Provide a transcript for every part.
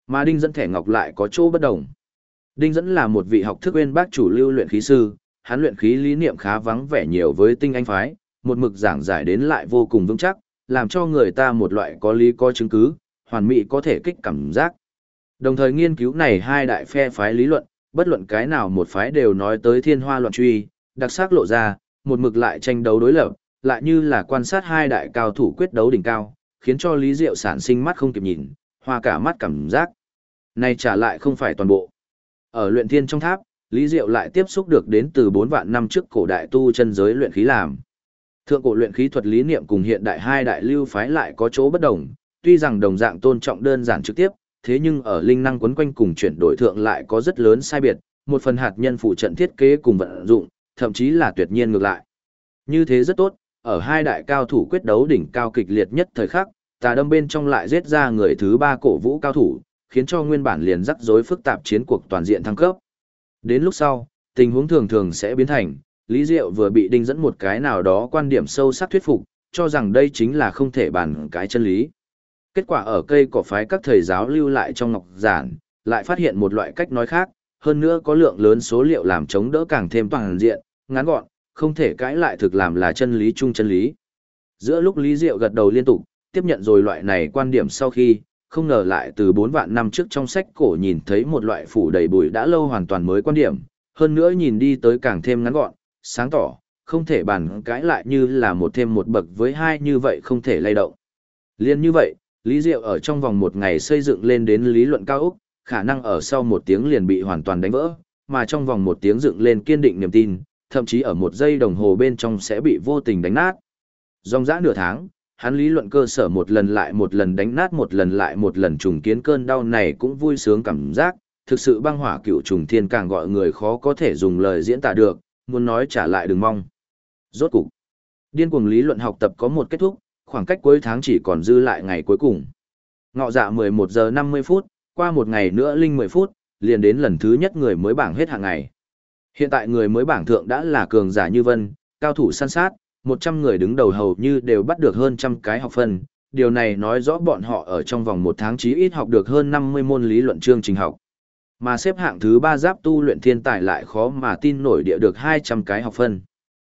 Mà Đinh Dẫn thẻ ngọc lại có chỗ bất đồng. Đinh Dẫn là một vị học thức uyên bác chủ lưu luyện khí sư, hắn luyện khí lý niệm khá vắng vẻ nhiều với tinh anh phái, một mực giảng giải đến lại vô cùng vững chắc, làm cho người ta một loại có lý có chứng cứ, hoàn mỹ có thể kích cảm giác. Đồng thời nghiên cứu này hai đại phe phái lý luận, bất luận cái nào một phái đều nói tới thiên hoa loạn truy, đặc sắc lộ ra, một mực lại tranh đấu đối lập, lại như là quan sát hai đại cao thủ quyết đấu đỉnh cao, khiến cho Lý Diệu sản sinh mắt không kịp nhìn, hoa cả mắt cảm giác. Này trả lại không phải toàn bộ. Ở luyện thiên trong tháp, Lý Diệu lại tiếp xúc được đến từ 4 vạn năm trước cổ đại tu chân giới luyện khí làm. Thượng cổ luyện khí thuật lý niệm cùng hiện đại hai đại lưu phái lại có chỗ bất đồng, tuy rằng đồng dạng tôn trọng đơn giản trực tiếp, thế nhưng ở linh năng quấn quanh cùng chuyển đổi thượng lại có rất lớn sai biệt, một phần hạt nhân phụ trận thiết kế cùng vận dụng, thậm chí là tuyệt nhiên ngược lại. Như thế rất tốt, ở hai đại cao thủ quyết đấu đỉnh cao kịch liệt nhất thời khắc, tà đâm bên trong lại giết ra người thứ 3 cổ vũ cao thủ, khiến cho nguyên bản liền rắc rối phức tạp chiến cuộc toàn diện thăng cấp. Đến lúc sau, tình huống thường thường sẽ biến thành, Lý Diệu vừa bị Đinh Dẫn một cái nào đó quan điểm sâu sắc thuyết phục, cho rằng đây chính là không thể bàn cái chân lý. Kết quả ở cây cỏ phái các thầy giáo lưu lại trong ngọc giản, lại phát hiện một loại cách nói khác, hơn nữa có lượng lớn số liệu làm chống đỡ càng thêm toàn diện, ngắn gọn, không thể cãi lại thực làm là chân lý chung chân lý. Giữa lúc Lý Diệu gật đầu liên tục, tiếp nhận rồi loại này quan điểm sau khi, không ngờ lại từ 4 vạn năm trước trong sách cổ nhìn thấy một loại phủ đầy bụi đã lâu hoàn toàn mới quan điểm, hơn nữa nhìn đi tới càng thêm ngắn gọn, sáng tỏ, không thể bàn cãi lại như là một thêm một bậc với hai như vậy không thể lay động. Liên như vậy, Lý Diệu ở trong vòng một ngày xây dựng lên đến lý luận cao ốc, khả năng ở sau một tiếng liền bị hoàn toàn đánh vỡ, mà trong vòng một tiếng dựng lên kiên định niềm tin, thậm chí ở một giây đồng hồ bên trong sẽ bị vô tình đánh nát. Dòng dã nửa tháng, hắn lý luận cơ sở một lần lại một lần đánh nát một lần lại một lần trùng kiến cơn đau này cũng vui sướng cảm giác, thực sự băng hỏa cựu trùng thiên càng gọi người khó có thể dùng lời diễn tả được, muốn nói trả lại đừng mong. Rốt cục, điên cuồng lý luận học tập có một kết thúc, khoảng cách cuối tháng chỉ còn dư lại ngày cuối cùng. Ngọ dạ 11 giờ 50 phút, qua một ngày nữa linh 10 phút, liền đến lần thứ nhất người mới bảng hết hạng ngày. Hiện tại người mới bảng thượng đã là cường giả như vân, cao thủ săn sát, 100 người đứng đầu hầu như đều bắt được hơn trăm cái học phần. Điều này nói rõ bọn họ ở trong vòng một tháng chí ít học được hơn 50 môn lý luận chương trình học. Mà xếp hạng thứ 3 giáp tu luyện thiên tài lại khó mà tin nổi địa được 200 cái học phân.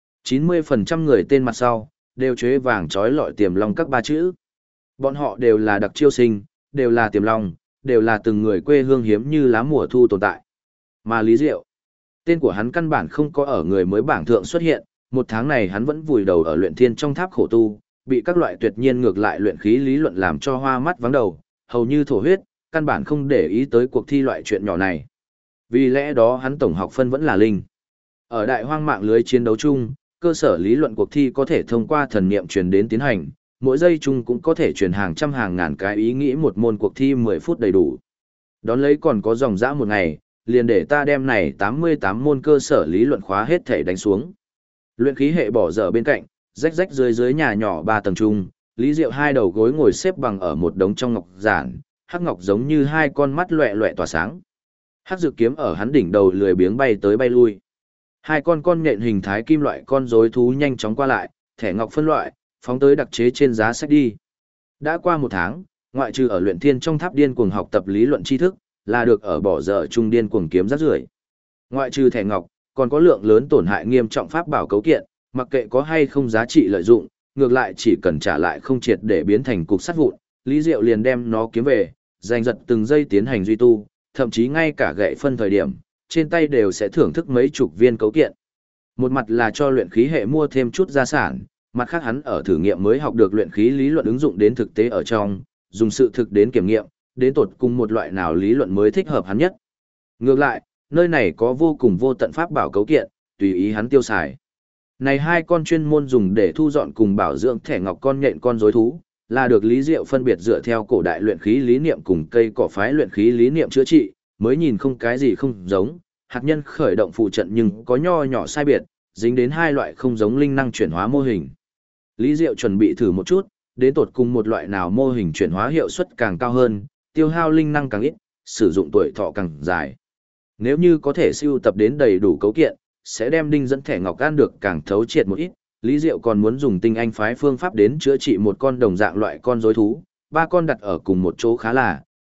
90% người tên mặt sau, đều chế vàng trói lọi tiềm long các ba chữ. Bọn họ đều là đặc chiêu sinh, đều là tiềm long, đều là từng người quê hương hiếm như lá mùa thu tồn tại. Mà Lý Diệu, tên của hắn căn bản không có ở người mới bảng thượng xuất hiện, một tháng này hắn vẫn vùi đầu ở luyện thiên trong tháp khổ tu, bị các loại tuyệt nhiên ngược lại luyện khí lý luận làm cho hoa mắt vắng đầu, hầu như thổ huyết, căn bản không để ý tới cuộc thi loại chuyện nhỏ này. Vì lẽ đó hắn tổng học phân vẫn là linh. Ở đại hoang mạng lưới chiến đấu chung, cơ sở lý luận cuộc thi có thể thông qua thần niệm truyền đến tiến hành, mỗi giây chung cũng có thể truyền hàng trăm hàng ngàn cái ý nghĩ một môn cuộc thi 10 phút đầy đủ. Đón lấy còn có dòng dã một ngày, liền để ta đem này 88 môn cơ sở lý luận khóa hết thể đánh xuống. Luyện khí hệ bỏ dở bên cạnh, rách rách dưới nhà nhỏ 3 tầng trung, Lý Diệu hai đầu gối ngồi xếp bằng ở một đống trong ngọc giản, hắc ngọc giống như hai con mắt loẹt loẹt tỏa sáng. Hắc dược kiếm ở hắn đỉnh đầu lười biếng bay tới bay lui. Hai con nhện hình thái kim loại con rối thú nhanh chóng qua lại, thẻ ngọc phân loại, phóng tới đặc chế trên giá sách đi. Đã qua một tháng, ngoại trừ ở luyện thiên trong tháp điên cuồng học tập lý luận tri thức, là được ở bỏ dở trung điên cuồng kiếm rác rưởi. Ngoại trừ thẻ ngọc, còn có lượng lớn tổn hại nghiêm trọng pháp bảo cấu kiện, mặc kệ có hay không giá trị lợi dụng, ngược lại chỉ cần trả lại không triệt để biến thành cục sắt vụn, Lý Diệu liền đem nó kiếm về, giành giật từng giây tiến hành duy tu, thậm chí ngay cả gậy phân thời điểm, trên tay đều sẽ thưởng thức mấy chục viên cấu kiện. Một mặt là cho luyện khí hệ mua thêm chút gia sản, mặt khác hắn ở thử nghiệm mới học được luyện khí lý luận ứng dụng đến thực tế ở trong, dùng sự thực đến kiểm nghiệm, đến tột cùng một loại nào lý luận mới thích hợp hắn nhất. Ngược lại, nơi này có vô cùng vô tận pháp bảo cấu kiện, tùy ý hắn tiêu xài. Này hai con chuyên môn dùng để thu dọn cùng bảo dưỡng thẻ ngọc con nhện con rối thú, là được Lý Diệu phân biệt dựa theo cổ đại luyện khí lý niệm cùng cây cỏ phái luyện khí lý niệm chữa trị, mới nhìn không cái gì không giống, hạt nhân khởi động phụ trận nhưng có nho nhỏ sai biệt, dính đến hai loại không giống linh năng chuyển hóa mô hình. Lý Diệu chuẩn bị thử một chút, đến tột cùng một loại nào mô hình chuyển hóa hiệu suất càng cao hơn, tiêu hao linh năng càng ít, sử dụng tuổi thọ càng dài. Nếu như có thể sưu tập đến đầy đủ cấu kiện, sẽ đem đinh dẫn thẻ ngọc gan được càng thấu triệt một ít. Lý Diệu còn muốn dùng tinh anh phái phương pháp đến chữa trị một con đồng dạng loại con rối thú, 3 con đặt ở cùng một chỗ khá là,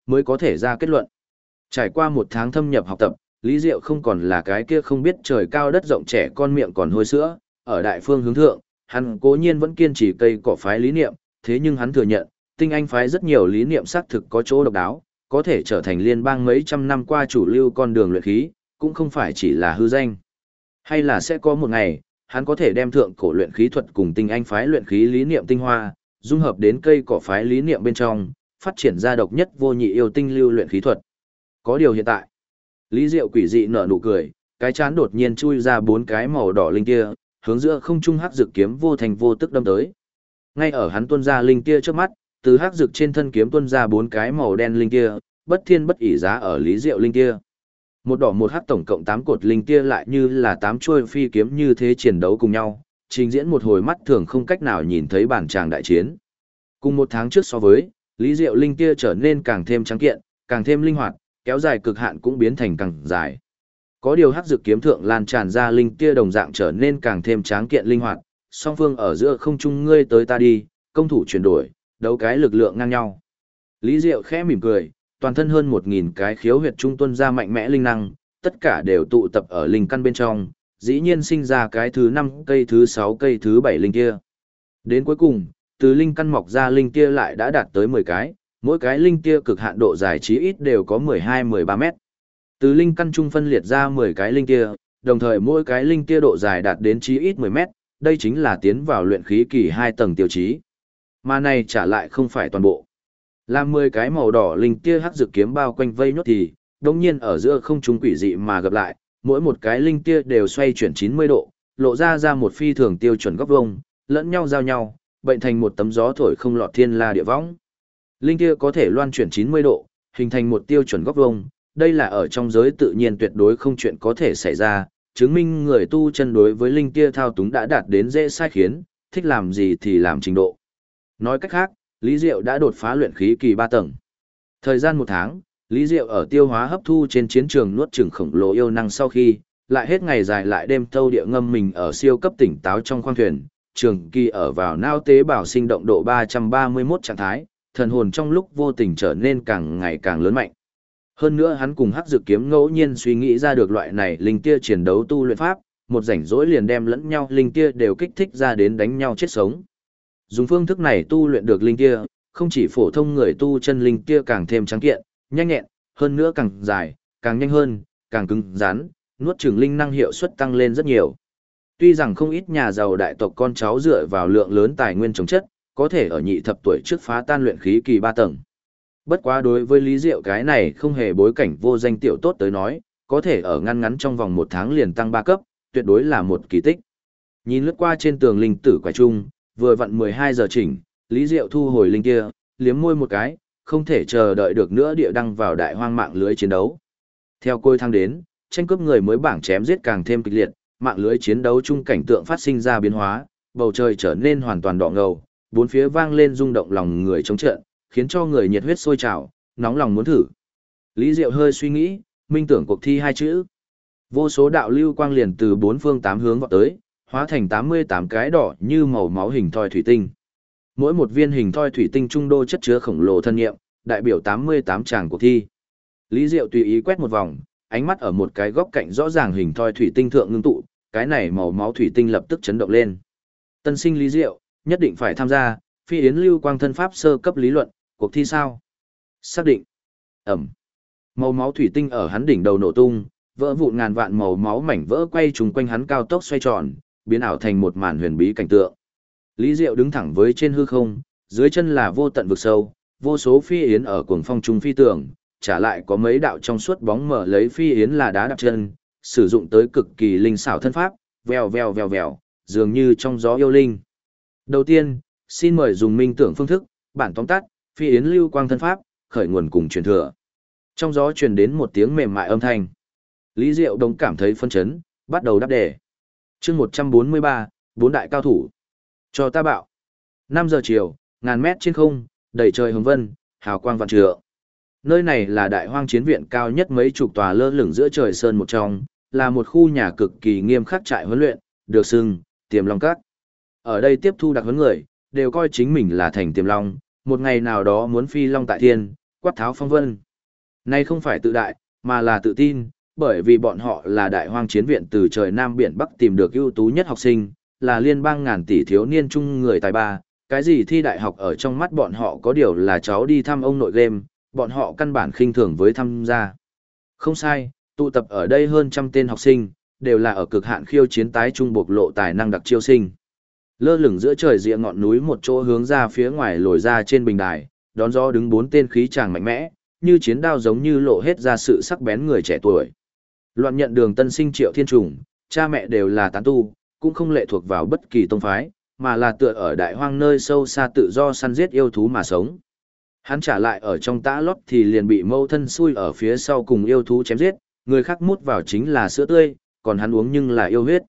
mới có thể ra kết luận. Trải qua một tháng thâm nhập học tập, Lý Diệu không còn là cái kia không biết trời cao đất rộng trẻ con miệng còn hôi sữa, ở đại phương hướng thượng, hắn cố nhiên vẫn kiên trì cây cỏ phái lý niệm, thế nhưng hắn thừa nhận, tinh anh phái rất nhiều lý niệm xác thực có chỗ độc đáo, có thể trở thành liên bang mấy trăm năm qua chủ lưu con đường luyện khí, cũng không phải chỉ là hư danh. Hay là sẽ có một ngày, hắn có thể đem thượng cổ luyện khí thuật cùng tinh anh phái luyện khí lý niệm tinh hoa, dung hợp đến cây cỏ phái lý niệm bên trong, phát triển ra độc nhất vô nhị yêu tinh lưu luyện khí thuật. Có điều hiện tại, Lý Diệu quỷ dị nở nụ cười, cái chán đột nhiên chui ra 4 cái màu đỏ linh tia, hướng giữa không trung hắc dược kiếm vô thành vô tức đâm tới. Ngay ở hắn tuôn ra linh tia trước mắt, từ hắc dược trên thân kiếm tuôn ra 4 cái màu đen linh tia, bất thiên bất ỷ giá ở Lý Diệu linh tia. Một đỏ một hắc tổng cộng 8 cột linh tia lại như là 8 chuôi phi kiếm như thế chiến đấu cùng nhau, trình diễn một hồi mắt thường không cách nào nhìn thấy bản tràng đại chiến. Cùng một tháng trước so với, Lý Diệu linh tia trở nên càng thêm trắng kiện, càng thêm linh hoạt, kéo dài cực hạn cũng biến thành càng dài. Có điều hắc dược kiếm thượng lan tràn ra linh tia đồng dạng trở nên càng thêm tráng kiện linh hoạt, song phương ở giữa không trung ngươi tới ta đi, công thủ chuyển đổi, đấu cái lực lượng ngang nhau. Lý Diệu khẽ mỉm cười, toàn thân hơn 1000 cái khiếu huyệt trung tuân ra mạnh mẽ linh năng, tất cả đều tụ tập ở linh căn bên trong, dĩ nhiên sinh ra cái thứ 5 cây thứ 6 cây thứ 7 linh kia. Đến cuối cùng, từ linh căn mọc ra linh kia lại đã đạt tới 10 cái, mỗi cái linh kia cực hạn độ dài chí ít đều có 12-13 mét. Từ linh căn trung phân liệt ra 10 cái linh kia, đồng thời mỗi cái linh kia độ dài đạt đến chí ít 10 mét, đây chính là tiến vào luyện khí kỳ 2 tầng tiêu chí. Mà này trả lại không phải toàn bộ. Làm 10 cái màu đỏ linh kia hắc dược kiếm bao quanh vây nhốt thì, đồng nhiên ở giữa không trung quỷ dị mà gặp lại, mỗi một cái linh kia đều xoay chuyển 90 độ, lộ ra một phi thường tiêu chuẩn góc vuông, lẫn nhau giao nhau, bệnh thành một tấm gió thổi không lọt thiên la địa võng. Linh kia có thể loan chuyển 90 độ, hình thành một tiêu chuẩn góc vuông, đây là ở trong giới tự nhiên tuyệt đối không chuyện có thể xảy ra, chứng minh người tu chân đối với linh kia thao túng đã đạt đến dễ sai khiến, thích làm gì thì làm trình độ. Nói cách khác, Lý Diệu đã đột phá luyện khí kỳ 3 tầng. Thời gian 1 tháng, Lý Diệu ở tiêu hóa hấp thu trên chiến trường nuốt chửng khổng lồ yêu năng sau khi, lại hết ngày dài lại đêm thâu địa ngâm mình ở siêu cấp tỉnh táo trong khoang thuyền, trường kỳ ở vào não tế bào sinh động độ 331 trạng thái, thần hồn trong lúc vô tình trở nên càng ngày càng lớn mạnh. Hơn nữa hắn cùng hắc dược kiếm ngẫu nhiên suy nghĩ ra được loại này linh tia chiến đấu tu luyện pháp, một rảnh rỗi liền đem lẫn nhau linh tia đều kích thích ra đến đánh nhau chết sống. Dùng phương thức này tu luyện được linh tia, không chỉ phổ thông người tu chân linh tia càng thêm trắng kiện, nhanh nhẹn, hơn nữa càng dài, càng nhanh hơn, càng cứng rắn, nuốt chửng linh năng hiệu suất tăng lên rất nhiều. Tuy rằng không ít nhà giàu đại tộc con cháu dựa vào lượng lớn tài nguyên trồng chất, có thể ở nhị thập tuổi trước phá tan luyện khí kỳ 3 tầng. Bất quá đối với Lý Diệu cái này không hề bối cảnh vô danh tiểu tốt tới nói, có thể ở ngăn trong vòng 1 tháng liền tăng 3 cấp, tuyệt đối là một kỳ tích. Nhìn lướt qua trên tường linh tử quải trung, vừa vặn 12 giờ chỉnh, Lý Diệu thu hồi linh kia, liếm môi một cái, không thể chờ đợi được nữa địa đăng vào đại hoang mạng lưới chiến đấu. Theo cuối tháng đến, tranh cướp người mới bảng chém giết càng thêm kịch liệt, mạng lưới chiến đấu chung cảnh tượng phát sinh ra biến hóa, bầu trời trở nên hoàn toàn đỏ ngầu, bốn phía vang lên rung động lòng người chống trận, khiến cho người nhiệt huyết sôi trào, nóng lòng muốn thử. Lý Diệu hơi suy nghĩ, minh tưởng cuộc thi 2 chữ. Vô số đạo lưu quang liền từ 4 phương 8 hướng vọt tới, hóa thành 88 cái đỏ như màu máu hình thoi thủy tinh. Mỗi một viên hình thoi thủy tinh trung đô chất chứa khổng lồ thân nghiệm, đại biểu 88 tràng cuộc thi. Lý Diệu tùy ý quét một vòng, ánh mắt ở một cái góc cạnh rõ ràng hình thoi thủy tinh thượng ngưng tụ, cái này màu máu thủy tinh lập tức chấn động lên. Tân sinh Lý Diệu, nhất định phải tham gia, phi yến lưu quang thân pháp sơ cấp lý luận, cuộc thi sao? Xác định. Ẩm. Màu máu thủy tinh ở hắn đỉnh đầu nổ tung, vỡ vụn ngàn vạn màu máu mảnh vỡ quay trùng quanh hắn cao tốc xoay tròn, biến ảo thành một màn huyền bí cảnh tượng. Lý Diệu đứng thẳng với trên hư không, dưới chân là vô tận vực sâu, vô số phi yến ở cuồng phong trung phi tường, trả lại có mấy đạo trong suốt bóng mở lấy phi yến là đá đạp chân, sử dụng tới cực kỳ linh xảo thân pháp, vèo vèo vèo vèo, dường như trong gió yêu linh. Đầu tiên, xin mời dùng minh tưởng phương thức, bản tóm tắt, phi yến lưu quang thân pháp, khởi nguồn cùng truyền thừa. Trong gió truyền đến một tiếng mềm mại âm thanh. Lý Diệu đồng cảm thấy phân chấn, bắt đầu đáp đề. Chương 143, 4 đại cao thủ. Cho ta bạo. 5 giờ chiều, ngàn mét trên không, đầy trời hồng vân, hào quang vạn trượng. Nơi này là đại hoang chiến viện cao nhất mấy chục tòa lơ lửng giữa trời sơn một trong, là một khu nhà cực kỳ nghiêm khắc trại huấn luyện, được xưng Tiềm Long Các. Ở đây tiếp thu đặc huấn người, đều coi chính mình là thành Tiềm Long, một ngày nào đó muốn phi long tại thiên, quát tháo phong vân. Này không phải tự đại, mà là tự tin, bởi vì bọn họ là đại hoang chiến viện từ trời Nam Biển Bắc tìm được ưu tú nhất học sinh, là liên bang ngàn tỷ thiếu niên chung người tài ba, cái gì thi đại học ở trong mắt bọn họ có điều là cháu đi thăm ông nội game, bọn họ căn bản khinh thường với tham gia. Không sai, tụ tập ở đây hơn trăm tên học sinh, đều là ở cực hạn khiêu chiến tái trung bộc lộ tài năng đặc chiêu sinh. Lơ lửng giữa trời rìa ngọn núi một chỗ hướng ra phía ngoài lồi ra trên bình đài, đón gió đứng bốn tên khí tràng mạnh mẽ, như chiến đao giống như lộ hết ra sự sắc bén người trẻ tuổi. Loạn nhận đường tân sinh Triệu Thiên Trùng, cha mẹ đều là tán tu, cũng không lệ thuộc vào bất kỳ tông phái, mà là tựa ở đại hoang nơi sâu xa tự do săn giết yêu thú mà sống. Hắn trả lại ở trong tã lót thì liền bị mâu thân xui ở phía sau cùng yêu thú chém giết, người khác mút vào chính là sữa tươi, còn hắn uống nhưng là yêu huyết.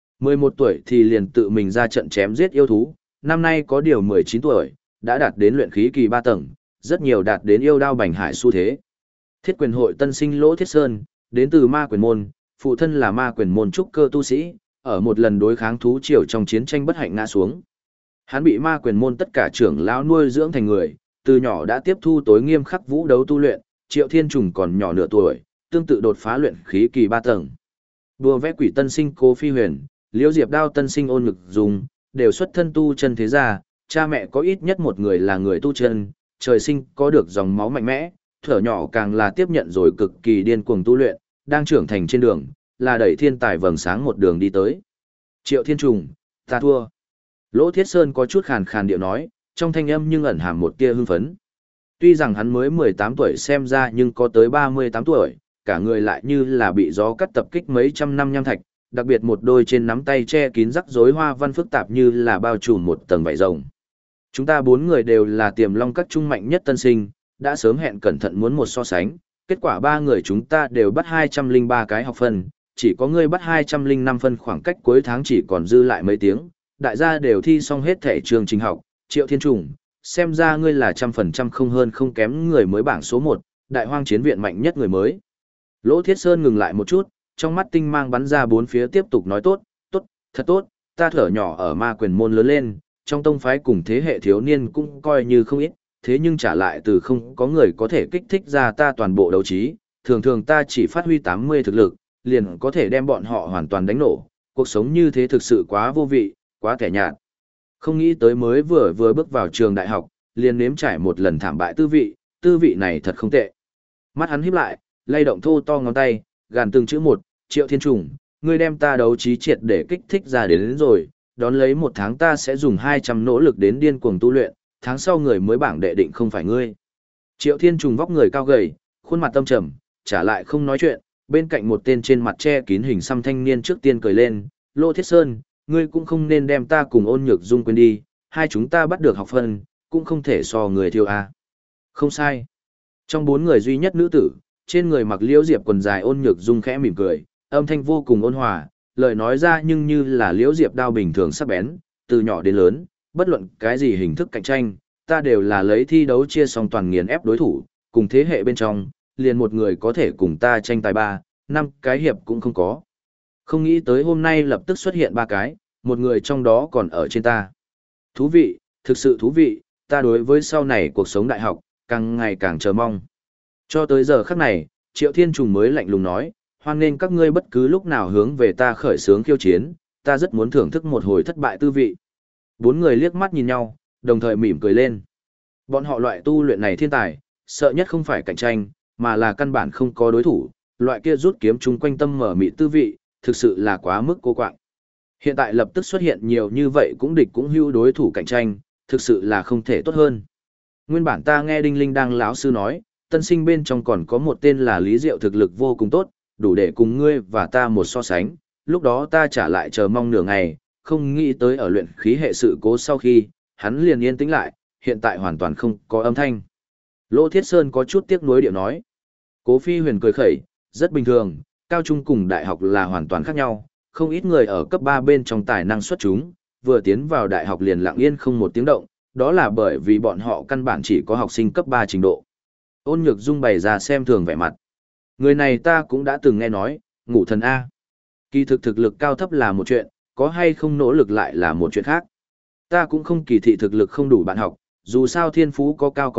11 tuổi thì liền tự mình ra trận chém giết yêu thú, năm nay có điều 19 tuổi, đã đạt đến luyện khí kỳ 3 tầng, rất nhiều đạt đến yêu đao bành hải xu thế. Thiết quyền hội tân sinh Lỗ Thiết Sơn, đến từ ma quyền môn, phụ thân là ma quyền môn trúc cơ tu sĩ, ở một lần đối kháng thú triều trong chiến tranh bất hạnh ngã xuống. Hắn bị ma quyền môn tất cả trưởng lão nuôi dưỡng thành người, từ nhỏ đã tiếp thu tối nghiêm khắc vũ đấu tu luyện, Triệu Thiên Trùng còn nhỏ nửa tuổi, tương tự đột phá luyện khí kỳ 3 tầng. Đùa vẽ quỷ tân sinh Cố Phi Huyền, Liễu Diệp Đao tân sinh Ôn Ngực Dùng, đều xuất thân tu chân thế gia, cha mẹ có ít nhất một người là người tu chân, trời sinh có được dòng máu mạnh mẽ, thở nhỏ càng là tiếp nhận rồi cực kỳ điên cuồng tu luyện, đang trưởng thành trên đường, là đẩy thiên tài vầng sáng một đường đi tới. Triệu Thiên Trùng, ta thua. Lỗ Thiết Sơn có chút khàn khàn điệu nói, trong thanh âm nhưng ẩn hàm một tia hưng phấn. Tuy rằng hắn mới 18 tuổi xem ra nhưng có tới 38 tuổi, cả người lại như là bị gió cắt tập kích mấy trăm năm nham thạch, đặc biệt một đôi trên nắm tay che kín rắc rối hoa văn phức tạp như là bao trùm một tầng vải rồng. Chúng ta 4 người đều là tiềm long các trung mạnh nhất tân sinh, đã sớm hẹn cẩn thận muốn một so sánh, kết quả 3 người chúng ta đều bắt 203 cái học phân, chỉ có ngươi bắt 205 phân, khoảng cách cuối tháng chỉ còn dư lại mấy tiếng, đại gia đều thi xong hết thể chương trình học. Triệu Thiên Trùng, xem ra ngươi là 100% không hơn không kém người mới bảng số 1, đại hoang chiến viện mạnh nhất người mới. Lỗ Thiết Sơn ngừng lại một chút, trong mắt tinh mang bắn ra bốn phía tiếp tục nói tốt, tốt, thật tốt, ta thở nhỏ ở ma quyền môn lớn lên, trong tông phái cùng thế hệ thiếu niên cũng coi như không ít, thế nhưng trả lại từ không có người có thể kích thích ra ta toàn bộ đấu trí, thường thường ta chỉ phát huy 80 thực lực, liền có thể đem bọn họ hoàn toàn đánh nổ, cuộc sống như thế thực sự quá vô vị, quá kẻ nhạt. Không nghĩ tới mới vừa bước vào trường đại học, liền nếm trải một lần thảm bại tư vị này thật không tệ. Mắt hắn híp lại, lay động thô to ngón tay, gàn từng chữ một, Triệu Thiên Trùng, ngươi đem ta đấu trí triệt để kích thích ra đến rồi, đón lấy 1 tháng ta sẽ dùng 200 nỗ lực đến điên cuồng tu luyện, tháng sau người mới bảng đệ định không phải ngươi. Triệu Thiên Trùng vóc người cao gầy, khuôn mặt tâm trầm, trả lại không nói chuyện, bên cạnh một tên trên mặt che kín hình xăm thanh niên trước tiên cười lên, Lô Thiết Sơn, ngươi cũng không nên đem ta cùng Ôn Nhược Dung quên đi, hai chúng ta bắt được học phân, cũng không thể so người thiêu a. Không sai. Trong 4 người duy nhất nữ tử, trên người mặc liễu diệp quần dài Ôn Nhược Dung khẽ mỉm cười, âm thanh vô cùng ôn hòa, lời nói ra nhưng như là liễu diệp đao bình thường sắc bén, từ nhỏ đến lớn, bất luận cái gì hình thức cạnh tranh, ta đều là lấy thi đấu chia song toàn nghiền ép đối thủ, cùng thế hệ bên trong, liền một người có thể cùng ta tranh tài 3, 5 cái hiệp cũng không có. Không nghĩ tới hôm nay lập tức xuất hiện 3 cái, một người trong đó còn ở trên ta. Thú vị, thực sự thú vị, ta đối với sau này cuộc sống đại học, càng ngày càng chờ mong. Cho tới giờ khắc này, Triệu Thiên Trùng mới lạnh lùng nói, hoan nên các ngươi bất cứ lúc nào hướng về ta khởi xướng khiêu chiến, ta rất muốn thưởng thức một hồi thất bại tư vị. 4 người liếc mắt nhìn nhau, đồng thời mỉm cười lên. Bọn họ loại tu luyện này thiên tài, sợ nhất không phải cạnh tranh, mà là căn bản không có đối thủ, loại kia rút kiếm chung quanh tâm mở mị tư vị, thực sự là quá mức cô quạng. Hiện tại lập tức xuất hiện nhiều như vậy cũng địch cũng hưu đối thủ cạnh tranh, thực sự là không thể tốt hơn. Nguyên bản ta nghe Đinh Linh đang lão sư nói, tân sinh bên trong còn có một tên là Lý Diệu thực lực vô cùng tốt, đủ để cùng ngươi và ta một so sánh, lúc đó ta trả lại chờ mong nửa ngày, không nghĩ tới ở luyện khí hệ sự cố sau khi, hắn liền yên tĩnh lại, hiện tại hoàn toàn không có âm thanh. Lỗ Thiết Sơn có chút tiếc nuối điệu nói. Cố Phi Huyền cười khẩy, rất bình thường, cao trung cùng đại học là hoàn toàn khác nhau, không ít người ở cấp 3 bên trong tài năng xuất chúng, vừa tiến vào đại học liền lặng yên không một tiếng động, đó là bởi vì bọn họ căn bản chỉ có học sinh cấp 3 trình độ. Ôn Nhược Dung bày ra xem thường vẻ mặt. Người này ta cũng đã từng nghe nói, ngủ thần A. Kỳ thực thực lực cao thấp là một chuyện, có hay không nỗ lực lại là một chuyện khác. Ta cũng không kỳ thị thực lực không đủ bạn học, dù sao thiên phú có cao có thấp,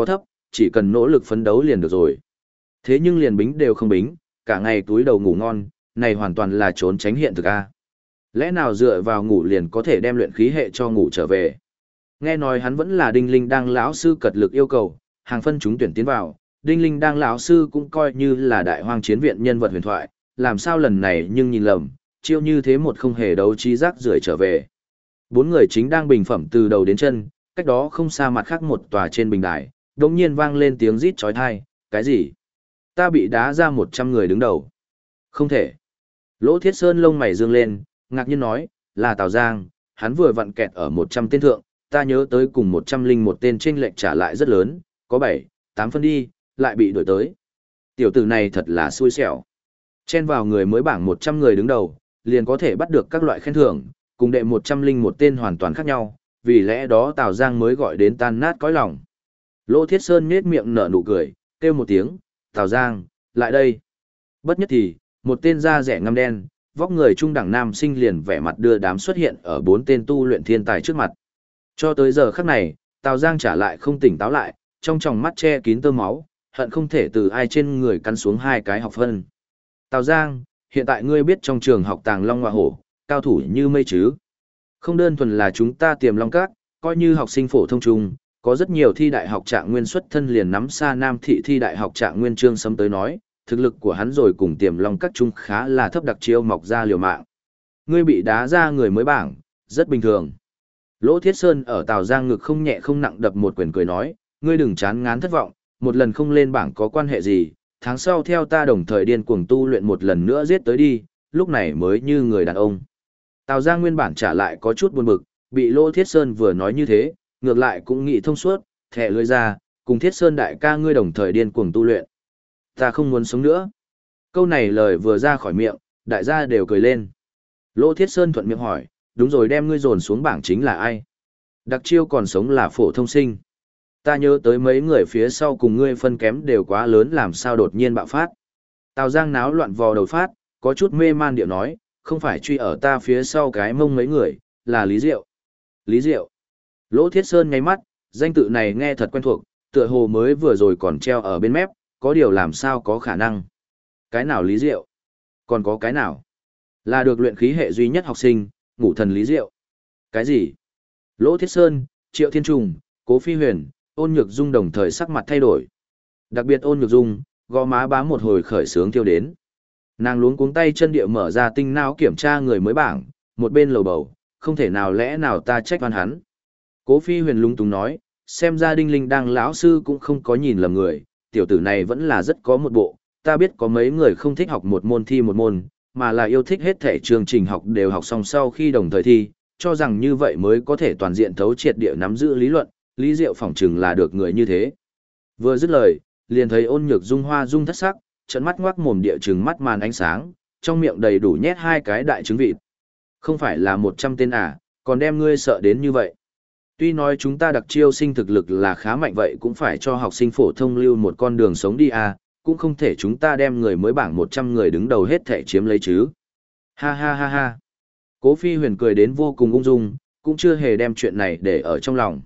chỉ cần nỗ lực phấn đấu liền được rồi. Thế nhưng liền bính đều không bính, cả ngày túi đầu ngủ ngon, này hoàn toàn là trốn tránh hiện thực a. Lẽ nào dựa vào ngủ liền có thể đem luyện khí hệ cho ngủ trở về? Nghe nói hắn vẫn là Đinh Linh Đang lão sư cật lực yêu cầu, hàng phân chúng tuyển tiến vào, Đinh Linh Đang lão sư cũng coi như là đại hoang chiến viện nhân vật huyền thoại, làm sao lần này nhưng nhìn lầm, chiêu như thế một không hề đấu trí rác rưởi trở về. Bốn người chính đang bình phẩm từ đầu đến chân, cách đó không xa mặt khác một tòa trên bình đài, đột nhiên vang lên tiếng rít chói tai, cái gì? Ta bị đá ra 100 người đứng đầu. Không thể. Lỗ Thiết Sơn lông mày dương lên, ngạc nhiên nói, là Tào Giang, hắn vừa vặn kẹt ở 100 tên thượng, ta nhớ tới cùng 101 tên chênh lệch trả lại rất lớn, có 7, 8 phân đi, lại bị đuổi tới. Tiểu tử này thật là xui xẻo. Chen vào người mới bảng 100 người đứng đầu, liền có thể bắt được các loại khen thưởng, cùng đệ 101 tên hoàn toàn khác nhau, vì lẽ đó Tào Giang mới gọi đến tan nát cõi lòng. Lỗ Thiết Sơn nhếch miệng nở nụ cười, kêu một tiếng, Tào Giang, lại đây. Bất nhất thì, một tên da rẻ ngăm đen, vóc người trung đẳng nam sinh liền vẻ mặt đưa đám xuất hiện ở 4 tên tu luyện thiên tài trước mặt. Cho tới giờ khắc này, Tào Giang trả lại không tỉnh táo lại, trong tròng mắt che kín tơ máu, hận không thể từ ai trên người cắn xuống 2 cái học phân. Tào Giang, hiện tại ngươi biết trong trường học Tàng Long Hoa Hổ, cao thủ như mây chứ. Không đơn thuần là chúng ta Tiềm Long Các, coi như học sinh phổ thông trung, có rất nhiều thi đại học trạng nguyên xuất thân liền nắm xa Nam thị thi đại học trạng nguyên Trương Sấm tới nói, thực lực của hắn rồi cùng Tiềm Long Các trung khá là thấp, đặc chiêu mọc ra liều mạng. Ngươi bị đá ra người mới bảng, rất bình thường. Lỗ Thiết Sơn ở Tào Giang ngực không nhẹ không nặng đập một quyền cười nói, ngươi đừng chán ngán thất vọng, một lần không lên bảng có quan hệ gì, tháng sau theo ta đồng thời điên cuồng tu luyện một lần nữa giết tới đi, lúc này mới như người đàn ông. Tào Giang nguyên bản trả lại có chút buồn bực, bị Lỗ Thiết Sơn vừa nói như thế, ngược lại cũng nghĩ thông suốt, thẻ lưỡi ra, cùng Thiết Sơn đại ca ngươi đồng thời điên cuồng tu luyện. Ta không muốn sống nữa. Câu này lời vừa ra khỏi miệng, đại gia đều cười lên. Lỗ Thiết Sơn thuận miệng hỏi, đúng rồi, đem ngươi dồn xuống bảng chính là ai? Đặc chiêu còn sống là phổ thông sinh. Ta nhớ tới mấy người phía sau cùng ngươi phân kém đều quá lớn, làm sao đột nhiên bạo phát. Tào Giang náo loạn vò đầu phát, có chút mê man điệu nói, không phải truy ở ta phía sau cái mông mấy người, là Lý Diệu. Lý Diệu. Lỗ Thiết Sơn ngáy mắt, danh tự này nghe thật quen thuộc, tựa hồ mới vừa rồi còn treo ở bên mép, có điều làm sao có khả năng. Cái nào Lý Diệu? Còn có cái nào? Là được luyện khí hệ duy nhất học sinh, Ngũ Thần Lý Diệu. Cái gì? Lỗ Thiết Sơn, Triệu Thiên Trùng, Cố Phi Huyền, Ôn Nhược Dung đồng thời sắc mặt thay đổi. Đặc biệt Ôn Nhược Dung, gò má bám một hồi khởi sướng tiêu đến. Nàng luống cuống tay chân địa mở ra tinh não kiểm tra người mới bảng, một bên lầu bầu, không thể nào, lẽ nào ta trách oan hắn. Cố Phi Huyền lung túng nói, xem ra Đinh Linh Đang lão sư cũng không có nhìn lầm người, tiểu tử này vẫn là rất có một bộ, ta biết có mấy người không thích học một môn thi một môn, mà là yêu thích hết thể chương trình học đều học xong sau khi đồng thời thi, cho rằng như vậy mới có thể toàn diện thấu triệt địa nắm giữ lý luận, Lý Diệu phỏng chừng là được người như thế. Vừa dứt lời, liền thấy Ôn Nhược Dung hoa dung thất sắc, trợn mắt ngoác mồm địa trừng mắt màn ánh sáng, trong miệng đầy đủ nhét 2 cái đại trứng vịt. Không phải là 100 tên à, còn đem ngươi sợ đến như vậy. Tuy nói chúng ta đặc chiêu sinh thực lực là khá mạnh, vậy cũng phải cho học sinh phổ thông lưu một con đường sống đi à, cũng không thể chúng ta đem người mới bảng 100 người đứng đầu hết thể chiếm lấy chứ. Ha ha ha ha. Cố Phi Huyền cười đến vô cùng ung dung, cũng chưa hề đem chuyện này để ở trong lòng.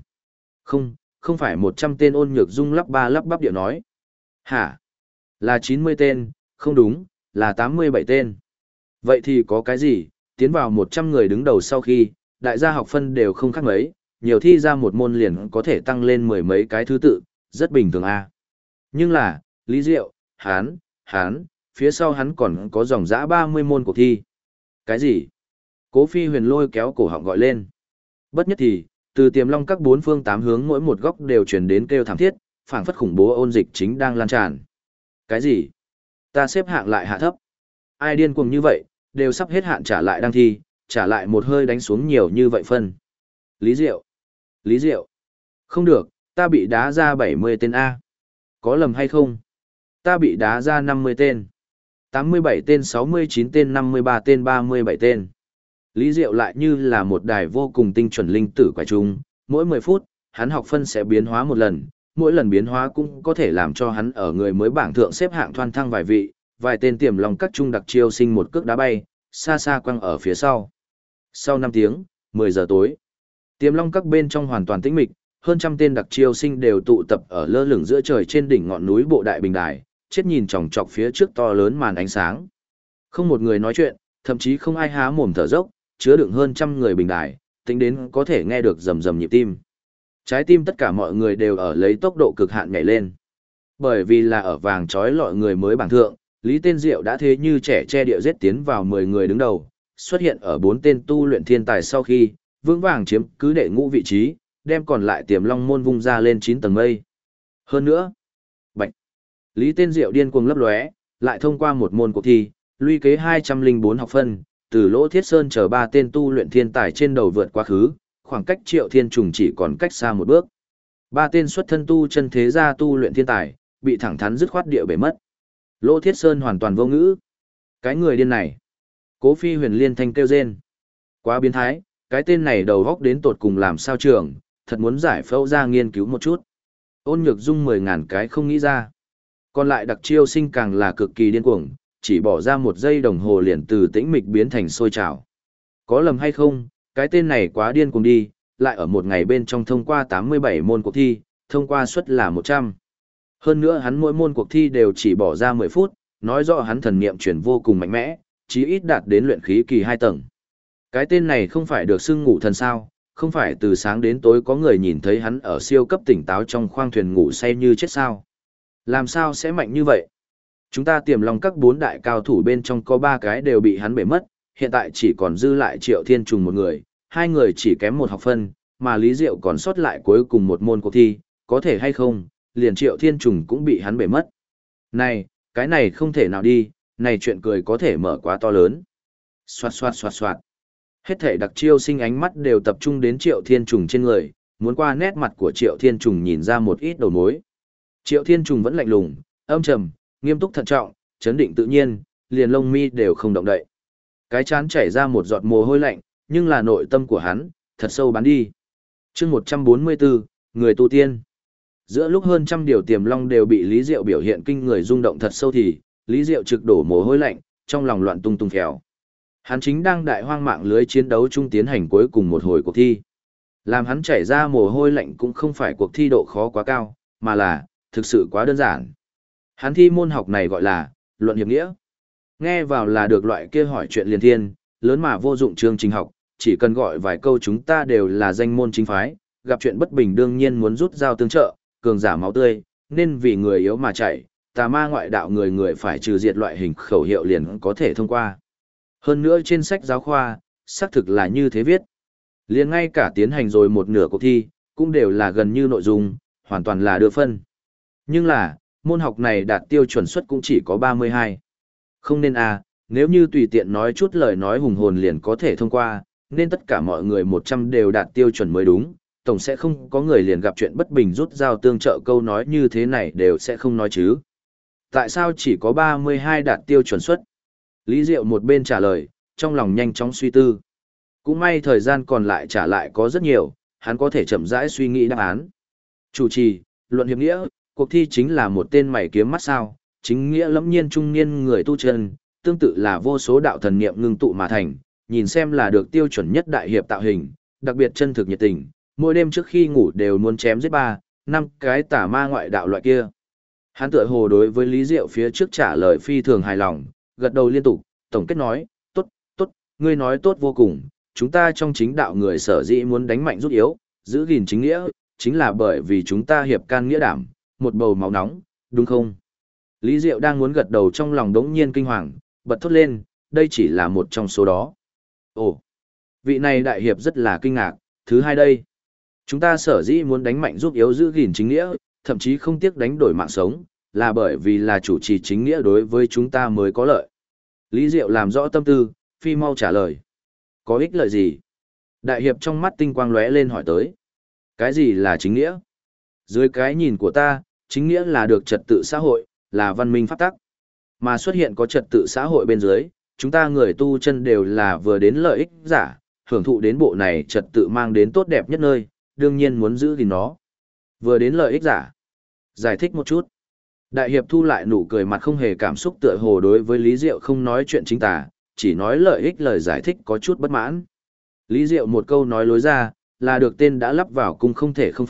Không phải 100 tên. Ôn Nhược Dung lắp ba lắp bắp điệu nói. Hả? Là 90 tên, không đúng, là 87 tên. Vậy thì có cái gì, tiến vào 100 người đứng đầu sau khi, đại gia học phân đều không khác mấy, nhiều thi ra một môn liền có thể tăng lên 10 mấy cái thứ tự, rất bình thường à. Nhưng là, Lý Diệu, hắn, phía sau hắn còn có dòng dã 30 môn cuộc thi. Cái gì? Cố Phi Huyền lôi kéo cổ họng gọi lên. Bất nhất thì, từ Tiềm Long các 4 phương 8 hướng mỗi một góc đều truyền đến kêu thảm thiết, phảng phất khủng bố ôn dịch chính đang lan tràn. Cái gì? Ta xếp hạng lại hạ thấp. Ai điên cuồng như vậy, đều sắp hết hạn trả lại đang thi, trả lại một hơi đánh xuống nhiều như vậy phân. Lý Diệu. Không được, ta bị đá ra 70 tên A. Có lầm hay không? Ta bị đá ra 50 tên. 87 tên, 69 tên, 53 tên, 37 tên. Lý Diệu lại như là một đài vô cùng tinh chuẩn linh tử quái trung, mỗi 10 phút, hắn học phân sẽ biến hóa một lần, mỗi lần biến hóa cũng có thể làm cho hắn ở người mới bảng thượng xếp hạng thoăn thăng vài vị, vài tên Tiềm Long các trung đặc chiêu sinh một cước đá bay, xa xa quăng ở phía sau. Sau 5 tiếng, 10 giờ tối, Tiềm Long các bên trong hoàn toàn tĩnh mịch, hơn trăm tên đặc chiêu sinh đều tụ tập ở lơ lửng giữa trời trên đỉnh ngọn núi bộ đại bình đài, chết nhìn chòng chọc phía trước to lớn màn ánh sáng. Không một người nói chuyện, thậm chí không ai há mồm thở dốc, chứa đựng hơn trăm người bình đài, tính đến có thể nghe được rầm rầm nhịp tim. Trái tim tất cả mọi người đều ở lấy tốc độ cực hạn nhảy lên. Bởi vì là ở vàng trói lọi người mới bảng thượng, Lý Tên Diệu đã thế như trẻ che địa giết tiến vào 10 người đứng đầu, xuất hiện ở 4 tên tu luyện thiên tài sau khi, vững vàng chiếm cứ đệ ngũ vị trí, đem còn lại Tiềm Long môn vung ra lên 9 tầng mây. Hơn nữa, Bạch Lý Tên Diệu điên cuồng lấp lóe, lại thông qua một môn cuộc thi, luy kế 204 học phân, từ Lỗ Thiết Sơn chờ 3 tên tu luyện thiên tài trên đầu vượt quá khứ, khoảng cách Triệu Thiên Trùng chỉ còn cách xa một bước. 3 tên xuất thân tu chân thế gia tu luyện thiên tài, bị thẳng thắn dứt khoát địa bể mất. Lỗ Thiết Sơn hoàn toàn vô ngữ. Cái người điên này. Cố Phi Huyền liên thanh kêu rên. Quá biến thái, cái tên này đầu góc đến tột cùng làm sao trường, thật muốn giải phẫu ra nghiên cứu một chút. Ôn Nhược Dung 10.000 cái không nghĩ ra. Còn lại đặc chiêu sinh càng là cực kỳ điên cuồng, chỉ bỏ ra 1 giây đồng hồ liền từ tĩnh mịch biến thành sôi trào. Có lầm hay không, cái tên này quá điên cuồng đi, lại ở một ngày bên trong thông qua 87 môn cuộc thi, thông qua suất là 100. Hơn nữa hắn mỗi môn cuộc thi đều chỉ bỏ ra 10 phút, nói rõ hắn thần niệm chuyển vô cùng mạnh mẽ, chí ít đạt đến luyện khí kỳ 2 tầng. Cái tên này không phải được xưng ngủ thần sao, không phải từ sáng đến tối có người nhìn thấy hắn ở siêu cấp tỉnh táo trong khoang thuyền ngủ say như chết sao. Làm sao sẽ mạnh như vậy? Chúng ta Tiềm Long các 4 đại cao thủ bên trong có 3 cái đều bị hắn bể mất, hiện tại chỉ còn dư lại Triệu Thiên Trùng một người, 2 người chỉ kém 1 học phân, mà Lý Diệu còn sót lại cuối cùng một môn cuộc thi, có thể hay không, liền Triệu Thiên Trùng cũng bị hắn bể mất. Này, cái này không thể nào đi, này chuyện cười có thể mở quá to lớn. Xoạt xoạt xoạt xoạt. Hết thể đặc chiêu sinh ánh mắt đều tập trung đến Triệu Thiên Trùng trên người, muốn qua nét mặt của Triệu Thiên Trùng nhìn ra một ít đầu mối. Triệu Thiên Trùng vẫn lạnh lùng, âm trầm, nghiêm túc thận trọng, chấn định tự nhiên, liền lông mi đều không động đậy. Cái chán chảy ra một giọt mồ hôi lạnh, nhưng là nội tâm của hắn, thật sâu bắn đi. Chương 144, người tu tiên. Giữa lúc hơn trăm điều Tiềm Long đều bị Lý Diệu biểu hiện kinh người rung động thật sâu thì, Lý Diệu trực đổ mồ hôi lạnh, trong lòng loạn tung tung phèo. Hắn chính đang đại hoang mạng lưới chiến đấu chung tiến hành cuối cùng một hồi cuộc thi. Làm hắn chảy ra mồ hôi lạnh cũng không phải cuộc thi độ khó quá cao, mà là, thực sự quá đơn giản. Hắn thi môn học này gọi là, luận hiệp nghĩa. Nghe vào là được loại kia hỏi chuyện liền thiên, lớn mà vô dụng chương trình học, chỉ cần gọi vài câu chúng ta đều là danh môn chính phái, gặp chuyện bất bình đương nhiên muốn rút dao tương trợ, cường giả máu tươi, nên vì người yếu mà chạy, tà ma ngoại đạo người người phải trừ diệt loại hình khẩu hiệu liền có thể thông qua. Hơn nữa trên sách giáo khoa, xác thực là như thế viết. Liền ngay cả tiến hành rồi một nửa cuộc thi, cũng đều là gần như nội dung, hoàn toàn là đưa phân. Nhưng là, môn học này đạt tiêu chuẩn suất cũng chỉ có 32. Không nên nếu như tùy tiện nói chút lời nói hùng hồn liền có thể thông qua, nên tất cả mọi người 100 đều đạt tiêu chuẩn mới đúng, tổng sẽ không có người liền gặp chuyện bất bình rút dao tương trợ câu nói như thế này đều sẽ không nói chứ. Tại sao chỉ có 32 đạt tiêu chuẩn suất? Lý Diệu một bên trả lời, trong lòng nhanh chóng suy tư. Cũng may thời gian còn lại trả lại có rất nhiều, hắn có thể chậm rãi suy nghĩ đáp án. Chủ trì, luận hiệp nghĩa, cuộc thi chính là một tên mày kiếm mắt sao, chính nghĩa lẫm nhiên trung niên người tu chân, tương tự là vô số đạo thần niệm ngưng tụ mà thành, nhìn xem là được tiêu chuẩn nhất đại hiệp tạo hình, đặc biệt chân thực nhiệt tình, mỗi đêm trước khi ngủ đều muốn chém giết 3, 5 cái tà ma ngoại đạo loại kia. Hắn tựa hồ đối với Lý Diệu phía trước trả lời phi thường hài lòng, gật đầu liên tục, tổng kết nói, tốt, tốt, ngươi nói tốt vô cùng, chúng ta trong chính đạo người sở dĩ muốn đánh mạnh rút yếu, giữ gìn chính nghĩa, chính là bởi vì chúng ta hiệp can nghĩa đảm, một bầu máu nóng, đúng không? Lý Diệu đang muốn gật đầu trong lòng đống nhiên kinh hoàng, bật thốt lên, đây chỉ là một trong số đó. Ồ, vị này đại hiệp rất là kinh ngạc, thứ hai đây. Chúng ta sở dĩ muốn đánh mạnh giúp yếu giữ gìn chính nghĩa, thậm chí không tiếc đánh đổi mạng sống, là bởi vì là chủ trì chính nghĩa đối với chúng ta mới có lợi. Lý Diệu làm rõ tâm tư, phi mau trả lời. Có ích lợi gì? Đại hiệp trong mắt tinh quang lóe lên hỏi tới. Cái gì là chính nghĩa? Dưới cái nhìn của ta, chính nghĩa là được trật tự xã hội, là văn minh pháp tắc. Mà xuất hiện có trật tự xã hội bên dưới, chúng ta người tu chân đều là vừa đến lợi ích giả, hưởng thụ đến bộ này trật tự mang đến tốt đẹp nhất nơi, đương nhiên muốn giữ gìn nó. Vừa đến lợi ích giả. Giải thích một chút. Đại hiệp thu lại nụ cười mặt không hề cảm xúc tựa hồ đối với Lý Diệu không nói chuyện chính tả, chỉ nói lợi ích lời giải thích có chút bất mãn. Lý Diệu một câu nói lối ra, là được tên đã lắp vào cung không thể không phát,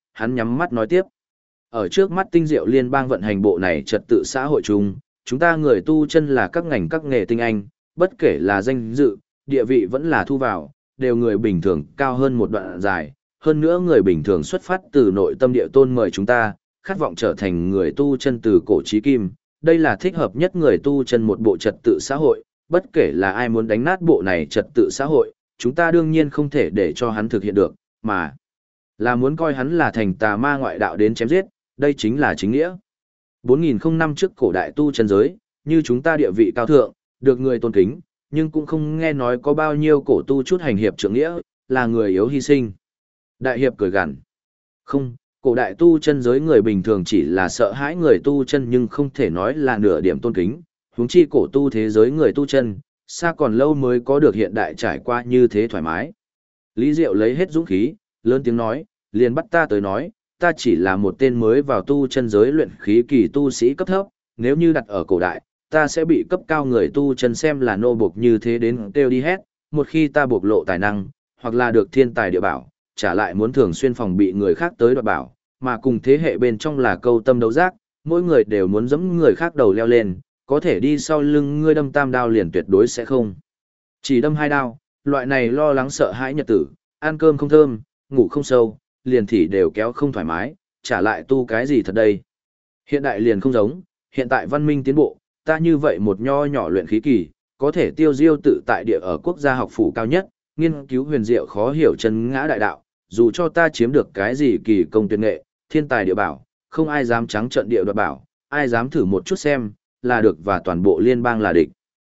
hắn nhắm mắt nói tiếp. Ở trước mắt tinh diệu liên bang vận hành bộ này trật tự xã hội chung, chúng ta người tu chân là các ngành các nghề tinh anh, bất kể là danh dự, địa vị vẫn là thu vào, đều người bình thường cao hơn một đoạn dài. Hơn nữa người bình thường xuất phát từ nội tâm địa tôn mời chúng ta, khát vọng trở thành người tu chân từ cổ chí kim. Đây là thích hợp nhất người tu chân một bộ trật tự xã hội, bất kể là ai muốn đánh nát bộ này trật tự xã hội, chúng ta đương nhiên không thể để cho hắn thực hiện được, mà là muốn coi hắn là thành tà ma ngoại đạo đến chém giết, đây chính là chính nghĩa. 4.000 năm trước cổ đại tu chân giới, như chúng ta địa vị cao thượng, được người tôn kính, nhưng cũng không nghe nói có bao nhiêu cổ tu chút hành hiệp trượng nghĩa, là người yếu hy sinh. Đại hiệp cười gằn. Không, cổ đại tu chân giới người bình thường chỉ là sợ hãi người tu chân nhưng không thể nói là nửa điểm tôn kính, huống chi cổ tu thế giới người tu chân, xa còn lâu mới có được hiện đại trải qua như thế thoải mái. Lý Diệu lấy hết dũng khí, lớn tiếng nói, liền bắt ta tới nói, ta chỉ là một tên mới vào tu chân giới luyện khí kỳ tu sĩ cấp thấp, nếu như đặt ở cổ đại, ta sẽ bị cấp cao người tu chân xem là nô buộc như thế đến kêu đi hết, một khi ta bộc lộ tài năng, hoặc là được thiên tài địa bảo, trả lại muốn thường xuyên phòng bị người khác tới đoạt bảo, mà cùng thế hệ bên trong là câu tâm đấu giác, mỗi người đều muốn giẫm người khác đầu leo lên, có thể đi sau lưng ngươi đâm tam đao liền tuyệt đối sẽ không. Chỉ đâm hai đao, loại này lo lắng sợ hãi nhật tử, ăn cơm không thơm, ngủ không sâu, liền thì đều kéo không thoải mái, trả lại tu cái gì thật đây. Hiện đại liền không giống, hiện tại văn minh tiến bộ, ta như vậy một nho nhỏ luyện khí kỳ, có thể tiêu diêu tự tại địa ở quốc gia học phủ cao nhất, nghiên cứu huyền diệu khó hiểu chân ngã đại đạo, dù cho ta chiếm được cái gì kỳ công tuyệt nghệ, thiên tài địa bảo, không ai dám trắng trợn địa đoạt bảo, ai dám thử một chút xem, là được và toàn bộ liên bang là địch.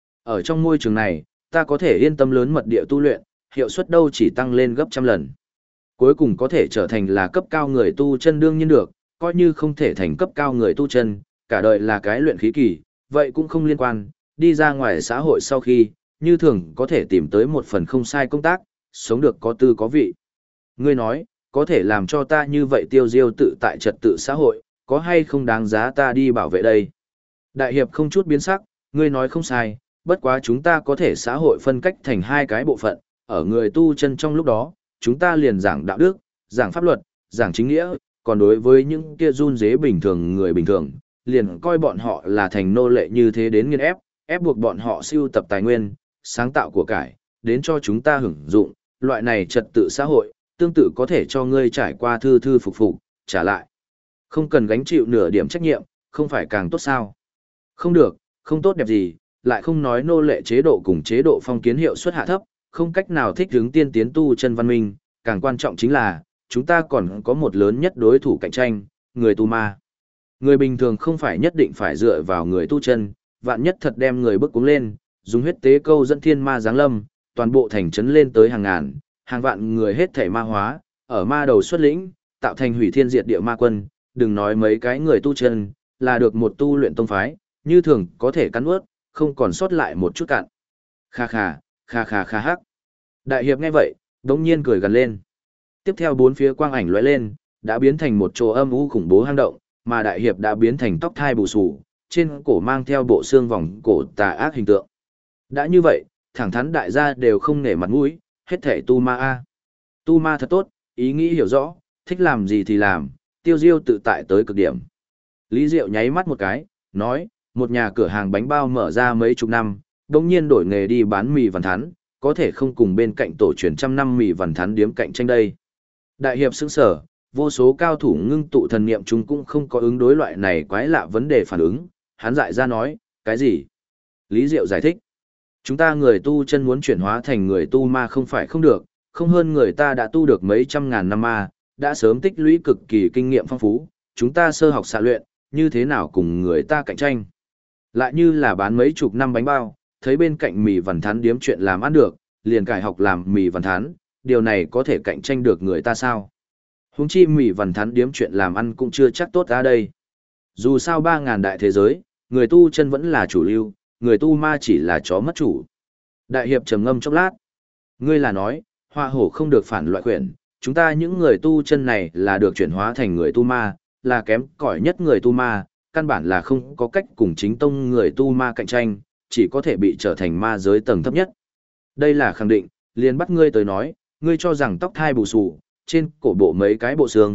Ở trong môi trường này, ta có thể yên tâm lớn mật địa tu luyện, hiệu suất đâu chỉ tăng lên gấp trăm lần. Cuối cùng có thể trở thành là cấp cao người tu chân đương nhiên được, coi như không thể thành cấp cao người tu chân, cả đời là cái luyện khí kỳ, vậy cũng không liên quan, đi ra ngoài xã hội sau khi, như thường có thể tìm tới một phần không sai công tác, sống được có tư có vị. Ngươi nói, có thể làm cho ta như vậy tiêu diêu tự tại trật tự xã hội, có hay không đáng giá ta đi bảo vệ đây? Đại hiệp không chút biến sắc, ngươi nói không sai, bất quá chúng ta có thể xã hội phân cách thành hai cái bộ phận, ở người tu chân trong lúc đó, chúng ta liền giảng đạo đức, giảng pháp luật, giảng chính nghĩa, còn đối với những kia run dế bình thường người bình thường, liền coi bọn họ là thành nô lệ như thế đến nghiên ép, ép buộc bọn họ sưu tập tài nguyên, sáng tạo của cải, đến cho chúng ta hưởng dụng, loại này trật tự xã hội, tương tự có thể cho ngươi trải qua thư thư phục phục, trả lại. Không cần gánh chịu nửa điểm trách nhiệm, không phải càng tốt sao? Không được, không tốt đẹp gì, lại không nói nô lệ chế độ cùng chế độ phong kiến hiệu suất hạ thấp, không cách nào thích ứng tiên tiến tu chân văn minh, càng quan trọng chính là, chúng ta còn có một lớn nhất đối thủ cạnh tranh, người tu ma. Người bình thường không phải nhất định phải dựa vào người tu chân, vạn nhất thật đem người bước cuống lên, dùng huyết tế câu dẫn thiên ma giáng lâm, toàn bộ thành trấn lên tới hàng ngàn, hàng vạn người hết thể ma hóa, ở ma đầu xuất lĩnh, tạo thành hủy thiên diệt địa ma quân, đừng nói mấy cái người tu chân, là được một tu luyện tông phái, như thường có thể cắn ướt, không còn sót lại một chút cạn. Kha kha, kha kha kha hắc. Đại hiệp nghe vậy, đống nhiên cười gần lên. Tiếp theo bốn phía quang ảnh lóe lên, đã biến thành một chỗ âm u khủng bố hang động, mà đại hiệp đã biến thành tóc thai bù xù, trên cổ mang theo bộ xương vòng cổ tà ác hình tượng. Đã như vậy, thẳng thắn đại gia đều không nể mặt mũi, hết thể tu ma a. Tu ma thật tốt, ý nghĩ hiểu rõ, thích làm gì thì làm, tiêu diêu tự tại tới cực điểm. Lý Diệu nháy mắt một cái, nói, một nhà cửa hàng bánh bao mở ra mấy chục năm, đồng nhiên đổi nghề đi bán mì vằn thắn, có thể không cùng bên cạnh tổ truyền trăm năm mì vằn thắn điếm cạnh tranh đây. Đại hiệp sững sở, vô số cao thủ ngưng tụ thần niệm chúng cũng không có ứng đối loại này quái lạ vấn đề phản ứng, hắn dại ra nói, cái gì? Lý Diệu giải thích, chúng ta người tu chân muốn chuyển hóa thành người tu ma không phải không được, không hơn người ta đã tu được mấy trăm ngàn năm ma, đã sớm tích lũy cực kỳ kinh nghiệm phong phú, chúng ta sơ học xạ luyện, như thế nào cùng người ta cạnh tranh. Lại như là bán mấy chục năm bánh bao, thấy bên cạnh mì vằn thắn điếm chuyện làm ăn được, liền cải học làm mì vằn thắn, điều này có thể cạnh tranh được người ta sao? Huống chi mì vằn thắn điếm chuyện làm ăn cũng chưa chắc tốt ra đây. Dù sao 3.000 đại thế giới, người tu chân vẫn là chủ lưu, người tu ma chỉ là chó mất chủ. Đại hiệp trầm ngâm chốc lát. Ngươi là nói, hoa hổ không được phản loại quyển, chúng ta những người tu chân này là được chuyển hóa thành người tu ma, là kém cỏi nhất người tu ma, căn bản là không có cách cùng chính tông người tu ma cạnh tranh, chỉ có thể bị trở thành ma giới tầng thấp nhất. Đây là khẳng định, liền bắt ngươi tới nói, ngươi cho rằng tóc thai bù xù, trên cổ bộ mấy cái bộ xương,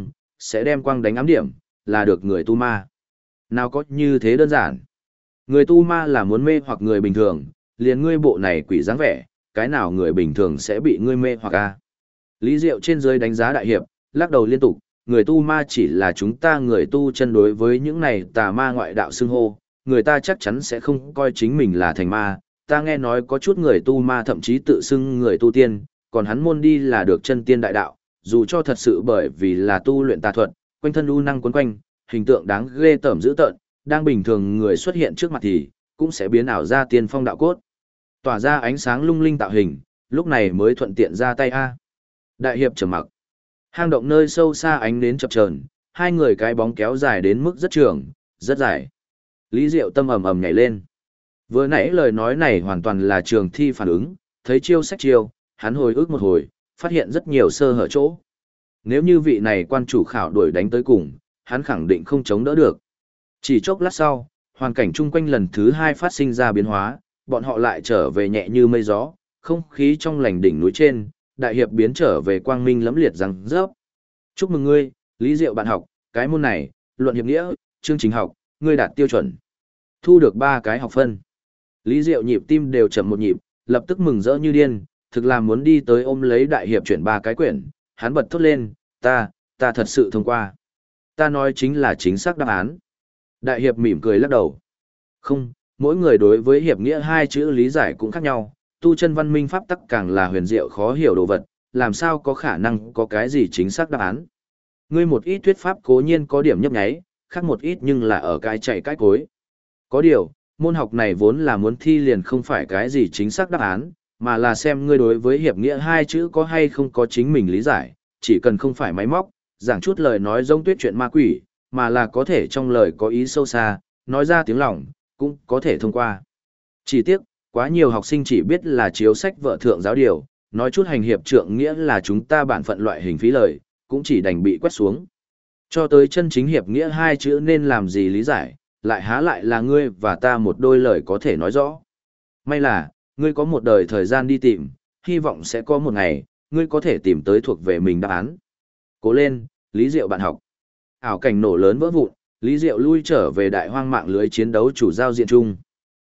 sẽ đem quang đánh ám điểm, là được người tu ma. Nào có như thế đơn giản. Người tu ma là muốn mê hoặc người bình thường, liền ngươi bộ này quỷ dáng vẻ, cái nào người bình thường sẽ bị ngươi mê hoặc a? Lý Diệu trên dưới đánh giá đại hiệp, lắc đầu liên tục, người tu ma chỉ là chúng ta người tu chân đối với những này tà ma ngoại đạo xưng hô, người ta chắc chắn sẽ không coi chính mình là thành ma, ta nghe nói có chút người tu ma thậm chí tự xưng người tu tiên, còn hắn môn đi là được chân tiên đại đạo, dù cho thật sự bởi vì là tu luyện tà thuật, quanh thân u năng quấn quanh, hình tượng đáng ghê tởm dữ tợn, đang bình thường người xuất hiện trước mặt thì cũng sẽ biến ảo ra tiên phong đạo cốt, tỏa ra ánh sáng lung linh tạo hình, lúc này mới thuận tiện ra tay a. Đại hiệp trầm mặc. Hang động nơi sâu xa ánh nến chập chờn, hai người cái bóng kéo dài đến mức rất trường, rất dài. Lý Diệu tâm ầm ầm nhảy lên. Vừa nãy lời nói này hoàn toàn là trường thi phản ứng, thấy chiêu sách chiêu, hắn hồi ức một hồi, phát hiện rất nhiều sơ hở chỗ. Nếu như vị này quan chủ khảo đuổi đánh tới cùng, hắn khẳng định không chống đỡ được. Chỉ chốc lát sau, hoàn cảnh chung quanh lần thứ hai phát sinh ra biến hóa, bọn họ lại trở về nhẹ như mây gió, không khí trong lành đỉnh núi trên, đại hiệp biến trở về quang minh lẫm liệt răng rớp. Chúc mừng ngươi, Lý Diệu bạn học, cái môn này, luận hiệp nghĩa, chương trình học, ngươi đạt tiêu chuẩn. Thu được 3 cái học phân. Lý Diệu nhịp tim đều chậm một nhịp, lập tức mừng rỡ như điên, thực là muốn đi tới ôm lấy đại hiệp chuyển 3 cái quyển, hắn bật thốt lên, ta thật sự thông qua. Ta nói chính là chính xác đáp án. Đại hiệp mỉm cười lắc đầu. Không, mỗi người đối với hiệp nghĩa 2 chữ lý giải cũng khác nhau, tu chân văn minh pháp tắc càng là huyền diệu khó hiểu đồ vật, làm sao có khả năng có cái gì chính xác đáp án. Ngươi một ít thuyết pháp cố nhiên có điểm nhấp nháy, khác một ít nhưng là ở cái chạy cái cối. Có điều, môn học này vốn là muốn thi liền không phải cái gì chính xác đáp án, mà là xem ngươi đối với hiệp nghĩa 2 chữ có hay không có chính mình lý giải, chỉ cần không phải máy móc, giảng chút lời nói giống tuyết chuyện ma quỷ, mà là có thể trong lời có ý sâu xa, nói ra tiếng lòng, cũng có thể thông qua. Chỉ tiếc, quá nhiều học sinh chỉ biết là chiếu sách vợ thượng giáo điều, nói chút hành hiệp trượng nghĩa là chúng ta bản phận loại hình phí lời, cũng chỉ đành bị quét xuống. Cho tới chân chính hiệp nghĩa 2 chữ nên làm gì lý giải, lại há lại là ngươi và ta một đôi lời có thể nói rõ. May là, ngươi có một đời thời gian đi tìm, hy vọng sẽ có một ngày, ngươi có thể tìm tới thuộc về mình đáp án. Cố lên, Lý Diệu bạn học. Ảo cảnh nổ lớn vỡ vụn, Lý Diệu lui trở về đại hoang mạng lưới chiến đấu chủ giao diện chung.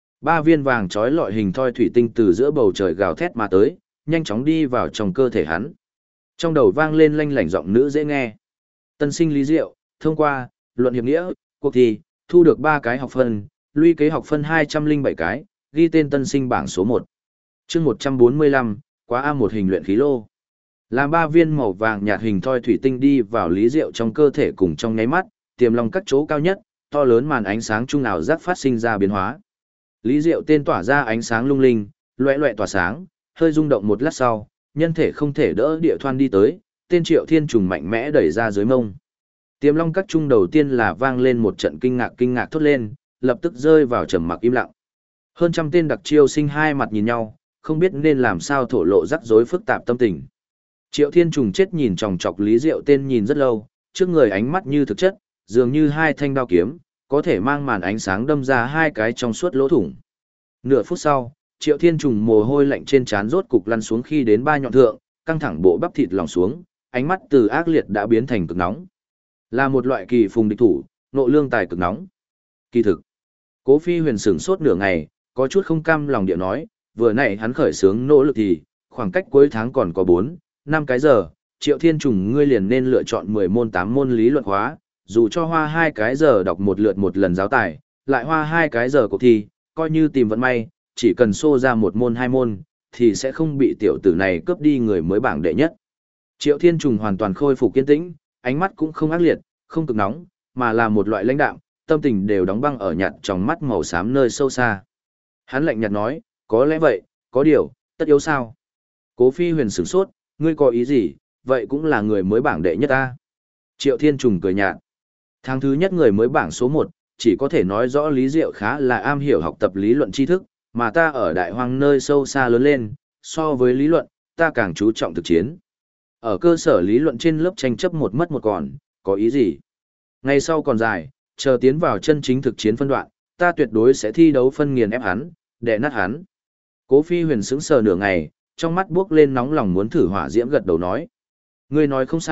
3 viên vàng trói lọi hình thoi thủy tinh từ giữa bầu trời gào thét mà tới, nhanh chóng đi vào trong cơ thể hắn. Trong đầu vang lên lanh lảnh giọng nữ dễ nghe. Tân sinh Lý Diệu, thông qua, luận hiệp nghĩa, cuộc thi, thu được 3 cái học phân, luy kế học phân 207 cái, ghi tên tân sinh bảng số 1. Chương 145, quá A1 hình luyện khí lô. Làm 3 viên màu vàng nhạt hình thoi thủy tinh đi vào Lý Diệu trong cơ thể cùng trong nháy mắt, tiềm long các chỗ cao nhất, to lớn màn ánh sáng trung ảo giác phát sinh ra biến hóa. Lý Diệu tên tỏa ra ánh sáng lung linh, loẻ loẻ tỏa sáng, hơi rung động một lát sau, nhân thể không thể đỡ địa thoan đi tới, tên Triệu Thiên trùng mạnh mẽ đẩy ra dưới mông. Tiềm long các trung đầu tiên là vang lên một trận kinh ngạc thốt lên, lập tức rơi vào trầm mặc im lặng. Hơn trăm tên đặc chiêu sinh hai mặt nhìn nhau, không biết nên làm sao thổ lộ rắc rối phức tạp tâm tình. Triệu Thiên trùng chết nhìn chòng chọc Lý Diệu tên nhìn rất lâu, trước người ánh mắt như thực chất, dường như 2 thanh đao kiếm, có thể mang màn ánh sáng đâm ra 2 cái trong suốt lỗ thủng. Nửa phút sau, Triệu Thiên trùng mồ hôi lạnh trên trán rốt cục lăn xuống khi đến 3 nhọn thượng, căng thẳng bộ bắp thịt lỏng xuống, ánh mắt từ ác liệt đã biến thành cực nóng. Là một loại kỳ phùng địch thủ, nộ lương tài cực nóng. Kỳ thực, Cố Phi Huyền sửng sốt nửa ngày, có chút không cam lòng địa nói, vừa nãy hắn khởi sướng nỗ lực thì, khoảng cách cuối tháng còn có 4-5 cái giờ, Triệu Thiên trùng ngươi liền nên lựa chọn 10 môn 8 môn lý luận khóa, dù cho hoa 2 cái giờ đọc một lượt một lần giáo tài, lại hoa 2 cái giờ cuộc thi, coi như tìm vận may, chỉ cần xô ra 1 môn 2 môn, thì sẽ không bị tiểu tử này cướp đi người mới bảng đệ nhất. Triệu Thiên trùng hoàn toàn khôi phục kiên tĩnh, ánh mắt cũng không ác liệt, không cực nóng, mà là một loại lãnh đạm, tâm tình đều đóng băng ở nhạt trong mắt màu xám nơi sâu xa. Hắn lạnh nhạt nói, có lẽ vậy, có điều, tất yếu sao? Cố Phi Huyền sửng sốt, ngươi có ý gì, vậy cũng là người mới bảng đệ nhất ta. Triệu Thiên trùng cười nhạt. Tháng thứ nhất người mới bảng số 1, chỉ có thể nói rõ Lý Diệu khá là am hiểu học tập lý luận tri thức, mà ta ở đại hoang nơi sâu xa lớn lên, so với lý luận, ta càng chú trọng thực chiến. Ở cơ sở lý luận trên lớp tranh chấp một mất một còn, có ý gì? Ngày sau còn dài, chờ tiến vào chân chính thực chiến phân đoạn, ta tuyệt đối sẽ thi đấu phân nghiền ép hắn, đè nát hắn. Cố Phi Huyền sững sờ nửa ngày, trong mắt buốc lên nóng lòng muốn thử hỏa diễm gật đầu nói. Ngươi nói không sai,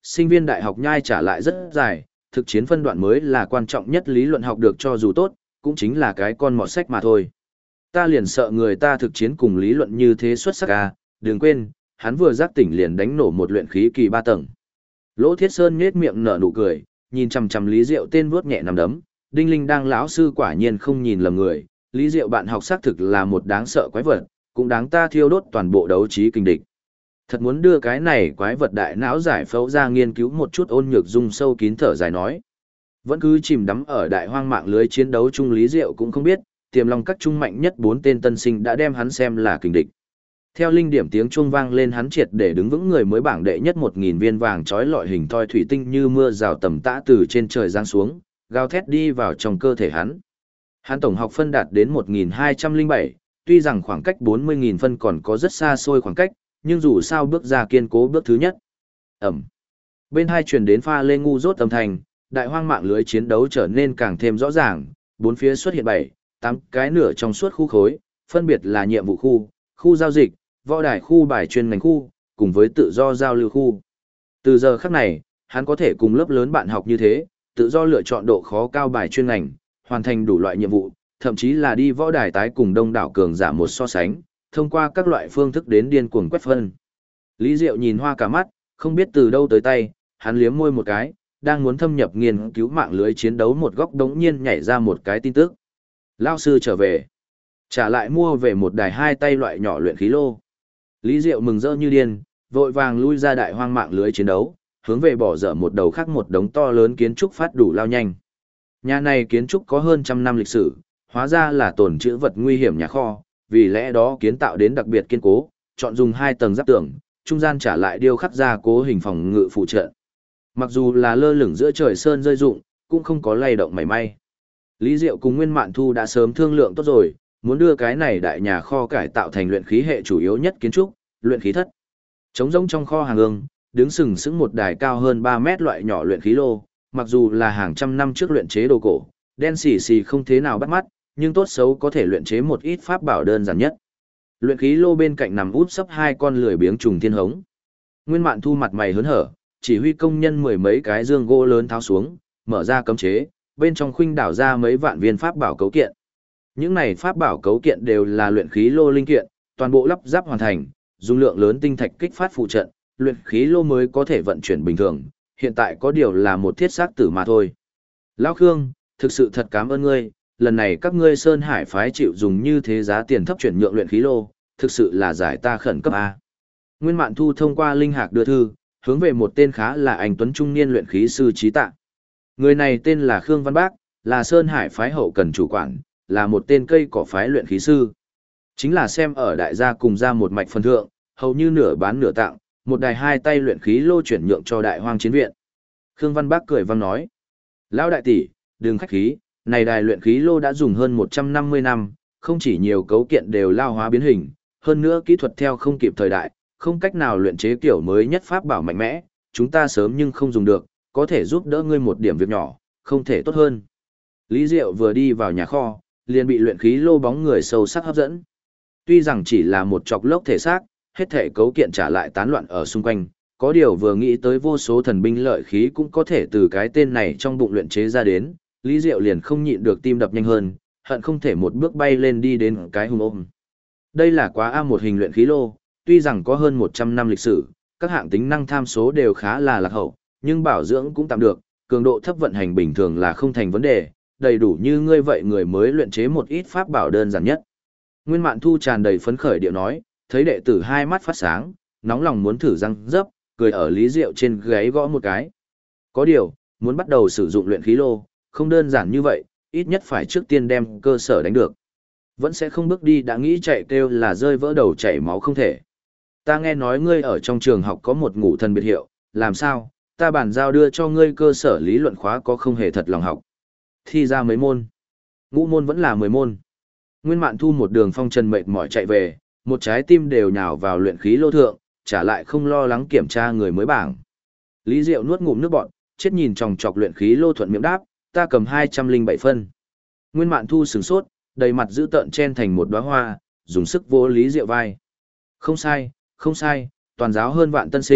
sinh viên đại học nhai trả lại rất dài, thực chiến phân đoạn mới là quan trọng nhất, lý luận học được cho dù tốt, cũng chính là cái con mọt sách mà thôi. Ta liền sợ người ta thực chiến cùng lý luận như thế xuất sắc à, đừng quên, hắn vừa giác tỉnh liền đánh nổ một luyện khí kỳ 3 tầng. Lỗ Thiết Sơn nhếch miệng nở nụ cười, nhìn chằm chằm Lý Diệu tên vuốt nhẹ nằm đấm, Đinh Linh đang lão sư quả nhiên không nhìn lầm người, Lý Diệu bạn học xác thực là một đáng sợ quái vật, cũng đáng ta thiêu đốt toàn bộ đấu trí kinh địch. Thật muốn đưa cái này quái vật đại não giải phẫu ra nghiên cứu một chút. Ôn Nhược Dung sâu kín thở dài nói. Vẫn cứ chìm đắm ở đại hoang mạng lưới chiến đấu chung, Lý Diệu cũng không biết, Tiềm Long các trung mạnh nhất 4 tên tân sinh đã đem hắn xem là kình địch. Theo linh điểm tiếng chuông vang lên, hắn triệt để đứng vững người mới, bảng đệ nhất 1000 viên vàng trói lọi hình thoi thủy tinh như mưa rào tầm tã từ trên trời giáng xuống, gào thét đi vào trong cơ thể hắn. Hắn tổng học phân đạt đến 1207, tuy rằng khoảng cách 40.000 phân còn có rất xa xôi khoảng cách, nhưng dù sao bước ra kiên cố bước thứ nhất. Ẩm. Bên hai truyền đến pha lê ngu rốt âm thanh, đại hoang mạng lưới chiến đấu trở nên càng thêm rõ ràng, bốn phía xuất hiện 7, 8 cái nửa trong suốt khu khối, phân biệt là nhiệm vụ khu, khu giao dịch, võ đài khu, bài chuyên ngành khu, cùng với tự do giao lưu khu. Từ giờ khắc này, hắn có thể cùng lớp lớn bạn học như thế, tự do lựa chọn độ khó cao bài chuyên ngành, hoàn thành đủ loại nhiệm vụ, thậm chí là đi võ đài tái cùng đông đảo cường giả một so sánh, thông qua các loại phương thức đến điên cuồng quét phân. Lý Diệu nhìn hoa cả mắt, không biết từ đâu tới tay, hắn liếm môi một cái, đang muốn thâm nhập nghiên cứu mạng lưới chiến đấu, một góc đống nhiên nhảy ra một cái tin tức. Lao sư trở về. Trả lại mua về một đài 2 tay loại nhỏ luyện khí lô. Lý Diệu mừng rỡ như điên, vội vàng lui ra đại hoang mạng lưới chiến đấu, hướng về bỏ dở một đầu khác một đống to lớn kiến trúc phát đủ lao nhanh. Nhà này kiến trúc có hơn 100 năm lịch sử, hóa ra là tồn trữ vật nguy hiểm nhà kho, vì lẽ đó kiến tạo đến đặc biệt kiên cố, chọn dùng 2 tầng giáp tường, trung gian trả lại điêu khắc ra cố hình phòng ngự phụ trợ. Mặc dù là lơ lửng giữa trời sơn rơi rụng, cũng không có lay động mảy may. Lý Diệu cùng Nguyên Mạn Thu đã sớm thương lượng tốt rồi, muốn đưa cái này đại nhà kho cải tạo thành luyện khí hệ chủ yếu nhất kiến trúc, luyện khí thất. Trống rỗng trong kho hàng ương, đứng sừng sững một đài cao hơn 3 mét loại nhỏ luyện khí lô, mặc dù là hàng trăm năm trước luyện chế đồ cổ, đen xì xì không thế nào bắt mắt, nhưng tốt xấu có thể luyện chế một ít pháp bảo đơn giản nhất. Luyện khí lô bên cạnh nằm úp sấp 2 con lười biếng trùng thiên hống. Nguyên Mạn Thu mặt mày hớn hở, chỉ huy công nhân 10 mấy cái dương gỗ lớn tháo xuống, mở ra cấm chế, bên trong khuynh đảo ra mấy vạn viên pháp bảo cấu kiện. Những này pháp bảo cấu kiện đều là luyện khí lô linh kiện, toàn bộ lắp ráp hoàn thành, dùng lượng lớn tinh thạch kích phát phụ trận, luyện khí lô mới có thể vận chuyển bình thường, hiện tại có điều là một thiết xác tử mà thôi. Lão Khương, thực sự thật cảm ơn ngươi, lần này các ngươi Sơn Hải phái chịu dùng như thế giá tiền thấp chuyển nhượng luyện khí lô, thực sự là giải ta khẩn cấp a. Nguyên Mạn Thu thông qua linh hạc đưa thư, hướng về một tên khá là anh tuấn trung niên luyện khí sư trí tạ. Người này tên là Khương Văn Bác, là Sơn Hải phái hậu cần chủ quản, là một tên cây cỏ phái luyện khí sư. Chính là xem ở đại gia cùng ra một mạch phần thượng, hầu như nửa bán nửa tặng, một đài 2 tay luyện khí lô chuyển nhượng cho đại hoang chiến viện. Khương Văn Bác cười vang nói: "Lão đại tỷ, đừng khách khí, này đài luyện khí lô đã dùng hơn 150 năm, không chỉ nhiều cấu kiện đều lao hóa biến hình, hơn nữa kỹ thuật theo không kịp thời đại, không cách nào luyện chế kiểu mới nhất pháp bảo mạnh mẽ, chúng ta sớm nhưng không dùng được, có thể giúp đỡ ngươi một điểm việc nhỏ, không thể tốt hơn." Lý Diệu vừa đi vào nhà kho, liền bị luyện khí lô bóng người sâu sắc hấp dẫn. Tuy rằng chỉ là một chọc lốc thể xác, hết thể cấu kiện trả lại tán loạn ở xung quanh, có điều vừa nghĩ tới vô số thần binh lợi khí cũng có thể từ cái tên này trong bụng luyện chế ra đến, Lý Diệu liền không nhịn được tim đập nhanh hơn, hận không thể một bước bay lên đi đến cái hùng ôm. Đây là quá A một hình luyện khí lô, tuy rằng có hơn 100 năm lịch sử, các hạng tính năng tham số đều khá là lạc hậu, nhưng bảo dưỡng cũng tạm được, cường độ thấp vận hành bình thường là không thành vấn đề, đầy đủ như ngươi vậy người mới luyện chế một ít pháp bảo đơn giản nhất. Nguyên Mạn Thu tràn đầy phấn khởi điệu nói, thấy đệ tử hai mắt phát sáng, nóng lòng muốn thử răng dấp, cười ở Lý Diệu trên gáy gõ một cái. Có điều, muốn bắt đầu sử dụng luyện khí lô, không đơn giản như vậy, ít nhất phải trước tiên đem cơ sở đánh được. Vẫn sẽ không bước đi đã nghĩ chạy kêu là rơi vỡ đầu chảy máu không thể. Ta nghe nói ngươi ở trong trường học có một ngũ thần biệt hiệu, làm sao, ta bàn giao đưa cho ngươi cơ sở lý luận khóa có không hề thật lòng học. Thi ra mấy môn. Ngũ môn vẫn là 10 môn. Nguyên Mạn Thu một đường phong trần mệt mỏi chạy về, một trái tim đều nhào vào luyện khí lô thượng, trả lại không lo lắng kiểm tra người mới bảng. Lý Diệu nuốt ngụm nước bọt, chết nhìn chòng chọc luyện khí lô thuận miệng đáp, ta cầm 207 phân. Nguyên Mạn Thu sửng sốt, đầy mặt giữ tợn chen thành một đóa hoa, dùng sức vỗ Lý Diệu vai. Không sai, không sai, toàn giáo hơn vạn tân sinh,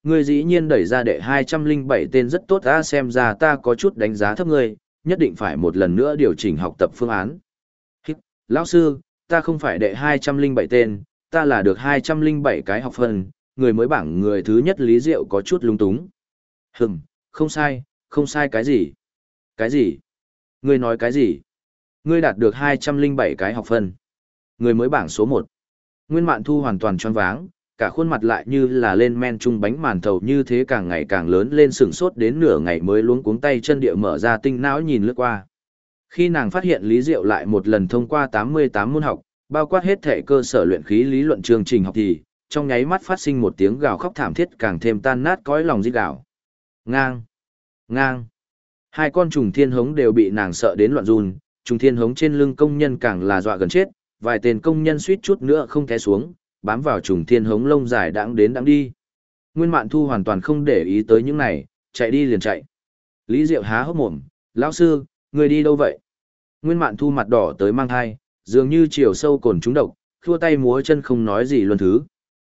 Ngươi dĩ nhiên đẩy ra đệ 207 tên rất tốt ta xem ra ta có chút đánh giá thấp ngươi, nhất định phải một lần nữa điều chỉnh học tập phương án. Lão sư, ta không phải đệ 207 tên, ta là được 207 cái học phần, người mới bảng người thứ nhất Lý Diệu có chút lung túng. Không sai, không sai cái gì? Cái gì? Ngươi nói cái gì? Ngươi đạt được 207 cái học phần. Người mới bảng số 1. Nguyên Mạn Thu hoàn toàn choáng váng, cả khuôn mặt lại như là lên men chung bánh màn thầu như thế càng ngày càng lớn lên sửng sốt đến nửa ngày mới luống cuống tay chân địa mở ra tinh não nhìn lướt qua. Khi nàng phát hiện Lý Diệu lại một lần thông qua 88 môn học, bao quát hết thể cơ sở luyện khí lý luận chương trình học thì, trong nháy mắt phát sinh một tiếng gào khóc thảm thiết càng thêm tan nát cõi lòng rít gào. Ngang! Ngang! Hai con trùng thiên hống đều bị nàng sợ đến loạn run, trùng thiên hống trên lưng công nhân càng là dọa gần chết, vài tên công nhân suýt chút nữa không té xuống, bám vào trùng thiên hống lông dài đãng đến đãng đi. Nguyên Mạn Thu hoàn toàn không để ý tới những này, chạy đi liền chạy. Lý Diệu há hốc mồm, lão sư, người đi đâu vậy? Nguyên Mạn Thu mặt đỏ tới mang thai, dường như chiều sâu cồn trúng độc, khua tay múa chân không nói gì luôn thứ.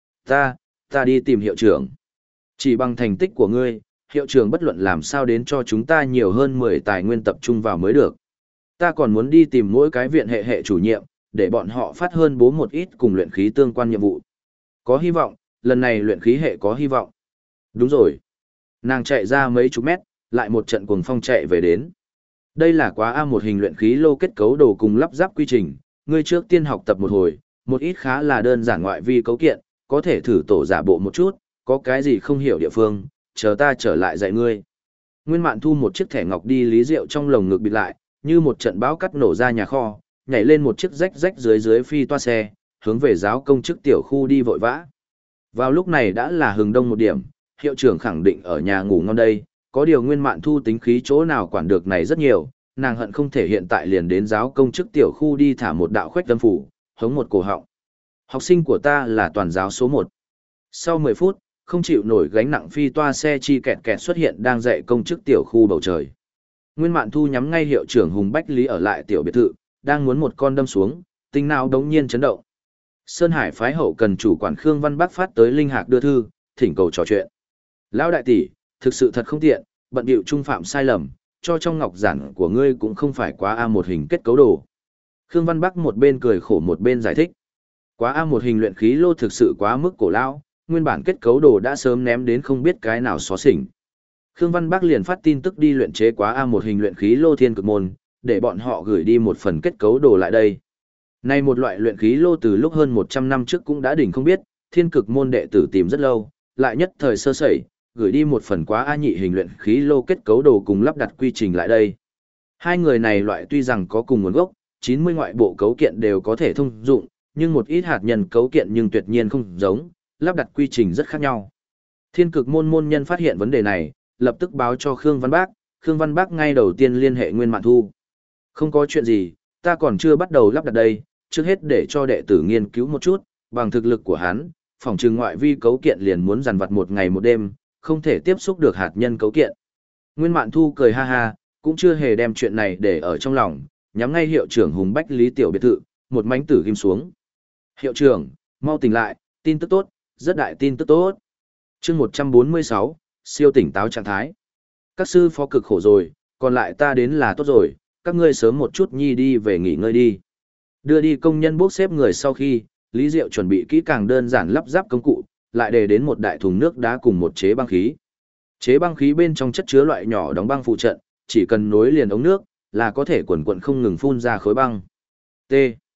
Ta đi tìm hiệu trưởng. Chỉ bằng thành tích của ngươi, hiệu trưởng bất luận làm sao đến cho chúng ta nhiều hơn 10 tài nguyên tập trung vào mới được. Ta còn muốn đi tìm mỗi cái viện hệ chủ nhiệm, để bọn họ phát hơn bố một ít cùng luyện khí tương quan nhiệm vụ. Có hy vọng, lần này luyện khí hệ có hy vọng. Đúng rồi. Nàng chạy ra mấy chục mét, lại một trận cuồng phong chạy về đến. Đây là quá A một hình luyện khí lô kết cấu đồ cùng lắp ráp quy trình, ngươi trước tiên học tập một hồi, một ít khá là đơn giản ngoại vi cấu kiện, có thể thử tổ giả bộ một chút, có cái gì không hiểu địa phương, chờ ta trở lại dạy ngươi. Nguyên Mạn Thu một chiếc thẻ ngọc đi Lý Diệu trong lồng ngực bịt lại, như một trận bão cắt nổ ra nhà kho, nhảy lên một chiếc rách rách dưới phi toa xe, hướng về giáo công chức tiểu khu đi vội vã. Vào lúc này đã là hừng đông một điểm, hiệu trưởng khẳng định ở nhà ngủ ngon đây, có điều Nguyên Mạn Thu tính khí chỗ nào quản được này rất nhiều, nàng hận không thể hiện tại liền đến giáo công chức tiểu khu đi thả một đạo khoách tâm phủ, hống một cổ họng. Học sinh của ta là toàn giáo số 1. Sau 10 phút, không chịu nổi gánh nặng phi toa xe chi kẹt kẹt xuất hiện đang dạy công chức tiểu khu bầu trời. Nguyên Mạn Thu nhắm ngay hiệu trưởng Hùng Bách Lý ở lại tiểu biệt thự, đang muốn một con đâm xuống, tinh não đống nhiên chấn động. Sơn Hải phái hậu cần chủ quản Khương Văn Bắc phát tới Linh Hạc đưa thư, thỉnh cầu trò chuyện. Lão đại tỷ, thực sự thật không tiện, bận điệu trung phạm sai lầm, cho trong ngọc giản của ngươi cũng không phải quá A một hình kết cấu đồ. Khương Văn Bắc một bên cười khổ một bên giải thích. Quá A một hình luyện khí lô thực sự quá mức cổ lão, nguyên bản kết cấu đồ đã sớm ném đến không biết cái nào xóa xỉnh. Khương Văn Bắc liền phát tin tức đi luyện chế quá A một hình luyện khí lô thiên cực môn, để bọn họ gửi đi một phần kết cấu đồ lại đây. Này một loại luyện khí lô từ lúc hơn 100 năm trước cũng đã đỉnh không biết, thiên cực môn đệ tử tìm rất lâu, lại nhất thời sơ sẩy, gửi đi một phần quá A nhị hình luyện khí lô kết cấu đồ cùng lắp đặt quy trình lại đây. Hai người này loại tuy rằng có cùng nguồn gốc, 90 ngoại bộ cấu kiện đều có thể thông dụng, nhưng một ít hạt nhân cấu kiện nhưng tuyệt nhiên không giống, lắp đặt quy trình rất khác nhau. Thiên cực môn môn nhân phát hiện vấn đề này, lập tức báo cho Khương Văn Bác, Khương Văn Bác ngay đầu tiên liên hệ Nguyên Mạn Thu. Không có chuyện gì, ta còn chưa bắt đầu lắp đặt đây, trước hết để cho đệ tử nghiên cứu một chút, bằng thực lực của hắn, phòng trừ ngoại vi cấu kiện liền muốn dằn vặt một ngày một đêm, không thể tiếp xúc được hạt nhân cấu kiện. Nguyên Mạn Thu cười ha ha, cũng chưa hề đem chuyện này để ở trong lòng, nhắm ngay hiệu trưởng Hùng Bách Lý tiểu biệt thự, một mánh tử ghim xuống. Hiệu trưởng, mau tỉnh lại, tin tức tốt, rất đại tin tức tốt. Chương 146, siêu tỉnh táo trạng thái. Các sư phó cực khổ rồi, còn lại ta đến là tốt rồi, các ngươi sớm một chút nhi đi về nghỉ ngơi đi. Đưa đi công nhân bốc xếp người sau khi, Lý Diệu chuẩn bị kỹ càng đơn giản lắp ráp công cụ, lại để đến một đại thùng nước đá cùng một chế băng khí. Chế băng khí bên trong chất chứa loại nhỏ đóng băng phụ trận, chỉ cần nối liền ống nước, là có thể quần quần không ngừng phun ra khối băng. T.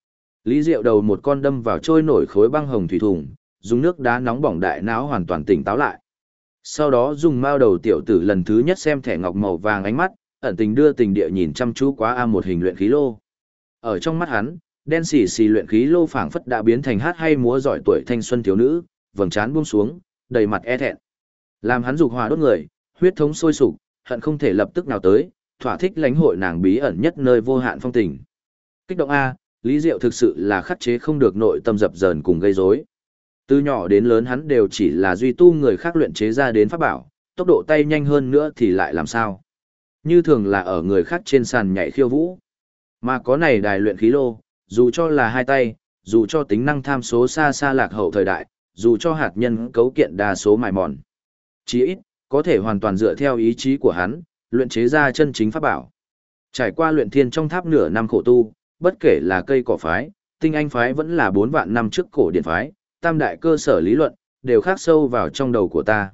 Lý Diệu đầu một con đâm vào trôi nổi khối băng hồng thủy thùng, dùng nước đá nóng bỏng đại não hoàn toàn tỉnh táo lại. Sau đó dùng mao đầu tiểu tử lần thứ nhất xem thẻ ngọc màu vàng ánh mắt, ẩn tình đưa tình địa nhìn chăm chú quá A một hình luyện khí lô. Ở trong mắt hắn, đen xì xì luyện khí lô phảng phất đã biến thành hát hay múa giỏi tuổi thanh xuân thiếu nữ, vầng trán buông xuống, đầy mặt e thẹn. Làm hắn dục hỏa đốt người, huyết thống sôi sục, hận không thể lập tức nào tới, thỏa thích lãnh hội nàng bí ẩn nhất nơi vô hạn phong tình. Kích động A, Lý Diệu thực sự là khắc chế không được nội tâm dập dờn cùng gây rối. Từ nhỏ đến lớn hắn đều chỉ là duy tu người khác luyện chế ra đến pháp bảo, tốc độ tay nhanh hơn nữa thì lại làm sao? Như thường là ở người khác trên sàn nhảy khiêu vũ. Mà có này đài luyện khí lô, dù cho là hai tay, dù cho tính năng tham số xa xa lạc hậu thời đại, dù cho hạt nhân cấu kiện đa số mài mòn. Chí ít, có thể hoàn toàn dựa theo ý chí của hắn, luyện chế ra chân chính pháp bảo. Trải qua luyện thiên trong tháp nửa năm khổ tu, bất kể là cây cỏ phái, tinh anh phái vẫn là 4 vạn năm trước cổ điển phái, tam đại cơ sở lý luận, đều khắc sâu vào trong đầu của ta.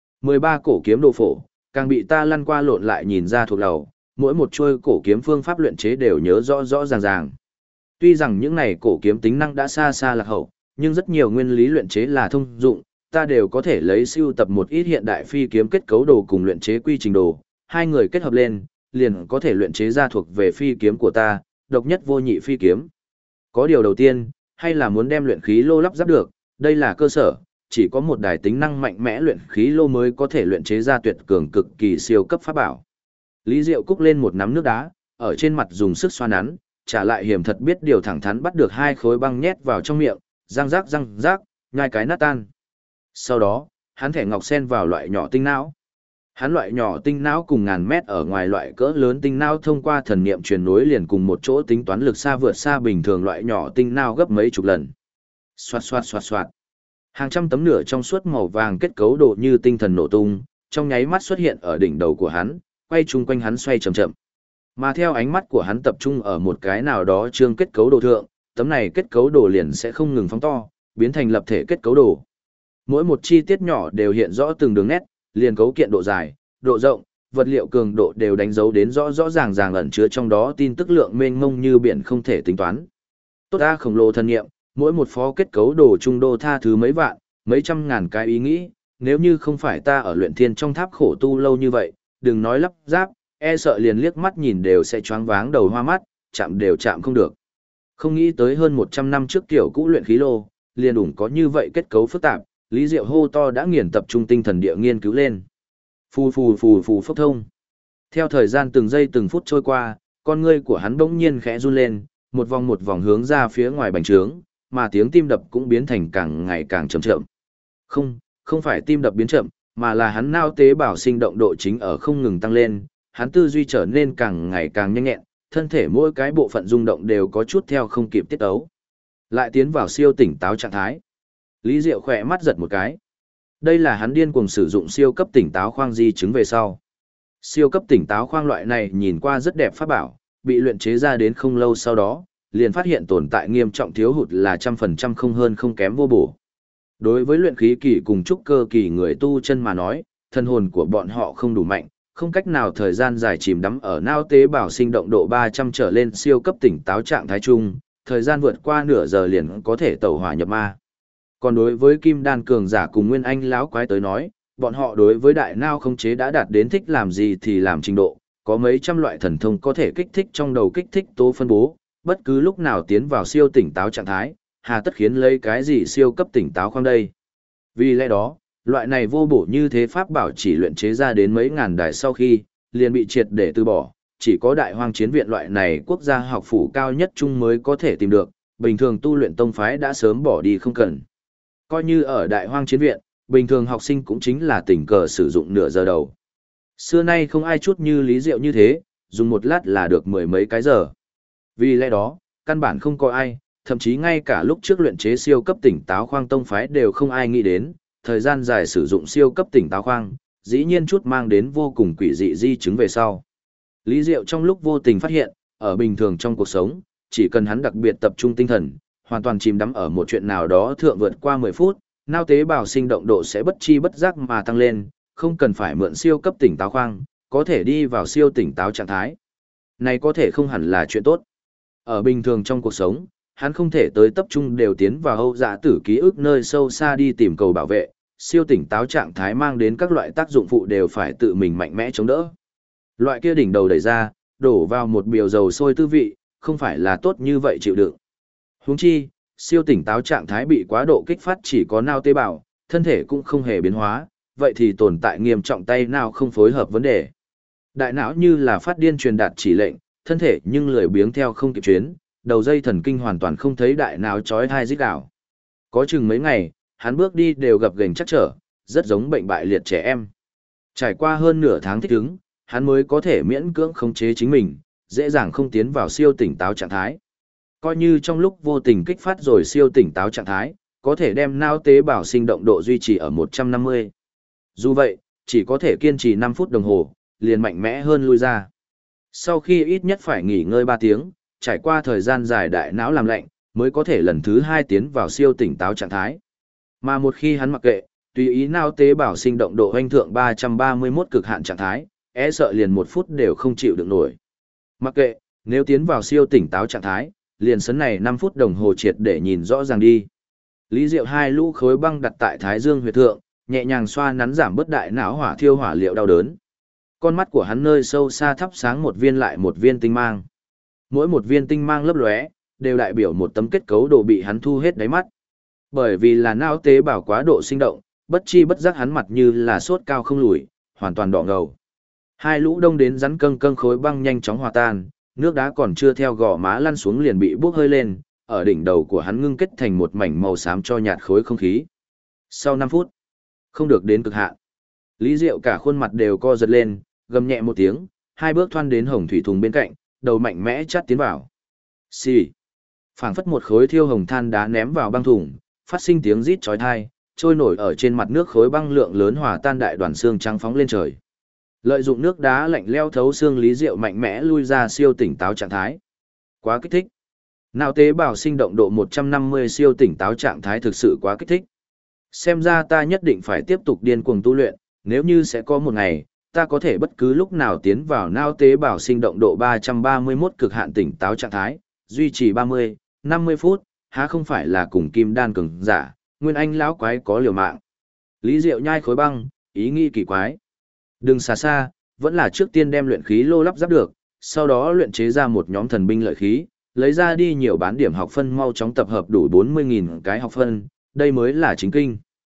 13 cổ kiếm đồ phổ, càng bị ta lăn qua lộn lại nhìn ra thuộc đầu, mỗi một chuôi cổ kiếm phương pháp luyện chế đều nhớ rõ rõ ràng ràng. Tuy rằng những này cổ kiếm tính năng đã xa xa lạc hậu, nhưng rất nhiều nguyên lý luyện chế là thông dụng, ta đều có thể lấy siêu tập một ít hiện đại phi kiếm kết cấu đồ cùng luyện chế quy trình đồ, hai người kết hợp lên, liền có thể luyện chế ra thuộc về phi kiếm của ta, độc nhất vô nhị phi kiếm. Có điều đầu tiên, hay là muốn đem luyện khí lô lắp ráp được, đây là cơ sở, chỉ có một đài tính năng mạnh mẽ luyện khí lô mới có thể luyện chế ra tuyệt cường cực kỳ siêu cấp pháp bảo. Lý Diệu cúc lên một nắm nước đá, ở trên mặt dùng sức xoa nắn, trả lại hiểm thật biết điều thẳng thắn bắt được hai khối băng nhét vào trong miệng, răng rác, nhai cái nát tan. Sau đó, hắn thẻ ngọc sen vào loại nhỏ tinh não. Hắn loại nhỏ tinh não cùng ngàn mét ở ngoài loại cỡ lớn tinh não thông qua thần niệm truyền nối liền cùng một chỗ tính toán lực xa vượt xa bình thường loại nhỏ tinh não gấp mấy chục lần. Xoạt xoạt xoạt xoạt. Hàng trăm tấm nửa trong suốt màu vàng kết cấu độ như tinh thần nổ tung, trong nháy mắt xuất hiện ở đỉnh đầu của hắn, quay chung quanh hắn xoay chậm chậm. Mà theo ánh mắt của hắn tập trung ở một cái nào đó chương kết cấu đồ thượng, tấm này kết cấu đồ liền sẽ không ngừng phóng to, biến thành lập thể kết cấu đồ. Mỗi một chi tiết nhỏ đều hiện rõ từng đường nét, liền cấu kiện độ dài, độ rộng, vật liệu cường độ đều đánh dấu đến rõ rõ ràng ràng ẩn chứa trong đó tin tức lượng mênh mông như biển không thể tính toán. Tốt a khổng lồ thần niệm, mỗi một phó kết cấu đồ trung đô tha thứ mấy vạn, mấy trăm ngàn cái ý nghĩ, nếu như không phải ta ở luyện thiên trong tháp khổ tu lâu như vậy, đừng nói lắp ráp, e sợ liền liếc mắt nhìn đều sẽ choáng váng đầu hoa mắt, chạm đều chạm không được. Không nghĩ tới hơn 100 năm trước kiểu cũ luyện khí lô, liền đủ có như vậy kết cấu phức tạp, Lý Diệu hô to đã nghiền tập trung tinh thần địa nghiên cứu lên. Phù phù phù phù phốc thông. Theo thời gian từng giây từng phút trôi qua, con ngươi của hắn bỗng nhiên khẽ run lên, một vòng hướng ra phía ngoài bành trướng, mà tiếng tim đập cũng biến thành càng ngày càng chậm chậm. Không phải tim đập biến chậm, mà là hắn não tế bào sinh động độ chính ở không ngừng tăng lên, hắn tư duy trở nên càng ngày càng nhanh nhẹn, thân thể mỗi cái bộ phận rung động đều có chút theo không kịp tiết ấu. Lại tiến vào siêu tỉnh táo trạng thái. Lý Diệu khỏe mắt giật một cái. Đây là hắn điên cuồng sử dụng siêu cấp tỉnh táo khoang di chứng về sau. Siêu cấp tỉnh táo khoang loại này nhìn qua rất đẹp pháp bảo, bị luyện chế ra đến không lâu sau đó, liền phát hiện tồn tại nghiêm trọng thiếu hụt là 100% không hơn không kém vô bổ. Đối với luyện khí kỳ cùng trúc cơ kỳ người tu chân mà nói, thân hồn của bọn họ không đủ mạnh, không cách nào thời gian dài chìm đắm ở não tế bào sinh động độ 300 trở lên siêu cấp tỉnh táo trạng thái chung, thời gian vượt qua nửa giờ liền có thể tẩu hỏa nhập ma. Còn đối với kim đan cường giả cùng nguyên anh lão quái tới nói, bọn họ đối với đại não khống chế đã đạt đến thích làm gì thì làm trình độ, có mấy trăm loại thần thông có thể kích thích trong đầu kích thích tố phân bố, bất cứ lúc nào tiến vào siêu tỉnh táo trạng thái, hà tất khiến lấy cái gì siêu cấp tỉnh táo khoang đây. Vì lẽ đó, loại này vô bổ như thế pháp bảo chỉ luyện chế ra đến mấy ngàn đài sau khi, liền bị triệt để từ bỏ, chỉ có đại hoang chiến viện loại này quốc gia học phủ cao nhất chung mới có thể tìm được, bình thường tu luyện tông phái đã sớm bỏ đi không cần. Coi như ở đại hoang chiến viện, bình thường học sinh cũng chính là tình cờ sử dụng nửa giờ đầu. Xưa nay không ai chút như Lý Diệu như thế, dùng một lát là được mười mấy cái giờ. Vì lẽ đó, căn bản không có ai, thậm chí ngay cả lúc trước luyện chế siêu cấp tỉnh táo khoang tông phái đều không ai nghĩ đến, thời gian dài sử dụng siêu cấp tỉnh táo khoang, dĩ nhiên chút mang đến vô cùng quỷ dị di chứng về sau. Lý Diệu trong lúc vô tình phát hiện, ở bình thường trong cuộc sống, chỉ cần hắn đặc biệt tập trung tinh thần, hoàn toàn chìm đắm ở một chuyện nào đó thượng vượt qua 10 phút, não tế bào sinh động độ sẽ bất chi bất giác mà tăng lên, không cần phải mượn siêu cấp tỉnh táo khoang, có thể đi vào siêu tỉnh táo trạng thái. Này có thể không hẳn là chuyện tốt. Ở bình thường trong cuộc sống, hắn không thể tới tập trung đều tiến vào Âu Dạ Tử ký ức nơi sâu xa đi tìm cầu bảo vệ, siêu tỉnh táo trạng thái mang đến các loại tác dụng phụ đều phải tự mình mạnh mẽ chống đỡ. Loại kia đỉnh đầu đẩy ra, đổ vào một biều dầu sôi tư vị, không phải là tốt như vậy chịu đựng. Huống chi, siêu tỉnh táo trạng thái bị quá độ kích phát chỉ có não tế bào, thân thể cũng không hề biến hóa, vậy thì tồn tại nghiêm trọng tay não không phối hợp vấn đề. Đại não như là phát điên truyền đạt chỉ lệnh, thân thể nhưng lười biếng theo không kịp chuyến, đầu dây thần kinh hoàn toàn không thấy đại não chói tai rít gào. Có chừng mấy ngày, hắn bước đi đều gập ghềnh chắc trở, rất giống bệnh bại liệt trẻ em. Trải qua hơn nửa tháng thích ứng, hắn mới có thể miễn cưỡng khống chế chính mình, dễ dàng không tiến vào siêu tỉnh táo trạng thái. Coi như trong lúc vô tình kích phát rồi siêu tỉnh táo trạng thái, có thể đem não tế bào sinh động độ duy trì ở 150. Dù vậy, chỉ có thể kiên trì 5 phút đồng hồ, liền mạnh mẽ hơn lui ra. Sau khi ít nhất phải nghỉ ngơi 3 tiếng, trải qua thời gian dài đại não làm lạnh, mới có thể lần thứ 2 tiến vào siêu tỉnh táo trạng thái. Mà một khi hắn mặc kệ, tùy ý não tế bào sinh động độ hoanh thượng 331 cực hạn trạng thái, e sợ liền 1 phút đều không chịu được nổi. Mặc kệ, nếu tiến vào siêu tỉnh táo trạng thái, liền sấn này 5 phút đồng hồ triệt để nhìn rõ ràng đi. Lý Diệu hai lũ khối băng đặt tại thái dương huyệt thượng, nhẹ nhàng xoa nắn giảm bớt đại não hỏa thiêu hỏa liệu đau đớn. Con mắt của hắn nơi sâu xa thắp sáng một viên lại một viên tinh mang. Mỗi một viên tinh mang lấp lóe, đều đại biểu một tấm kết cấu đồ bị hắn thu hết đáy mắt. Bởi vì là não tế bào quá độ sinh động, bất chi bất giác hắn mặt như là sốt cao không lùi, hoàn toàn đỏ ngầu. Hai lũ đông đến rắn câng câng khối băng nhanh chóng hòa tan, nước đá còn chưa theo gò má lăn xuống liền bị bốc hơi lên, ở đỉnh đầu của hắn ngưng kết thành một mảnh màu xám cho nhạt khối không khí. Sau 5 phút, không được đến cực hạn. Lý Diệu cả khuôn mặt đều co giật lên, gầm nhẹ một tiếng, 2 bước thoăn đến hồng thủy thùng bên cạnh, đầu mạnh mẽ chát tiến vào. Xì. Phảng phất một khối thiêu hồng than đá ném vào băng thùng, phát sinh tiếng rít chói tai, trôi nổi ở trên mặt nước khối băng lượng lớn hòa tan đại đoàn xương trắng phóng lên trời. Lợi dụng nước đá lạnh leo thấu xương Lý Diệu mạnh mẽ lui ra siêu tỉnh táo trạng thái. Quá kích thích. Não tế bào sinh động độ 150 siêu tỉnh táo trạng thái thực sự quá kích thích. Xem ra ta nhất định phải tiếp tục điên cuồng tu luyện, nếu như sẽ có một ngày, ta có thể bất cứ lúc nào tiến vào não tế bào sinh động độ 331 cực hạn tỉnh táo trạng thái, duy trì 30, 50 phút, há không phải là cùng kim đan cường giả, nguyên anh lão quái có liều mạng. Lý Diệu nhai khối băng, ý nghĩ kỳ quái. Đừng xa xa, vẫn là trước tiên đem luyện khí lô lắp ráp được, sau đó luyện chế ra một nhóm thần binh lợi khí, lấy ra đi nhiều bán điểm học phân mau chóng tập hợp đủ 40.000 cái học phân, đây mới là chính kinh.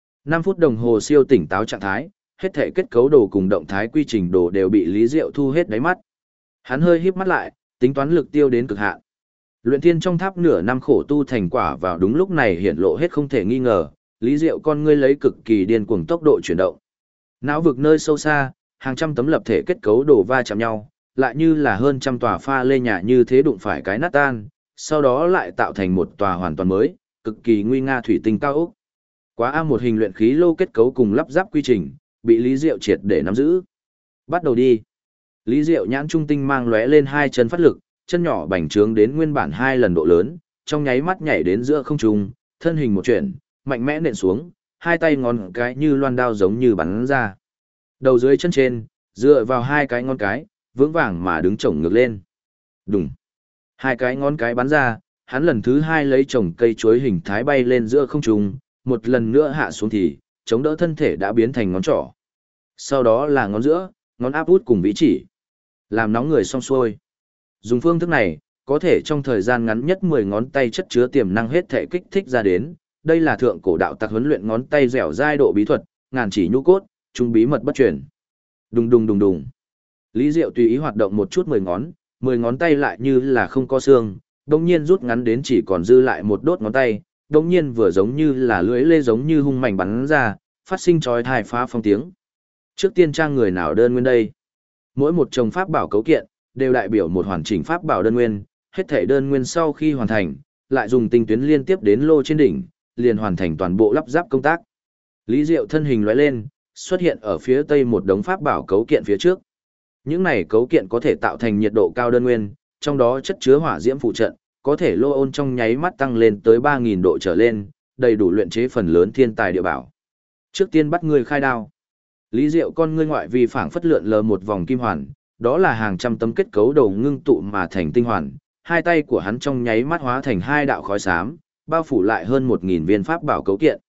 5 phút đồng hồ siêu tỉnh táo trạng thái, hết thể kết cấu đồ cùng động thái quy trình đồ đều bị Lý Diệu thu hết đáy mắt. Hắn hơi híp mắt lại, tính toán lực tiêu đến cực hạn. Luyện thiên trong tháp nửa năm khổ tu thành quả vào đúng lúc này hiển lộ hết không thể nghi ngờ, Lý Diệu con ngươi lấy cực kỳ điên cuồng tốc độ chuyển động. Não vực nơi sâu xa, hàng trăm tấm lập thể kết cấu đổ va chạm nhau, lại như là hơn trăm tòa pha lê nhà như thế đụng phải cái nát tan, sau đó lại tạo thành một tòa hoàn toàn mới, cực kỳ nguy nga thủy tinh cao ốc. Quá A một hình luyện khí lô kết cấu cùng lắp ráp quy trình, bị Lý Diệu triệt để nắm giữ. Bắt đầu đi. Lý Diệu nhãn trung tinh mang lóe lên 2 chân phát lực, chân nhỏ bành trướng đến nguyên bản 2 lần độ lớn, trong nháy mắt nhảy đến giữa không trung, thân hình một chuyển, mạnh mẽ nện xuống, 2 tay ngón cái như loan đao giống như bắn ra. Đầu dưới chân trên, dựa vào 2 cái ngón cái, vững vàng mà đứng chổng ngược lên. Đùng. 2 cái ngón cái bắn ra, hắn lần thứ 2 lấy chồng cây chuối hình thái bay lên giữa không trung, một lần nữa hạ xuống thì, chống đỡ thân thể đã biến thành ngón trỏ. Sau đó là ngón giữa, ngón áp út cùng vĩ chỉ. Làm nóng người xong xuôi. Dùng phương thức này, có thể trong thời gian ngắn nhất 10 ngón tay chất chứa tiềm năng hết thể kích thích ra đến. Đây là thượng cổ đạo tặc huấn luyện ngón tay dẻo dai độ bí thuật, ngàn chỉ nhu cốt, trung bí mật bất truyền. Đùng đùng đùng đùng. Lý Diệu tùy ý hoạt động một chút 10 ngón tay lại như là không có xương, đồng nhiên rút ngắn đến chỉ còn dư lại một đốt ngón tay, đồng nhiên vừa giống như là lưỡi lê giống như hung mảnh bắn ra, phát sinh chói tai phá phong tiếng. Trước tiên trang người nào đơn nguyên đây? Mỗi một chồng pháp bảo cấu kiện, đều đại biểu một hoàn chỉnh pháp bảo đơn nguyên, hết thể đơn nguyên sau khi hoàn thành, lại dùng tinh tuyến liên tiếp đến lô trên đỉnh, liền hoàn thành toàn bộ lắp ráp công tác. Lý Diệu thân hình lóe lên, xuất hiện ở phía tây một đống pháp bảo cấu kiện phía trước. Những này cấu kiện có thể tạo thành nhiệt độ cao đơn nguyên, trong đó chất chứa hỏa diễm phụ trận, có thể lô ôn trong nháy mắt tăng lên tới 3.000 độ trở lên, đầy đủ luyện chế phần lớn thiên tài địa bảo. Trước tiên bắt người khai đao. Lý Diệu con ngươi ngoại vi phảng phất lượn lờ một vòng kim hoàn, đó là hàng trăm tấm kết cấu đầu ngưng tụ mà thành tinh hoàn, 2 tay của hắn trong nháy mắt hóa thành 2 đạo khói xám, bao phủ lại hơn 1.000 viên pháp bảo cấu kiện.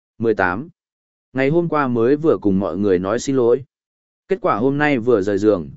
18. Ngày hôm qua mới vừa cùng mọi người nói xin lỗi. Kết quả hôm nay vừa rời giường,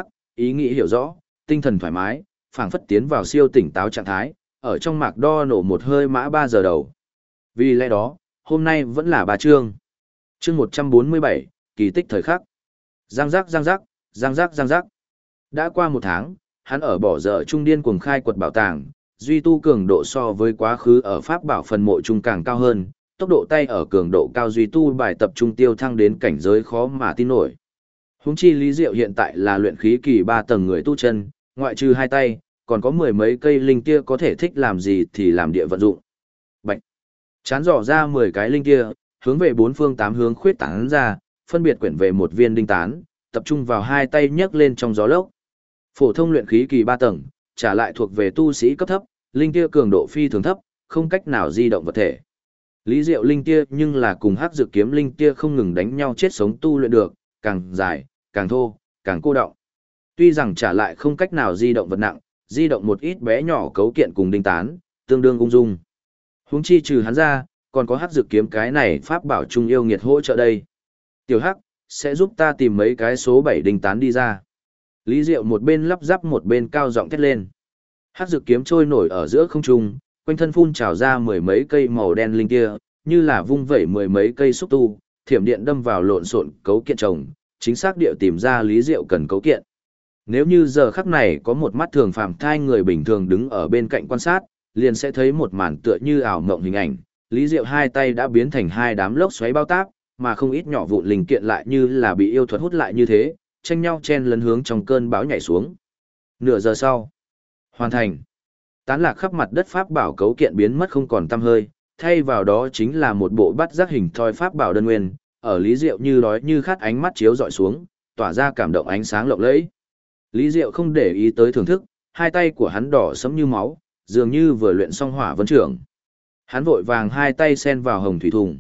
ý nghĩ hiểu rõ, tinh thần thoải mái, phảng phất tiến vào siêu tỉnh táo trạng thái, ở trong mạc đo nổ một hơi mã 3 giờ đầu. Vì lẽ đó, hôm nay vẫn là 3 chương. Chương 147, kỳ tích thời khắc. Giang giác giang giác, giang giác giang giác. Đã qua 1 tháng, hắn ở bỏ dở trung điên cuồng khai quật bảo tàng, duy tu cường độ so với quá khứ ở pháp bảo phần mộ trung càng cao hơn, tốc độ tay ở cường độ cao duy tu bài tập trung tiêu thăng đến cảnh giới khó mà tin nổi. Huống chi Lý Diệu hiện tại là luyện khí kỳ 3 tầng người tu chân, ngoại trừ 2 tay, còn có 10 mấy cây linh tia có thể thích làm gì thì làm địa vận dụng. Bạch. Chán dò ra 10 cái linh tia, hướng về 4 phương 8 hướng khuyết tán ra, phân biệt quyển về một viên đinh tán, tập trung vào hai tay nhấc lên trong gió lốc. Phổ thông luyện khí kỳ 3 tầng, trả lại thuộc về tu sĩ cấp thấp, linh tia cường độ phi thường thấp, không cách nào di động vật thể. Lý Diệu linh tia nhưng là cùng hắc dược kiếm linh tia không ngừng đánh nhau chết sống tu luyện được, càng dài, càng thô, càng cô đọng. Tuy rằng trả lại không cách nào di động vật nặng, di động một ít bé nhỏ cấu kiện cùng đinh tán, tương đương ung dung. Huống chi trừ hắn ra, còn có hắc dược kiếm cái này pháp bảo trung yêu nghiệt hỗ trợ đây. Tiểu Hắc, sẽ giúp ta tìm mấy cái số 7 đinh tán đi ra. Lý Diệu một bên lắp ráp một bên cao giọng thét lên. Hắc dược kiếm trôi nổi ở giữa không trung, quanh thân phun trào ra mười mấy cây màu đen linh kia, như là vung vẩy mười mấy cây xúc tu, thiểm điện đâm vào lộn xộn cấu kiện chồng, chính xác địa tìm ra Lý Diệu cần cấu kiện. Nếu như giờ khắc này có một mắt thường phàm thai người bình thường đứng ở bên cạnh quan sát, liền sẽ thấy một màn tựa như ảo mộng hình ảnh, Lý Diệu hai tay đã biến thành hai đám lốc xoáy bao táp, mà không ít nhỏ vụn linh kiện lại như là bị yêu thuật hút lại như thế, tranh nhau chen lấn hướng trong cơn bão nhảy xuống. Nửa giờ sau, hoàn thành. Tán lạc khắp mặt đất pháp bảo cấu kiện biến mất không còn tăm hơi, thay vào đó chính là một bộ bắt giác hình thoi pháp bảo đơn nguyên, ở Lý Diệu như đói như khát ánh mắt chiếu dọi xuống, tỏa ra cảm động ánh sáng lộng lẫy. Lý Diệu không để ý tới thưởng thức, hai tay của hắn đỏ sẫm như máu, dường như vừa luyện xong hỏa vân trưởng. Hắn vội vàng hai tay sen vào hồng thủy thùng.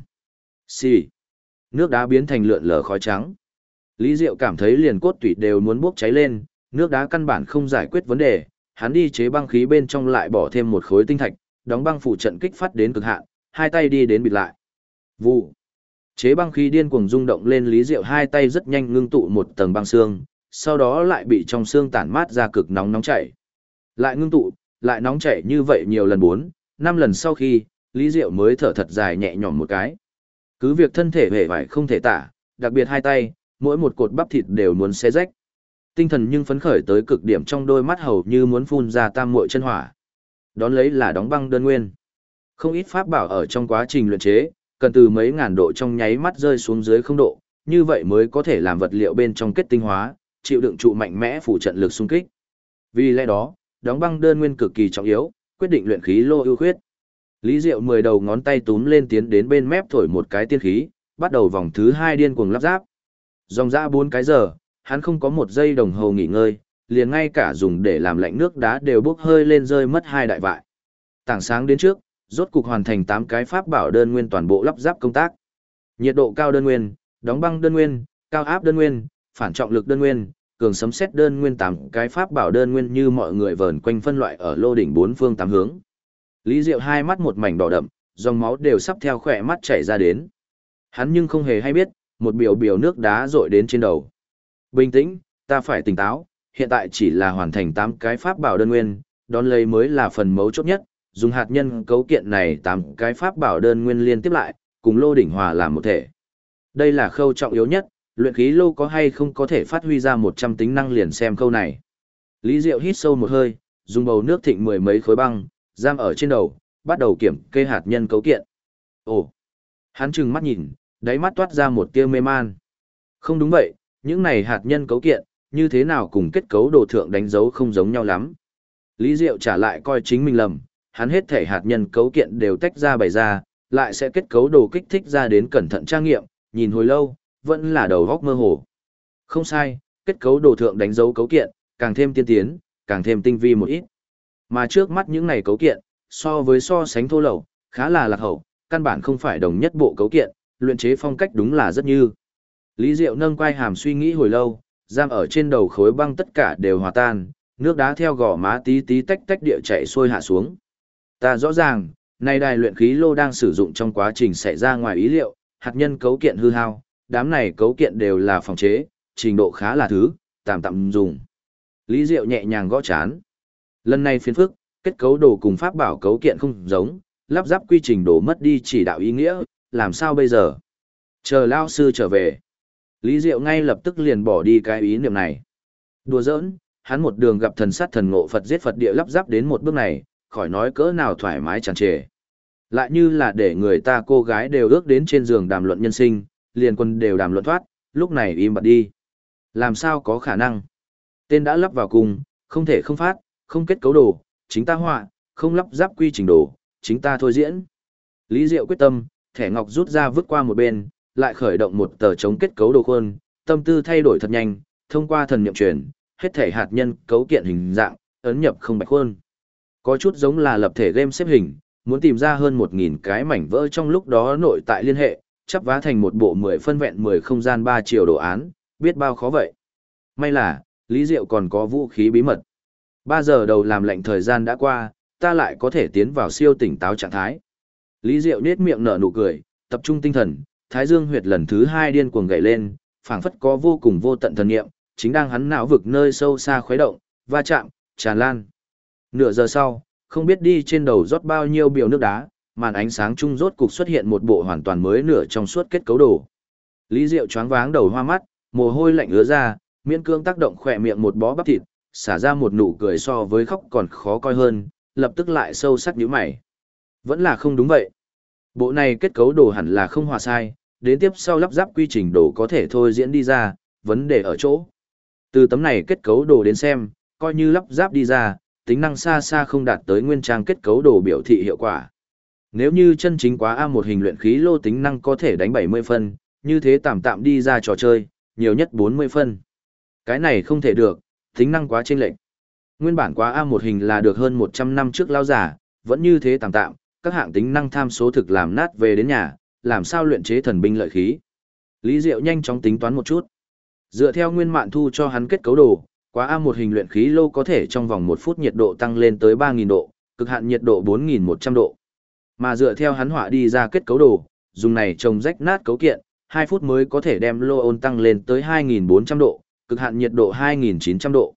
Xì. Nước đá biến thành lượn lờ khói trắng. Lý Diệu cảm thấy liền cốt tủy đều muốn bốc cháy lên, nước đá căn bản không giải quyết vấn đề, hắn đi chế băng khí bên trong lại bỏ thêm một khối tinh thạch, đóng băng phủ trận kích phát đến cực hạn, hai tay đi đến bịt lại. Vụ. Chế băng khí điên cuồng rung động lên, Lý Diệu hai tay rất nhanh ngưng tụ một tầng băng xương, sau đó lại bị trong xương tản mát ra cực nóng nóng chảy. Lại ngưng tụ, lại nóng chảy như vậy nhiều lần 4, 5 lần sau khi, Lý Diệu mới thở thật dài nhẹ nhõm một cái. Cứ việc thân thể hề vải không thể tả, đặc biệt hai tay, mỗi một cột bắp thịt đều muốn xé rách. Tinh thần nhưng phấn khởi tới cực điểm, trong đôi mắt hầu như muốn phun ra tam muội chân hỏa. Đón lấy là đóng băng đơn nguyên. Không ít pháp bảo ở trong quá trình luyện chế, cần từ mấy ngàn độ trong nháy mắt rơi xuống dưới 0 độ, như vậy mới có thể làm vật liệu bên trong kết tinh hóa, chịu đựng trụ mạnh mẽ phủ trận lực xung kích. Vì lẽ đó, đóng băng đơn nguyên cực kỳ trọng yếu, quyết định luyện khí lô ưu khuyết. Lý Diệu 10 đầu ngón tay túm lên tiến đến bên mép thổi một cái tiên khí, bắt đầu vòng thứ 2 điên cuồng lắp ráp. Dòng ra 4 cái giờ, hắn không có một giây đồng hồ nghỉ ngơi, liền ngay cả dùng để làm lạnh nước đá đều bốc hơi lên rơi mất 2 đại vại. Tảng sáng đến trước, rốt cục hoàn thành 8 cái pháp bảo đơn nguyên toàn bộ lắp ráp công tác. Nhiệt độ cao đơn nguyên, đóng băng đơn nguyên, cao áp đơn nguyên, phản trọng lực đơn nguyên, cường sấm sét đơn nguyên, 8 cái pháp bảo đơn nguyên như mọi người vờn quanh phân loại ở lô đỉnh 4 phương 8 hướng. Lý Diệu hai mắt một mảnh đỏ đậm, dòng máu đều sắp theo khỏe mắt chảy ra đến. Hắn nhưng không hề hay biết, một biểu nước đá rội đến trên đầu. Bình tĩnh, ta phải tỉnh táo, hiện tại chỉ là hoàn thành 8 cái pháp bảo đơn nguyên, đón lấy mới là phần mấu chốt nhất, dùng hạt nhân cấu kiện này 8 cái pháp bảo đơn nguyên liên tiếp lại, cùng lô đỉnh hòa làm một thể. Đây là khâu trọng yếu nhất, luyện khí lô có hay không có thể phát huy ra 100 tính năng liền xem khâu này. Lý Diệu hít sâu một hơi, dùng bầu nước thịnh mười mấy khối băng, giam ở trên đầu, bắt đầu kiểm kê hạt nhân cấu kiện. Ồ! Hắn trừng mắt nhìn, đáy mắt toát ra một tia mê man. Không đúng vậy, những này hạt nhân cấu kiện, như thế nào cùng kết cấu đồ thượng đánh dấu không giống nhau lắm. Lý Diệu trả lại coi chính mình lầm, hắn hết thể hạt nhân cấu kiện đều tách ra bày ra, lại sẽ kết cấu đồ kích thích ra đến cẩn thận tra nghiệm, nhìn hồi lâu, vẫn là đầu góc mơ hồ. Không sai, kết cấu đồ thượng đánh dấu cấu kiện, càng thêm tiên tiến, càng thêm tinh vi một ít. Mà trước mắt những này cấu kiện, so sánh thô lậu, khá là lạc hậu, căn bản không phải đồng nhất bộ cấu kiện, luyện chế phong cách đúng là rất như. Lý Diệu nâng quai hàm suy nghĩ hồi lâu, giam ở trên đầu khối băng tất cả đều hòa tan, nước đá theo gò má tí tí tách tách địa chảy xuôi hạ xuống. Ta rõ ràng, nay đài luyện khí lô đang sử dụng trong quá trình xảy ra ngoài ý liệu, hạt nhân cấu kiện hư hao, đám này cấu kiện đều là phòng chế, trình độ khá là thứ, tạm dùng. Lý Diệu nhẹ nhàng gõ chán. Lần này phiền phức, kết cấu đồ cùng pháp bảo cấu kiện không giống, lắp ráp quy trình đồ mất đi chỉ đạo ý nghĩa, làm sao bây giờ? Chờ lao sư trở về. Lý Diệu ngay lập tức liền bỏ đi cái ý niệm này. Đùa giỡn, hắn một đường gặp thần sát thần ngộ Phật giết Phật địa lắp ráp đến một bước này, khỏi nói cỡ nào thoải mái tràn trề. Lại như là để người ta cô gái đều ước đến trên giường đàm luận nhân sinh, liền quân đều đàm luận thoát, lúc này im bặt đi. Làm sao có khả năng? Tên đã lắp vào cùng, không thể không phát, không kết cấu đồ, chính ta họa, không lắp ráp quy trình đồ, chính ta thôi diễn. Lý Diệu quyết tâm, thẻ ngọc rút ra vứt qua một bên, lại khởi động một tờ chống kết cấu đồ khuôn, tâm tư thay đổi thật nhanh, thông qua thần niệm truyền, hết thể hạt nhân cấu kiện hình dạng, ấn nhập không bạch khuôn. Có chút giống là lập thể game xếp hình, muốn tìm ra hơn 1000 cái mảnh vỡ trong lúc đó nội tại liên hệ, chắp vá thành một bộ 10 phân vẹn 10 không gian 3 chiều đồ án, biết bao khó vậy. May là, Lý Diệu còn có vũ khí bí mật. 3 giờ đầu làm lệnh thời gian đã qua, ta lại có thể tiến vào siêu tỉnh táo trạng thái. Lý Diệu nhếch miệng nở nụ cười, tập trung tinh thần, Thái Dương huyệt lần thứ 2 điên cuồng gảy lên, phảng phất có vô cùng vô tận thần niệm, chính đang hắn não vực nơi sâu xa khuấy động, va chạm, tràn lan. Nửa giờ sau, không biết đi trên đầu rót bao nhiêu biểu nước đá, màn ánh sáng trung rốt cục xuất hiện một bộ hoàn toàn mới nửa trong suốt kết cấu đồ. Lý Diệu choáng váng đầu hoa mắt, mồ hôi lạnh ứa ra, miễn cương tác động khỏe miệng một bó bắp thịt, xả ra một nụ cười so với khóc còn khó coi hơn, lập tức lại sâu sắc nhíu mày. Vẫn là không đúng vậy. Bộ này kết cấu đồ hẳn là không hòa sai, đến tiếp sau lắp ráp quy trình đồ có thể thôi diễn đi ra, vấn đề ở chỗ. Từ tấm này kết cấu đồ đến xem, coi như lắp ráp đi ra, tính năng xa xa không đạt tới nguyên trang kết cấu đồ biểu thị hiệu quả. Nếu như chân chính quá A1 hình luyện khí lô tính năng có thể đánh 70 phân, như thế tạm tạm đi ra trò chơi, nhiều nhất 40 phân. Cái này không thể được, tính năng quá chênh lệch. Nguyên bản quá A1 hình là được hơn 100 năm trước lao giả, vẫn như thế tạm tạm, các hạng tính năng tham số thực làm nát về đến nhà, làm sao luyện chế thần binh lợi khí. Lý Diệu nhanh chóng tính toán một chút. Dựa theo nguyên mạn thu cho hắn kết cấu đồ, quá A1 hình luyện khí lô có thể trong vòng 1 phút nhiệt độ tăng lên tới 3000 độ, cực hạn nhiệt độ 4100 độ. Mà dựa theo hắn họa đi ra kết cấu đồ, dùng này trồng rách nát cấu kiện, 2 phút mới có thể đem lô ôn tăng lên tới 2400 độ, cực hạn nhiệt độ 2900 độ.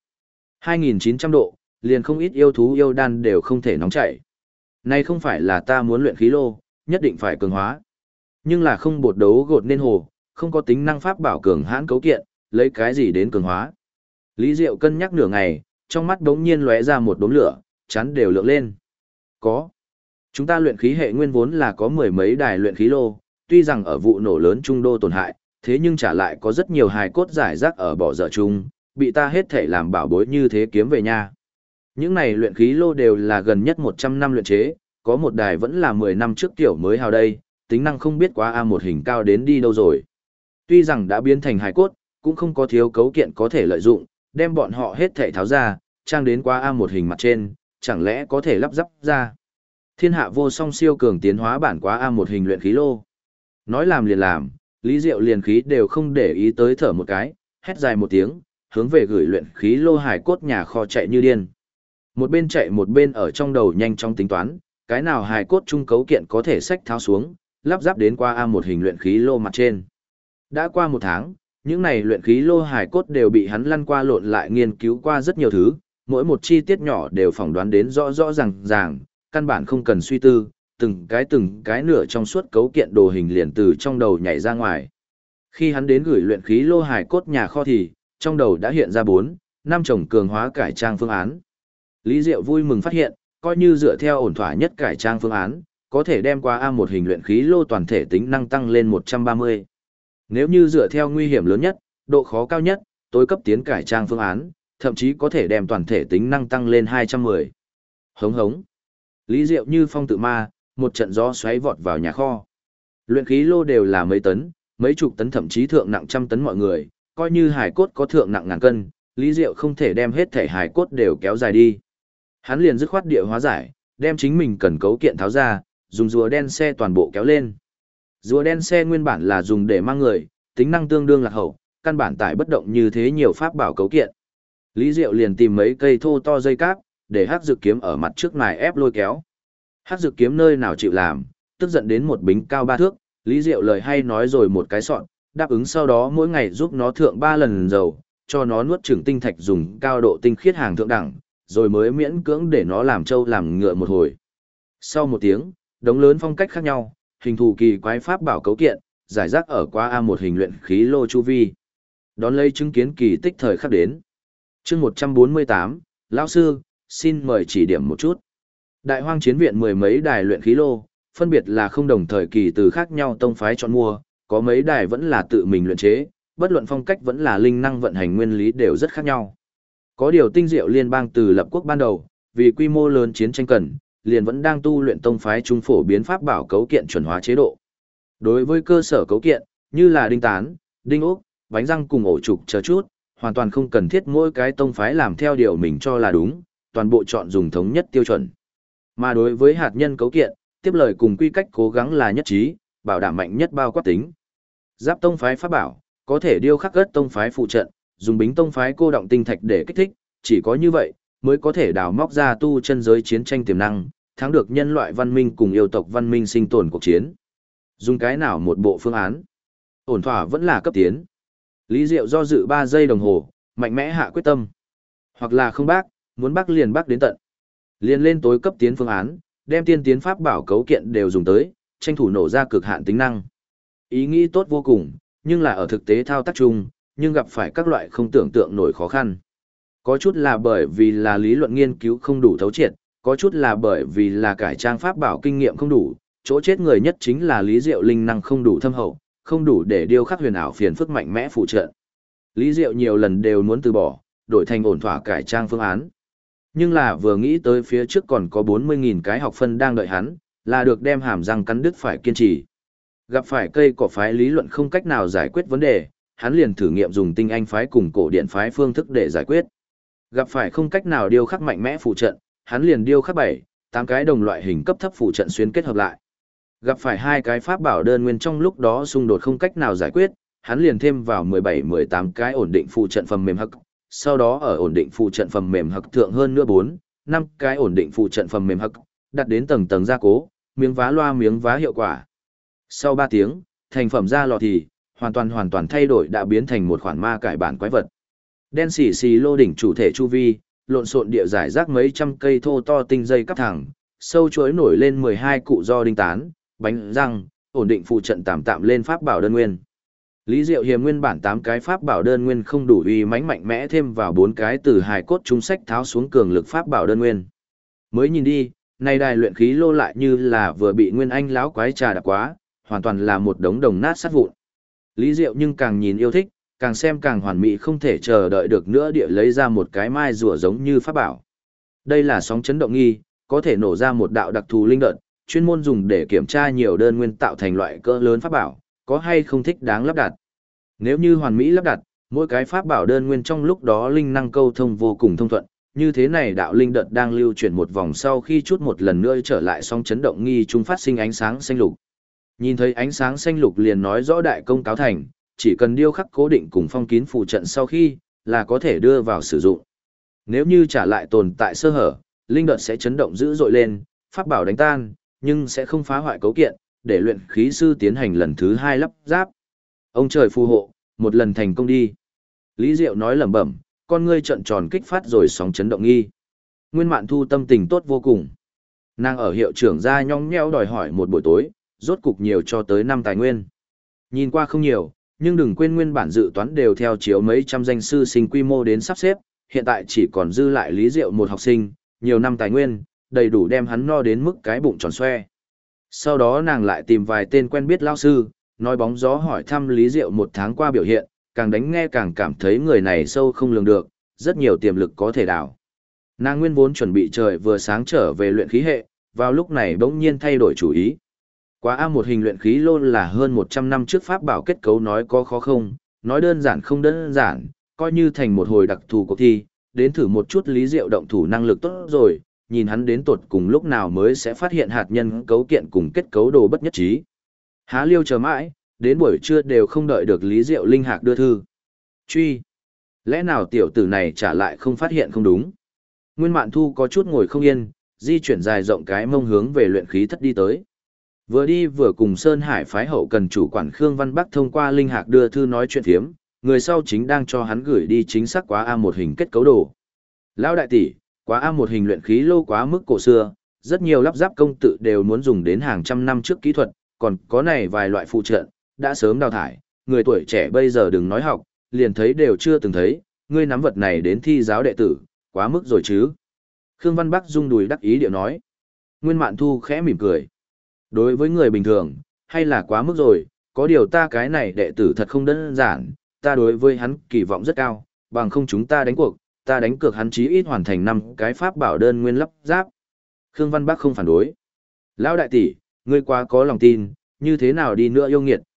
2900 độ, liền không ít yêu thú yêu đan đều không thể nóng chảy. Này không phải là ta muốn luyện khí lô, nhất định phải cường hóa. Nhưng là không bột đấu gột nên hồ, không có tính năng pháp bảo cường hãn cấu kiện, lấy cái gì đến cường hóa. Lý Diệu cân nhắc nửa ngày, trong mắt đống nhiên lóe ra một đốm lửa, chắn đều lượng lên. Có. Chúng ta luyện khí hệ nguyên vốn là có 10 mấy đài luyện khí lô, tuy rằng ở vụ nổ lớn trung đô tổn hại, thế nhưng trả lại có rất nhiều hài cốt giải rác ở bỏ dở chung, bị ta hết thể làm bảo bối như thế kiếm về nha. Những này luyện khí lô đều là gần nhất 100 năm luyện chế, có một đài vẫn là 10 năm trước kiểu mới hào đây, tính năng không biết quá A1 hình cao đến đi đâu rồi. Tuy rằng đã biến thành hài cốt, cũng không có thiếu cấu kiện có thể lợi dụng, đem bọn họ hết thể tháo ra, trang đến quá A1 hình mặt trên, chẳng lẽ có thể lắp ráp ra. Thiên hạ vô song siêu cường tiến hóa bản quá A1 hình luyện khí lô. Nói làm liền làm, Lý Diệu liền khí đều không để ý tới thở một cái, hét dài một tiếng, hướng về gửi luyện khí lô hải cốt nhà kho chạy như điên. Một bên chạy một bên ở trong đầu nhanh chóng tính toán, cái nào hải cốt trung cấu kiện có thể xách tháo xuống, lắp ráp đến qua A1 hình luyện khí lô mặt trên. Đã qua 1 tháng, những này luyện khí lô hải cốt đều bị hắn lăn qua lộn lại nghiên cứu qua rất nhiều thứ, mỗi một chi tiết nhỏ đều phỏng đoán đến rõ rõ ràng, căn bản không cần suy tư, từng cái nửa trong suốt cấu kiện đồ hình liền từ trong đầu nhảy ra ngoài. Khi hắn đến gửi luyện khí lô hải cốt nhà kho thì, trong đầu đã hiện ra 4-5 chồng cường hóa cải trang phương án. Lý Diệu vui mừng phát hiện, coi như dựa theo ổn thỏa nhất cải trang phương án, có thể đem qua A1 hình luyện khí lô toàn thể tính năng tăng lên 130. Nếu như dựa theo nguy hiểm lớn nhất, độ khó cao nhất, tối cấp tiến cải trang phương án, thậm chí có thể đem toàn thể tính năng tăng lên 210. Hống hống. Lý Diệu như phong tự ma, một trận gió xoáy vọt vào nhà kho. Luyện khí lô đều là mấy tấn, mấy chục tấn thậm chí thượng nặng trăm tấn mọi người, coi như hải cốt có thượng nặng ngàn cân, Lý Diệu không thể đem hết thể hải cốt đều kéo dài đi. Hắn liền dứt khoát địa hóa giải, đem chính mình cần cấu kiện tháo ra, dùng rùa đen xe toàn bộ kéo lên. Rùa đen xe nguyên bản là dùng để mang người, tính năng tương đương lạc hậu, căn bản tải bất động như thế nhiều pháp bảo cấu kiện. Lý Diệu liền tìm mấy cây thô to dây cáp, để hắc dược kiếm ở mặt trước mài ép lôi kéo. Hắc dược kiếm nơi nào chịu làm, tức giận đến một bính cao 3 thước, Lý Diệu lời hay nói rồi một cái sọn, đáp ứng sau đó mỗi ngày giúp nó thượng 3 lần dầu, cho nó nuốt chửng tinh thạch dùng cao độ tinh khiết hàng thượng đẳng, rồi mới miễn cưỡng để nó làm trâu làm ngựa một hồi. Sau 1 tiếng, đống lớn phong cách khác nhau, hình thù kỳ quái pháp bảo cấu kiện, giải rác ở qua A1 hình luyện khí lô chu vi. Đón lấy chứng kiến kỳ tích thời khắc đến. Chương 148, lão sư, xin mời chỉ điểm một chút. Đại Hoang Chiến viện 10 mấy đài luyện khí lô, phân biệt là không đồng thời kỳ từ khác nhau tông phái chọn mua, có mấy đài vẫn là tự mình luyện chế, bất luận phong cách vẫn là linh năng vận hành nguyên lý đều rất khác nhau. Có điều tinh diệu liên bang từ lập quốc ban đầu, vì quy mô lớn chiến tranh cần, liền vẫn đang tu luyện tông phái trung phổ biến pháp bảo cấu kiện chuẩn hóa chế độ. Đối với cơ sở cấu kiện, như là đinh tán, đinh ốc, bánh răng cùng ổ trục chờ chút, hoàn toàn không cần thiết mỗi cái tông phái làm theo điều mình cho là đúng, toàn bộ chọn dùng thống nhất tiêu chuẩn. Mà đối với hạt nhân cấu kiện, tiếp lời cùng quy cách cố gắng là nhất trí, bảo đảm mạnh nhất bao quát tính. Giáp tông phái pháp bảo, có thể điêu khắc gất tông phái phụ trận, dùng bính tông phái cô động tinh thạch để kích thích, chỉ có như vậy mới có thể đào móc ra tu chân giới chiến tranh tiềm năng, thắng được nhân loại văn minh cùng yêu tộc văn minh sinh tồn cuộc chiến. Dùng cái nào một bộ phương án? Ổn thỏa vẫn là cấp tiến. Lý Diệu do dự 3 giây đồng hồ, mạnh mẽ hạ quyết tâm. Hoặc là không bác, muốn bác liền bác đến tận. Liền lên tối cấp tiến phương án, đem tiên tiến pháp bảo cấu kiện đều dùng tới, tranh thủ nổ ra cực hạn tính năng. Ý nghĩ tốt vô cùng, nhưng là ở thực tế thao tác chung, nhưng gặp phải các loại không tưởng tượng nổi khó khăn. Có chút là bởi vì là lý luận nghiên cứu không đủ thấu triệt, có chút là bởi vì là cải trang pháp bảo kinh nghiệm không đủ, chỗ chết người nhất chính là Lý Diệu linh năng không đủ thâm hậu, không đủ để điêu khắc huyền ảo phiền phức mạnh mẽ phụ trợ. Lý Diệu nhiều lần đều muốn từ bỏ, đổi thành ổn thỏa cải trang phương án. Nhưng là vừa nghĩ tới phía trước còn có 40.000 cái học phân đang đợi hắn, là được đem hàm răng cắn đứt phải kiên trì. Gặp phải cây cỏ phái lý luận không cách nào giải quyết vấn đề, hắn liền thử nghiệm dùng tinh anh phái cùng cổ điện phái phương thức để giải quyết. Gặp phải không cách nào điêu khắc mạnh mẽ phụ trận, hắn liền điêu khắc 7, 8 cái đồng loại hình cấp thấp phụ trận xuyên kết hợp lại. Gặp phải 2 cái pháp bảo đơn nguyên trong lúc đó xung đột không cách nào giải quyết, hắn liền thêm vào 17, 18 cái ổn định phụ trận phần mềm hắc, sau đó ở ổn định phụ trận phần mềm hắc thượng hơn nữa 4, 5 cái ổn định phụ trận phần mềm hắc, đặt đến tầng tầng gia cố, miếng vá loa miếng vá hiệu quả. Sau 3 tiếng, thành phẩm ra lò thì hoàn toàn thay đổi, đã biến thành một khoản ma cải bản quái vật. Đen xì xì lô đỉnh chủ thể chu vi, lộn xộn địa giải rác mấy trăm cây thô to tinh dây cắp thẳng, sâu chuỗi nổi lên 12 cụ do đinh tán, bánh răng, ổn định phụ trận tạm lên pháp bảo đơn nguyên. Lý Diệu hiềm nguyên bản 8 cái pháp bảo đơn nguyên không đủ uy mãnh mạnh mẽ thêm vào 4 cái từ hài cốt trung sách tháo xuống cường lực pháp bảo đơn nguyên. Mới nhìn đi, này đài luyện khí lô lại như là vừa bị nguyên anh lão quái trà đạp quá, hoàn toàn là một đống đồng nát sát vụn. Lý Diệu nhưng càng nhìn yêu thích, càng xem càng hoàn mỹ, không thể chờ đợi được nữa địa lấy ra một cái mai rùa giống như pháp bảo. Đây là sóng chấn động nghi, có thể nổ ra một đạo đặc thù linh đợt, chuyên môn dùng để kiểm tra nhiều đơn nguyên tạo thành loại cỡ lớn pháp bảo, có hay không thích đáng lắp đặt. Nếu như hoàn mỹ lắp đặt, mỗi cái pháp bảo đơn nguyên trong lúc đó linh năng câu thông vô cùng thông thuận, như thế này đạo linh đợt đang lưu chuyển một vòng sau khi chút một lần nữa trở lại sóng chấn động nghi chúng phát sinh ánh sáng xanh lục. Nhìn thấy ánh sáng xanh lục liền nói rõ đại công cáo thành, chỉ cần điêu khắc cố định cùng phong kín phụ trận sau khi, là có thể đưa vào sử dụng. Nếu như trả lại tồn tại sơ hở, linh đợt sẽ chấn động dữ dội lên, pháp bảo đánh tan, nhưng sẽ không phá hoại cấu kiện, để luyện khí sư tiến hành lần thứ 2 lắp ráp. Ông trời phù hộ, một lần thành công đi. Lý Diệu nói lẩm bẩm, con ngươi trợn tròn kích phát rồi sóng chấn động nghi. Nguyên Mạn Thu tâm tình tốt vô cùng. Nàng ở hiệu trưởng gia nhong nhẽo đòi hỏi một buổi tối, rốt cục nhiều cho tới 5 tài nguyên. Nhìn qua không nhiều, nhưng đừng quên nguyên bản dự toán đều theo chiếu mấy trăm danh sư sinh quy mô đến sắp xếp, hiện tại chỉ còn dư lại Lý Diệu một học sinh, nhiều năm tài nguyên, đầy đủ đem hắn no đến mức cái bụng tròn xoe. Sau đó nàng lại tìm vài tên quen biết lao sư, nói bóng gió hỏi thăm Lý Diệu 1 tháng qua biểu hiện, càng đánh nghe càng cảm thấy người này sâu không lường được, rất nhiều tiềm lực có thể đào. Nàng nguyên vốn chuẩn bị trời vừa sáng trở về luyện khí hệ, vào lúc này bỗng nhiên thay đổi chủ ý. Quá A1 hình luyện khí lô là hơn 100 năm trước pháp bảo kết cấu, nói có khó không, nói đơn giản không đơn giản, coi như thành một hồi đặc thù cuộc thi, đến thử một chút Lý Diệu động thủ năng lực tốt rồi, nhìn hắn đến tột cùng lúc nào mới sẽ phát hiện hạt nhân cấu kiện cùng kết cấu đồ bất nhất trí. Há liêu chờ mãi, đến buổi trưa đều không đợi được Lý Diệu linh hạc đưa thư. Truy! Lẽ nào tiểu tử này trả lại không phát hiện không đúng? Nguyên Mạn Thu có chút ngồi không yên, di chuyển dài rộng cái mông hướng về luyện khí thất đi tới. Vừa đi vừa cùng Sơn Hải phái hậu cần chủ quản Khương Văn Bắc thông qua linh hạc đưa thư nói chuyện thiếm, người sau chính đang cho hắn gửi đi chính xác quá A1 hình kết cấu đồ. Lão đại tỷ, quá A1 hình luyện khí lô quá mức cổ xưa, rất nhiều lắp ráp công tự đều muốn dùng đến hàng trăm năm trước kỹ thuật, còn có này vài loại phụ trợ, đã sớm đào thải, người tuổi trẻ bây giờ đừng nói học, liền thấy đều chưa từng thấy, ngươi nắm vật này đến thi giáo đệ tử, quá mức rồi chứ. Khương Văn Bắc rung đùi đắc ý điệu nói. Nguyên Mạn Thu khẽ mỉm cười. Đối với người bình thường, hay là quá mức rồi, có điều ta cái này đệ tử thật không đơn giản, ta đối với hắn kỳ vọng rất cao, bằng không chúng ta đánh cuộc, ta đánh cược hắn chí ít hoàn thành 5 cái pháp bảo đơn nguyên lắp ráp. Khương Văn Bắc không phản đối. Lão đại tỷ, ngươi quá có lòng tin, như thế nào đi nữa yêu nghiệt,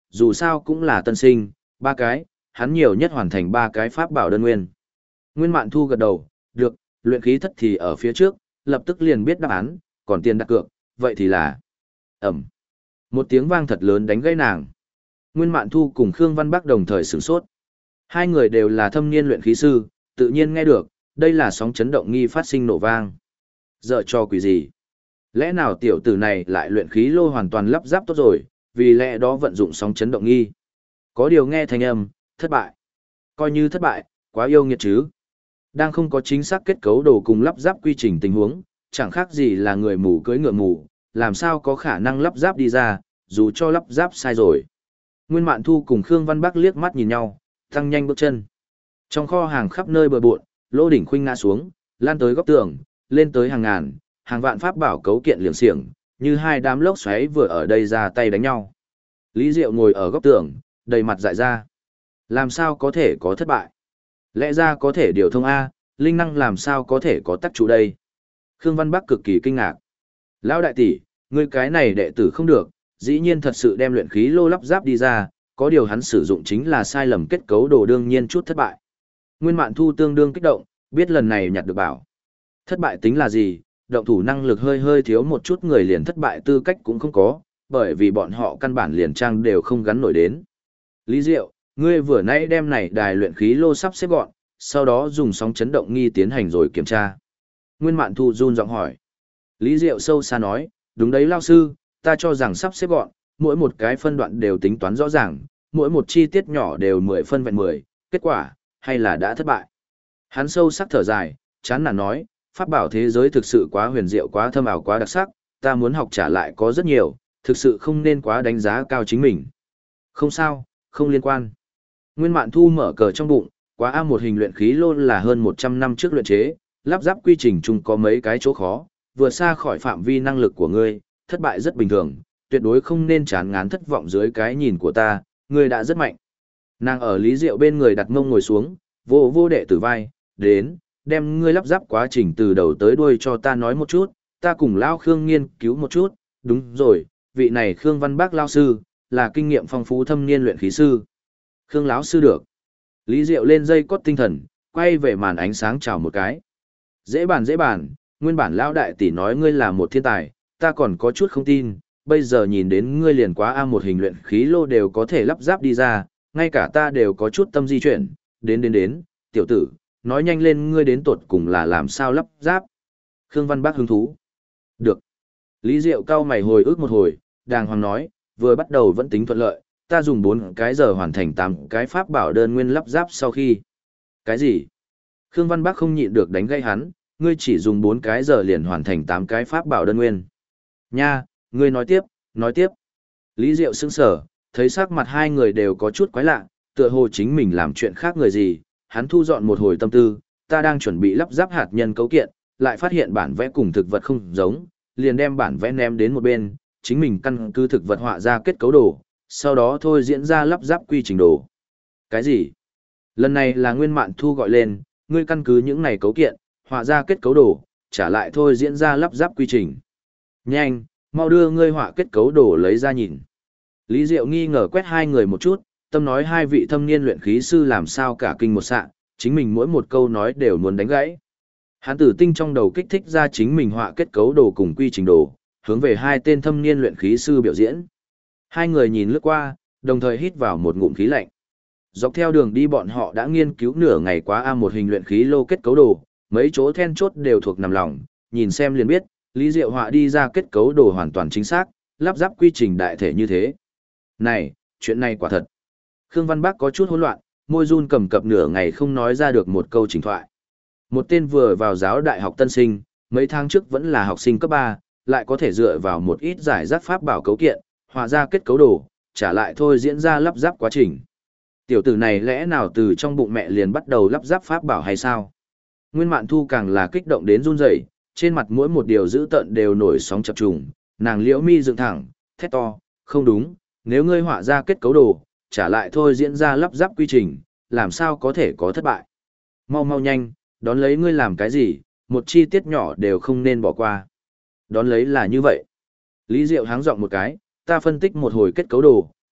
dù sao cũng là tân sinh, 3 cái, hắn nhiều nhất hoàn thành 3 cái pháp bảo đơn nguyên. Nguyên Mạn Thu gật đầu, được, luyện khí thất thì ở phía trước, lập tức liền biết đáp án, còn tiền đặt cược, vậy thì là... Ẩm. Một tiếng vang thật lớn đánh gãy nàng. Nguyên Mạn Thu cùng Khương Văn Bắc đồng thời sửng sốt. Hai người đều là thâm niên luyện khí sư, tự nhiên nghe được, đây là sóng chấn động nghi phát sinh nổ vang. Dợ cho quỷ gì? Lẽ nào tiểu tử này lại luyện khí lô hoàn toàn lắp ráp tốt rồi, vì lẽ đó vận dụng sóng chấn động nghi. Có điều nghe thanh âm, thất bại. Coi như thất bại, quá yêu nghiệt chứ. Đang không có chính xác kết cấu đồ cùng lắp ráp quy trình tình huống, chẳng khác gì là người mù cưỡi ngựa mù, làm sao có khả năng lắp ráp đi ra, dù cho lắp ráp sai rồi. Nguyên Mạn Thu cùng Khương Văn Bắc liếc mắt nhìn nhau, tăng nhanh bước chân. Trong kho hàng khắp nơi bừa bộn, lô đỉnh khuynh ngã xuống, lan tới góc tường, lên tới hàng ngàn, hàng vạn pháp bảo cấu kiện liệng xiềng, như hai đám lốc xoáy vừa ở đây ra tay đánh nhau. Lý Diệu ngồi ở góc tường, đầy mặt dại ra. Làm sao có thể có thất bại? Lẽ ra có thể điều thông A, linh năng làm sao có thể có tắc trụ đây? Khương Văn Bắc cực kỳ kinh ngạc. Lão đại tỷ, ngươi cái này đệ tử không được, dĩ nhiên thật sự đem luyện khí lô lắp ráp đi ra, có điều hắn sử dụng chính là sai lầm kết cấu đồ đương nhiên chút thất bại. Nguyên Mạn Thu tương đương kích động, biết lần này nhặt được bảo. Thất bại tính là gì, động thủ năng lực hơi hơi thiếu một chút người liền thất bại tư cách cũng không có, bởi vì bọn họ căn bản liền trang đều không gắn nổi đến. Lý Diệu, ngươi vừa nãy đem này đài luyện khí lô sắp xếp gọn, sau đó dùng sóng chấn động nghi tiến hành rồi kiểm tra. Nguyên Mạn Thu run giọng hỏi. Lý Diệu sâu xa nói, đúng đấy lao sư, ta cho rằng sắp xếp gọn, mỗi một cái phân đoạn đều tính toán rõ ràng, mỗi một chi tiết nhỏ đều 10 phân vẹn 10, kết quả, hay là đã thất bại. Hắn sâu sắc thở dài, chán nản nói, pháp bảo thế giới thực sự quá huyền diệu quá thâm ảo quá đặc sắc, ta muốn học trả lại có rất nhiều, thực sự không nên quá đánh giá cao chính mình. Không sao, không liên quan. Nguyên Mạn Thu mở cờ trong bụng, quá A một hình luyện khí lô là hơn 100 năm trước luyện chế, lắp ráp quy trình chung có mấy cái chỗ khó, vừa xa khỏi phạm vi năng lực của ngươi, thất bại rất bình thường, tuyệt đối không nên chán ngán thất vọng dưới cái nhìn của ta, ngươi đã rất mạnh. Nàng ở Lý Diệu bên người đặt mông ngồi xuống, vô vô đệ tử vai, đến, đem ngươi lắp ráp quá trình từ đầu tới đuôi cho ta nói một chút, ta cùng Lao Khương nghiên cứu một chút, đúng rồi, vị này Khương Văn Bác Lao Sư, là kinh nghiệm phong phú thâm niên luyện khí sư. Khương lão sư được. Lý Diệu lên dây cót tinh thần, quay về màn ánh sáng chào một cái. Dễ bàn, nguyên bản Lão đại tỷ nói ngươi là một thiên tài, ta còn có chút không tin, bây giờ nhìn đến ngươi liền quá A một hình luyện khí lô đều có thể lắp ráp đi ra, ngay cả ta đều có chút tâm di chuyển, đến, tiểu tử, nói nhanh lên ngươi đến tột cùng là làm sao lắp ráp. Khương Văn Bác hứng thú. Được. Lý Diệu cau mày hồi ức một hồi, đàng hoàng nói, vừa bắt đầu vẫn tính thuận lợi, ta dùng 4 cái giờ hoàn thành 8 cái pháp bảo đơn nguyên lắp ráp sau khi. Cái gì? Khương Văn Bác không nhịn được đánh gây hắn, ngươi chỉ dùng 4 cái giờ liền hoàn thành 8 cái pháp bảo đơn nguyên. Nha, ngươi nói tiếp. Lý Diệu sững sờ, thấy sắc mặt hai người đều có chút quái lạ, tựa hồ chính mình làm chuyện khác người gì, hắn thu dọn một hồi tâm tư, ta đang chuẩn bị lắp ráp hạt nhân cấu kiện, lại phát hiện bản vẽ cùng thực vật không giống, liền đem bản vẽ ném đến một bên, chính mình căn cứ thực vật họa ra kết cấu đồ, sau đó thôi diễn ra lắp ráp quy trình đồ. Cái gì? Lần này là Nguyên Mạn Thu gọi lên, ngươi căn cứ những này cấu kiện, họa ra kết cấu đồ, trả lại thôi diễn ra lắp ráp quy trình. Nhanh, mau đưa ngươi họa kết cấu đồ lấy ra nhìn. Lý Diệu nghi ngờ quét hai người một chút, tâm nói hai vị thâm niên luyện khí sư làm sao cả kinh một xạ, chính mình mỗi một câu nói đều muốn đánh gãy. Hắn tử tinh trong đầu kích thích ra chính mình họa kết cấu đồ cùng quy trình đồ, hướng về hai tên thâm niên luyện khí sư biểu diễn. Hai người nhìn lướt qua, đồng thời hít vào một ngụm khí lạnh. Dọc theo đường đi bọn họ đã nghiên cứu nửa ngày quá A một hình luyện khí lô kết cấu đồ, mấy chỗ then chốt đều thuộc nằm lòng, nhìn xem liền biết, Lý Diệu họa đi ra kết cấu đồ hoàn toàn chính xác, lắp ráp quy trình đại thể như thế. Này, chuyện này quả thật. Khương Văn Bác có chút hỗn loạn, môi run cầm cập nửa ngày không nói ra được một câu chỉnh thoại. Một tên vừa vào giáo đại học tân sinh, mấy tháng trước vẫn là học sinh cấp 3, lại có thể dựa vào một ít giải rác pháp bảo cấu kiện, họa ra kết cấu đồ, trả lại thôi diễn ra lắp ráp quá trình. Tiểu tử này lẽ nào từ trong bụng mẹ liền bắt đầu lắp ráp pháp bảo hay sao? Nguyên Mạn Thu càng là kích động đến run rẩy, trên mặt mỗi một điều dữ tợn đều nổi sóng chập trùng, nàng liễu mi dựng thẳng, thét to, không đúng, nếu ngươi họa ra kết cấu đồ, trả lại thôi diễn ra lắp ráp quy trình, làm sao có thể có thất bại. Mau mau nhanh, đón lấy ngươi làm cái gì, một chi tiết nhỏ đều không nên bỏ qua. Đón lấy là như vậy. Lý Diệu háng giọng một cái, ta phân tích một hồi kết cấu đồ,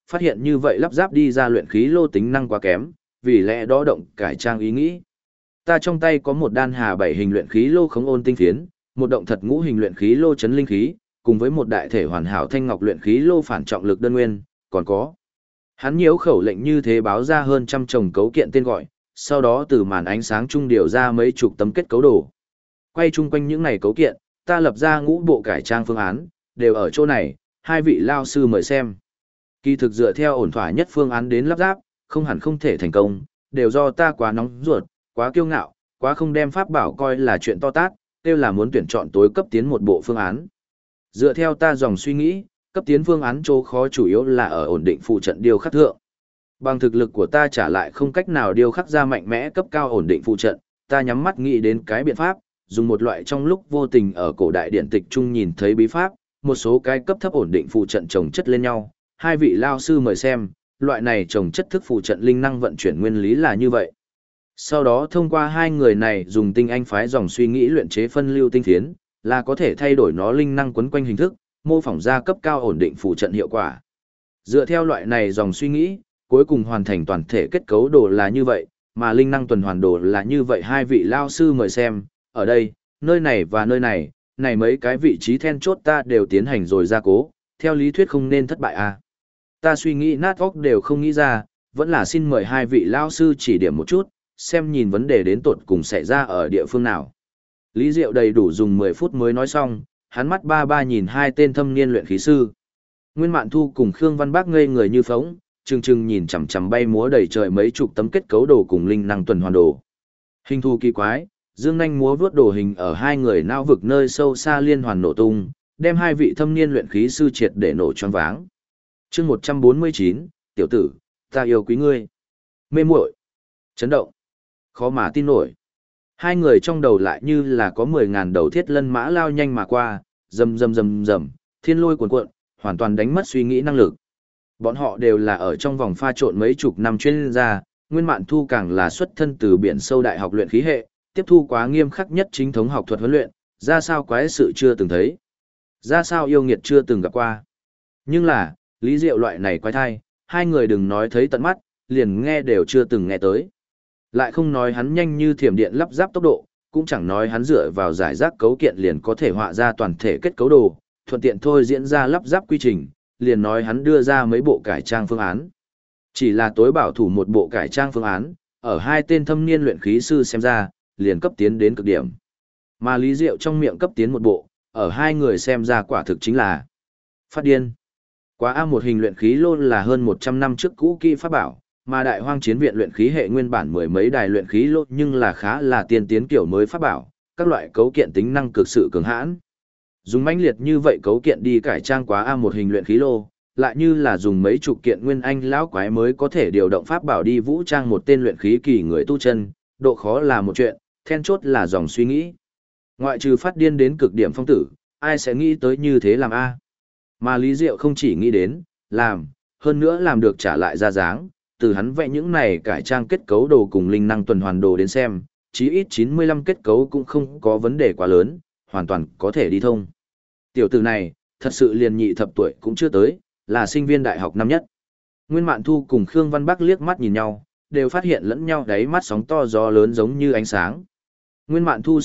phát hiện như vậy lắp ráp đi ra luyện khí lô tính năng quá kém, vì lẽ đó động cải trang ý nghĩ. Ta trong tay có một đan hà 7 hình luyện khí lô khống ôn tinh phiến, một động thật ngũ hình luyện khí lô chấn linh khí, cùng với một đại thể hoàn hảo thanh ngọc luyện khí lô phản trọng lực đơn nguyên, còn có. Hắn nhiễu khẩu lệnh như thế báo ra hơn trăm chồng cấu kiện tên gọi, sau đó từ màn ánh sáng trung điều ra mấy chục tấm kết cấu đồ. Quay chung quanh những này cấu kiện, ta lập ra ngũ bộ cải trang phương án, đều ở chỗ này, hai vị lao sư mời xem. Kỳ thực dựa theo ổn thỏa nhất phương án đến lắp ráp, không hẳn không thể thành công, đều do ta quá nóng ruột, quá kiêu ngạo, quá không đem pháp bảo coi là chuyện to tát, kêu là muốn tuyển chọn tối cấp tiến một bộ phương án. Dựa theo ta dòng suy nghĩ, cấp tiến phương án chỗ khó chủ yếu là ở ổn định phụ trận điêu khắc thượng. Bằng thực lực của ta trả lại không cách nào điêu khắc ra mạnh mẽ cấp cao ổn định phụ trận, ta nhắm mắt nghĩ đến cái biện pháp, dùng một loại trong lúc vô tình ở cổ đại điển tịch trung nhìn thấy bí pháp, một số cái cấp thấp ổn định phụ trận chồng chất lên nhau. Hai vị lao sư mời xem, loại này chồng chất thức phụ trận linh năng vận chuyển nguyên lý là như vậy. Sau đó thông qua hai người này dùng tinh anh phái dòng suy nghĩ luyện chế phân lưu tinh phiến, là có thể thay đổi nó linh năng quấn quanh hình thức, mô phỏng ra cấp cao ổn định phụ trận hiệu quả. Dựa theo loại này dòng suy nghĩ, cuối cùng hoàn thành toàn thể kết cấu đồ là như vậy, mà linh năng tuần hoàn đồ là như vậy. Hai vị lao sư mời xem, ở đây, nơi này và nơi này, này mấy cái vị trí then chốt ta đều tiến hành rồi gia cố, theo lý thuyết không nên thất bại à. Ta suy nghĩ nát óc đều không nghĩ ra, vẫn là xin mời hai vị lao sư chỉ điểm một chút, xem nhìn vấn đề đến tột cùng xảy ra ở địa phương nào. Lý Diệu đầy đủ dùng 10 phút mới nói xong, hắn mắt ba ba nhìn hai tên thâm niên luyện khí sư. Nguyên Mạn Thu cùng Khương Văn Bác ngây người như phóng, chừng chừng nhìn chằm chằm bay múa đầy trời mấy chục tấm kết cấu đồ cùng linh năng tuần hoàn đồ. Hình thù kỳ quái, dương nhanh múa vướt đồ hình ở hai người não vực nơi sâu xa liên hoàn nổ tung, đem hai vị thâm niên luyện khí sư triệt để nổ choáng váng. Chương 149, tiểu tử, ta yêu quý ngươi. Mê muội, chấn động, khó mà tin nổi. Hai người trong đầu lại như là có 10.000 đầu thiết lân mã lao nhanh mà qua, rầm rầm rầm rầm, thiên lôi cuồn cuộn, hoàn toàn đánh mất suy nghĩ năng lực. Bọn họ đều là ở trong vòng pha trộn mấy chục năm chuyên gia, Nguyên Mạn Thu càng là xuất thân từ biển sâu đại học luyện khí hệ, tiếp thu quá nghiêm khắc nhất chính thống học thuật huấn luyện, ra sao quái sự chưa từng thấy, ra sao yêu nghiệt chưa từng gặp qua. Nhưng là, Lý Diệu loại này quái thai, hai người đừng nói thấy tận mắt, liền nghe đều chưa từng nghe tới. Lại không nói hắn nhanh như thiểm điện lắp ráp tốc độ, cũng chẳng nói hắn dựa vào giải rác cấu kiện liền có thể họa ra toàn thể kết cấu đồ, thuận tiện thôi diễn ra lắp ráp quy trình, liền nói hắn đưa ra mấy bộ cải trang phương án. Chỉ là tối bảo thủ một bộ cải trang phương án, ở hai tên thâm niên luyện khí sư xem ra, liền cấp tiến đến cực điểm. Mà Lý Diệu trong miệng cấp tiến một bộ, ở hai người xem ra quả thực chính là phát điên. Quá A một hình luyện khí lô là hơn 100 năm trước cũ kỹ pháp bảo, mà Đại Hoang Chiến viện luyện khí hệ nguyên bản mười mấy đài luyện khí lô nhưng là khá là tiên tiến kiểu mới pháp bảo, các loại cấu kiện tính năng cực sự cường hãn. Dùng mãnh liệt như vậy cấu kiện đi cải trang quá A một hình luyện khí lô, lại như là dùng mấy chục kiện nguyên anh lão quái mới có thể điều động pháp bảo đi vũ trang một tên luyện khí kỳ người tu chân, độ khó là một chuyện, then chốt là dòng suy nghĩ. Ngoại trừ phát điên đến cực điểm phong tử, ai sẽ nghĩ tới như thế làm A. Mà Lý Diệu không chỉ nghĩ đến, làm, hơn nữa làm được trả lại ra dáng, từ hắn vẽ những này cải trang kết cấu đồ cùng linh năng tuần hoàn đồ đến xem, chí ít 95 kết cấu cũng không có vấn đề quá lớn, hoàn toàn có thể đi thông. Tiểu tử này, thật sự liền nhị thập tuổi cũng chưa tới, là sinh viên đại học năm nhất. Nguyên Mạn Thu cùng Khương Văn Bắc liếc mắt nhìn nhau, đều phát hiện lẫn nhau đáy mắt sóng to gió lớn giống như ánh sáng. Nguyên Mạn Thu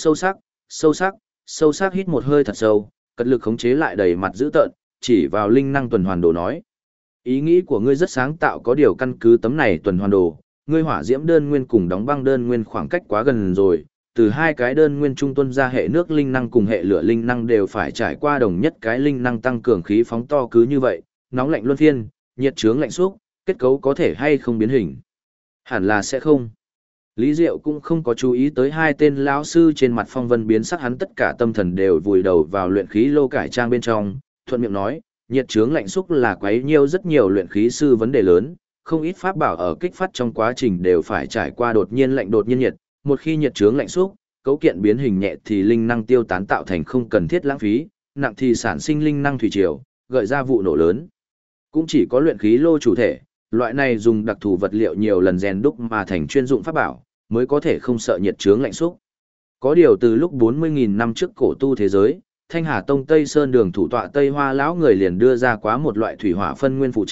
sâu sắc hít một hơi thật sâu, cật lực khống chế lại đầy mặt dữ tợn, chỉ vào linh năng tuần hoàn đồ nói. Ý nghĩ của ngươi rất sáng tạo, có điều căn cứ tấm này tuần hoàn đồ, ngươi hỏa diễm đơn nguyên cùng đóng băng đơn nguyên khoảng cách quá gần rồi, từ hai cái đơn nguyên trung tuân ra hệ nước linh năng cùng hệ lửa linh năng đều phải trải qua đồng nhất cái linh năng tăng cường khí phóng to cứ như vậy, nóng lạnh luân phiên, nhiệt chướng lạnh xúc, kết cấu có thể hay không biến hình? Hẳn là sẽ không. Lý Diệu cũng không có chú ý tới hai tên lão sư trên mặt phong vân biến sắc, hắn tất cả tâm thần đều vùi đầu vào luyện khí lô cải trang bên trong, thuận miệng nói, nhiệt chướng lạnh xúc là quấy nhiêu rất nhiều luyện khí sư vấn đề lớn, không ít pháp bảo ở kích phát trong quá trình đều phải trải qua đột nhiên lạnh đột nhiên nhiệt, một khi nhiệt chướng lạnh xúc, cấu kiện biến hình nhẹ thì linh năng tiêu tán tạo thành không cần thiết lãng phí, nặng thì sản sinh linh năng thủy triều, gợi ra vụ nổ lớn. Cũng chỉ có luyện khí lô chủ thể, loại này dùng đặc thù vật liệu nhiều lần rèn đúc mà thành chuyên dụng pháp bảo, mới có thể không sợ nhiệt chướng lạnh xúc. Có điều từ lúc 40.000 năm trước cổ tu thế giới, Thanh Hà Tông Tây Sơn đường thủ tọa Tây Hoa lão người liền đưa ra quá một loại thủy hỏa phân nguyên phụ trận,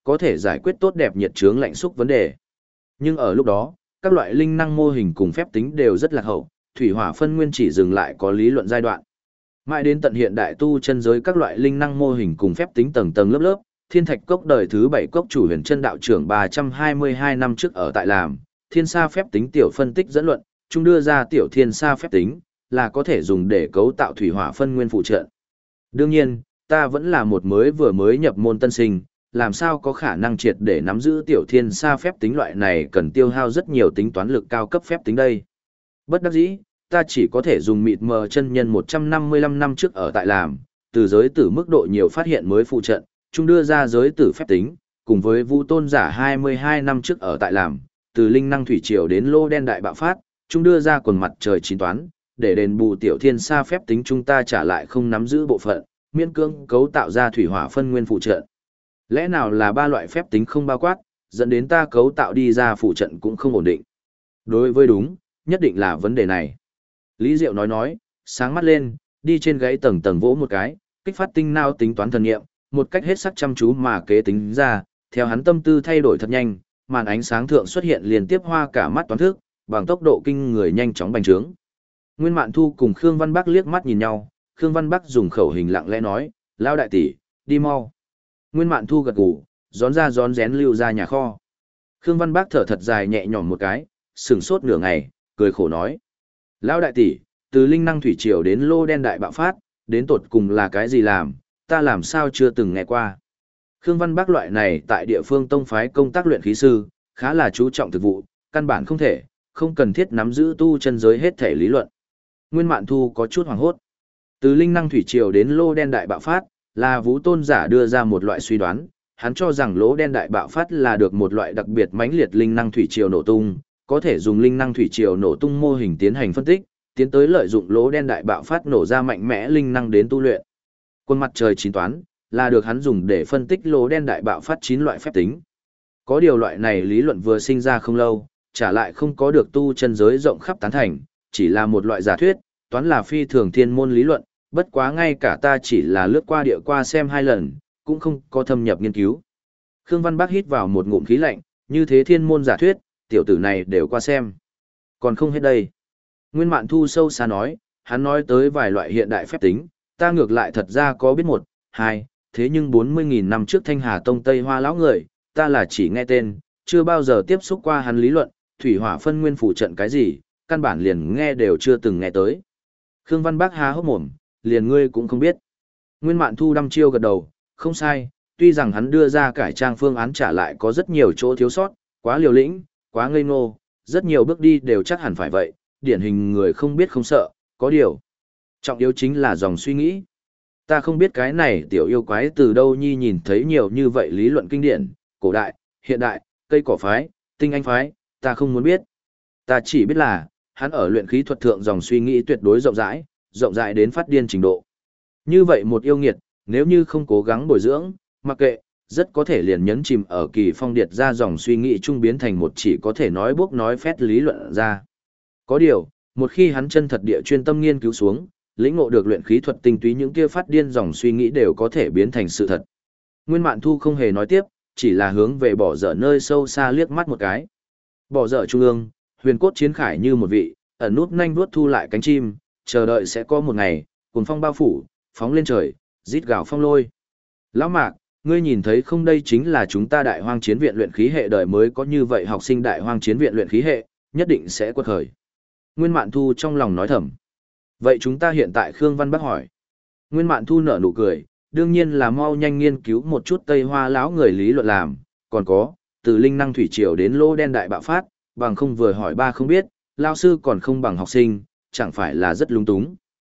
có thể giải quyết tốt đẹp nhiệt chướng lạnh xúc vấn đề. Nhưng ở lúc đó, các loại linh năng mô hình cùng phép tính đều rất lạc hậu, thủy hỏa phân nguyên chỉ dừng lại có lý luận giai đoạn. Mãi đến tận hiện đại tu chân giới các loại linh năng mô hình cùng phép tính tầng tầng lớp lớp, Thiên Thạch Cốc đời thứ 7 cốc chủ Huyền Chân đạo trưởng 322 năm trước ở tại làm, Thiên Sa phép tính tiểu phân tích dẫn luận, chúng đưa ra tiểu Thiên Sa phép tính là có thể dùng để cấu tạo thủy hỏa phân nguyên phụ trợ. Đương nhiên, ta vẫn là một vừa mới nhập môn tân sinh, làm sao có khả năng triệt để nắm giữ tiểu Thiên Sa phép tính loại này cần tiêu hao rất nhiều tính toán lực cao cấp phép tính đây. Bất đắc dĩ, ta chỉ có thể dùng mịt mờ chân nhân 155 năm trước ở tại làm, từ giới tử mức độ nhiều phát hiện mới phụ trận, chúng đưa ra giới tử phép tính, cùng với Vũ Tôn giả 22 năm trước ở tại làm, từ linh năng thủy triều đến lô đen đại bạo phát, chúng đưa ra quần mặt trời chín toán, để đền bù tiểu Thiên Sa phép tính chúng ta trả lại không nắm giữ bộ phận, miễn cưỡng cấu tạo ra thủy hỏa phân nguyên phụ trận. Lẽ nào là ba loại phép tính không bao quát, dẫn đến ta cấu tạo đi ra phụ trận cũng không ổn định. Đối với đúng, nhất định là vấn đề này. Lý Diệu nói, sáng mắt lên, đi trên gáy tầng tầng vỗ một cái, kích phát tinh não tính toán thần nghiệm, một cách hết sắc chăm chú mà kế tính ra, theo hắn tâm tư thay đổi thật nhanh, màn ánh sáng thượng xuất hiện liên tiếp hoa cả mắt toán thức, bằng tốc độ kinh người nhanh chóng bành trướng. Nguyên Mạn Thu cùng Khương Văn Bắc liếc mắt nhìn nhau, Khương Văn Bắc dùng khẩu hình lặng lẽ nói, lao đại tỷ, đi mau. Nguyên Mạn Thu gật gù, rón rén lưu ra nhà kho. Khương Văn Bắc thở thật dài nhẹ nhõm một cái, sửng sốt nửa ngày, cười khổ nói. Lão đại tỷ, từ linh năng thủy triều đến lô đen đại bạo phát, đến tột cùng là cái gì làm, ta làm sao chưa từng nghe qua. Khương Văn Bắc loại này tại địa phương tông phái công tác luyện khí sư, khá là chú trọng thực vụ, căn bản không cần thiết nắm giữ tu chân giới hết thể lý luận. Nguyên Mạn Thu có chút hoảng hốt. Từ linh năng thủy triều đến lô đen đại bạo phát, là Vũ Tôn giả đưa ra một loại suy đoán, hắn cho rằng lỗ đen đại bạo phát là được một loại đặc biệt mãnh liệt linh năng thủy triều nổ tung, có thể dùng linh năng thủy triều nổ tung mô hình tiến hành phân tích, tiến tới lợi dụng lỗ đen đại bạo phát nổ ra mạnh mẽ linh năng đến tu luyện. Quân mặt trời chín toán là được hắn dùng để phân tích lỗ đen đại bạo phát 9 loại phép tính. Có điều loại này lý luận vừa sinh ra không lâu, trả lại không có được tu chân giới rộng khắp tán thành, chỉ là một loại giả thuyết, toán là phi thường thiên môn lý luận, bất quá ngay cả ta chỉ là lướt qua địa qua xem 2 lần, cũng không có thâm nhập nghiên cứu. Khương Văn Bắc hít vào một ngụm khí lạnh, như thế thiên môn giả thuyết, tiểu tử này đều qua xem. Còn không hết đây. Nguyên Mạn Thu sâu xa nói, hắn nói tới vài loại hiện đại phép tính, ta ngược lại thật ra có biết 1, 2, thế nhưng 40.000 năm trước Thanh Hà Tông Tây Hoa lão người, ta là chỉ nghe tên, chưa bao giờ tiếp xúc qua hắn lý luận, thủy hỏa phân nguyên phụ trận cái gì, căn bản liền nghe đều chưa từng nghe tới. Khương Văn Bắc há hốc mồm, liền ngươi cũng không biết. Nguyên Mạn Thu đăm chiêu gật đầu, không sai, tuy rằng hắn đưa ra cải trang phương án trả lại có rất nhiều chỗ thiếu sót, quá liều lĩnh, quá ngây ngô, rất nhiều bước đi đều chắc hẳn phải vậy, điển hình người không biết không sợ, có điều. Trọng yếu chính là dòng suy nghĩ. Ta không biết cái này tiểu yêu quái từ đâu nhi nhìn thấy nhiều như vậy lý luận kinh điển, cổ đại, hiện đại, cây cỏ phái, tinh anh phái, ta không muốn biết. Ta chỉ biết là, hắn ở luyện khí thuật thượng dòng suy nghĩ tuyệt đối rộng rãi đến phát điên trình độ. Như vậy một yêu nghiệt, nếu như không cố gắng bồi dưỡng, mặc kệ, rất có thể liền nhấn chìm ở kỳ phong điệt ra dòng suy nghĩ trung biến thành một chỉ có thể nói bốc nói phét lý luận ra. Có điều, một khi hắn chân thật địa chuyên tâm nghiên cứu xuống, lĩnh ngộ được luyện khí thuật tinh túy những kia phát điên dòng suy nghĩ đều có thể biến thành sự thật. Nguyên Mạn Thu không hề nói tiếp, chỉ là hướng về bỏ dở nơi sâu xa liếc mắt một cái. Bỏ dở trung ương, huyền cốt chiến khải như một vị, ẩn nút nhanh vuốt thu lại cánh chim, chờ đợi sẽ có một ngày, cuồng phong bao phủ, phóng lên trời, rít gào phong lôi. Lão Mạc, ngươi nhìn thấy không, đây chính là chúng ta Đại Hoang Chiến viện luyện khí hệ đời mới có như vậy học sinh Đại Hoang Chiến viện luyện khí hệ, nhất định sẽ quật khởi. Nguyên Mạn Thu trong lòng nói thầm. Vậy chúng ta hiện tại Khương Văn Bắc hỏi. Nguyên Mạn Thu nở nụ cười, đương nhiên là mau nhanh nghiên cứu một chút Tây Hoa lão người lý luận làm, còn có, từ linh năng thủy triều đến lô đen đại bạo phát, bằng không vừa hỏi ba không biết, lao sư còn không bằng học sinh, chẳng phải là rất lung túng.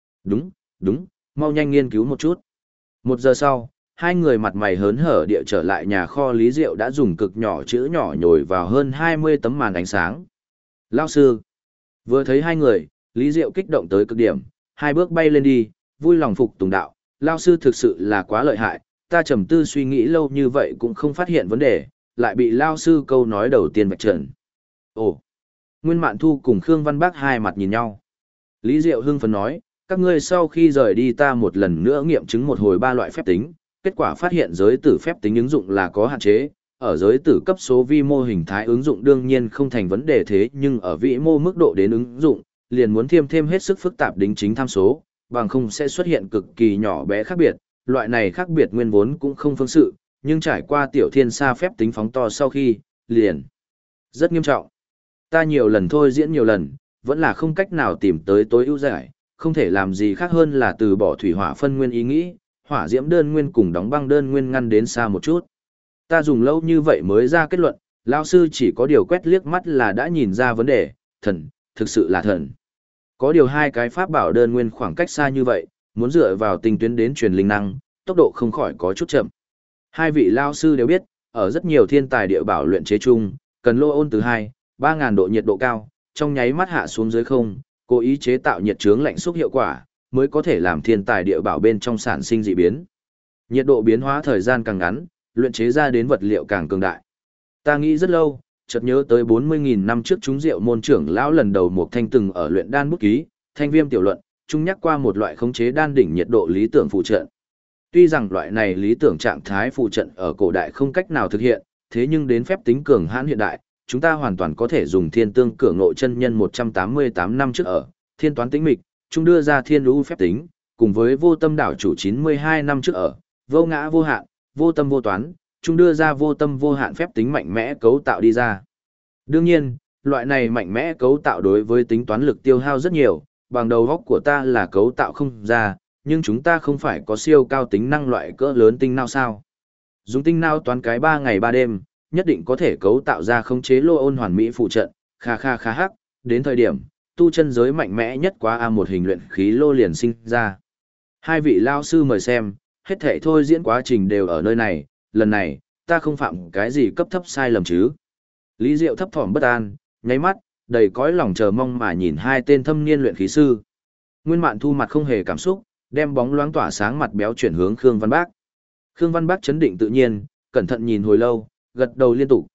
Đúng, mau nhanh nghiên cứu một chút. 1 giờ sau, hai người mặt mày hớn hở địa trở lại nhà kho. Lý Diệu đã dùng cực nhỏ chữ nhỏ nhồi vào hơn 20 tấm màn ánh sáng. Lao sư. Vừa thấy hai người, Lý Diệu kích động tới cực điểm, 2 bước bay lên đi, vui lòng phục tùng đạo. Lao sư thực sự là quá lợi hại, ta trầm tư suy nghĩ lâu như vậy cũng không phát hiện vấn đề, lại bị Lao sư câu nói đầu tiên vạch trần. Ồ. Nguyên Mạn Thu cùng Khương Văn Bắc hai mặt nhìn nhau. Lý Diệu hưng phấn nói, các ngươi sau khi rời đi ta một lần nữa nghiệm chứng một hồi 3 loại phép tính, kết quả phát hiện giới tử phép tính ứng dụng là có hạn chế, ở giới tử cấp số vi mô hình thái ứng dụng đương nhiên không thành vấn đề, thế nhưng ở vĩ mô mức độ đến ứng dụng, liền muốn thêm hết sức phức tạp đính chính tham số, bằng không sẽ xuất hiện cực kỳ nhỏ bé khác biệt, loại này khác biệt nguyên vốn cũng không phương sự, nhưng trải qua tiểu thiên sa phép tính phóng to sau khi, liền rất nghiêm trọng. Ta nhiều lần thôi diễn nhiều lần, vẫn là không cách nào tìm tới tối ưu giải, không thể làm gì khác hơn là từ bỏ thủy hỏa phân nguyên ý nghĩ, hỏa diễm đơn nguyên cùng đóng băng đơn nguyên ngăn đến xa một chút. Ta dùng lâu như vậy mới ra kết luận, lão sư chỉ có điều quét liếc mắt là đã nhìn ra vấn đề, thần, thực sự là thần. Có điều hai cái pháp bảo đơn nguyên khoảng cách xa như vậy, muốn dựa vào tinh tuyến đến truyền linh năng, tốc độ không khỏi có chút chậm. Hai vị lão sư đều biết, ở rất nhiều thiên tài địa bảo luyện chế chung, cần lô ôn từ 2-3 ngàn độ nhiệt độ cao, trong nháy mắt hạ xuống dưới không, cố ý chế tạo nhiệt chướng lạnh xúc hiệu quả, mới có thể làm thiên tài địa bảo bên trong sản sinh dị biến. Nhiệt độ biến hóa thời gian càng ngắn, luyện chế ra đến vật liệu càng cường đại. Ta nghĩ rất lâu, chợt nhớ tới 40.000 năm trước chúng Diệu môn trưởng lão lần đầu một thanh từng ở luyện đan bút ký, Thanh Viêm tiểu luận, chung nhắc qua một loại khống chế đan đỉnh nhiệt độ lý tưởng phụ trận. Tuy rằng loại này lý tưởng trạng thái phụ trận ở cổ đại không cách nào thực hiện, thế nhưng đến phép tính cường hãn hiện đại, chúng ta hoàn toàn có thể dùng thiên tương cửa ngộ chân nhân 188 năm trước ở, thiên toán tĩnh mịch, chúng đưa ra thiên lũ phép tính, cùng với vô tâm đảo chủ 92 năm trước ở, vô ngã vô hạn, vô tâm vô toán, chúng đưa ra vô tâm vô hạn phép tính mạnh mẽ cấu tạo đi ra. Đương nhiên, loại này mạnh mẽ cấu tạo đối với tính toán lực tiêu hao rất nhiều, bằng đầu góc của ta là cấu tạo không ra, nhưng chúng ta không phải có siêu cao tính năng loại cỡ lớn tinh não sao. Dùng tinh não toán cái 3 ngày 3 đêm, nhất định có thể cấu tạo ra khống chế lô ôn hoàn mỹ phụ trận, kha hắc, đến thời điểm, tu chân giới mạnh mẽ nhất quá A1 hình luyện khí lô liền sinh ra. Hai vị lao sư mời xem, hết thảy thôi diễn quá trình đều ở nơi này, lần này, ta không phạm cái gì cấp thấp sai lầm chứ. Lý Diệu thấp thỏm bất an, nháy mắt, đầy cõi lòng chờ mong mà nhìn hai tên thâm niên luyện khí sư. Nguyên Mạn Thu mặt không hề cảm xúc, đem bóng loáng tỏa sáng mặt béo chuyển hướng Khương Văn Bác. Khương Văn Bác chấn định tự nhiên, cẩn thận nhìn hồi lâu, gật đầu liên tục,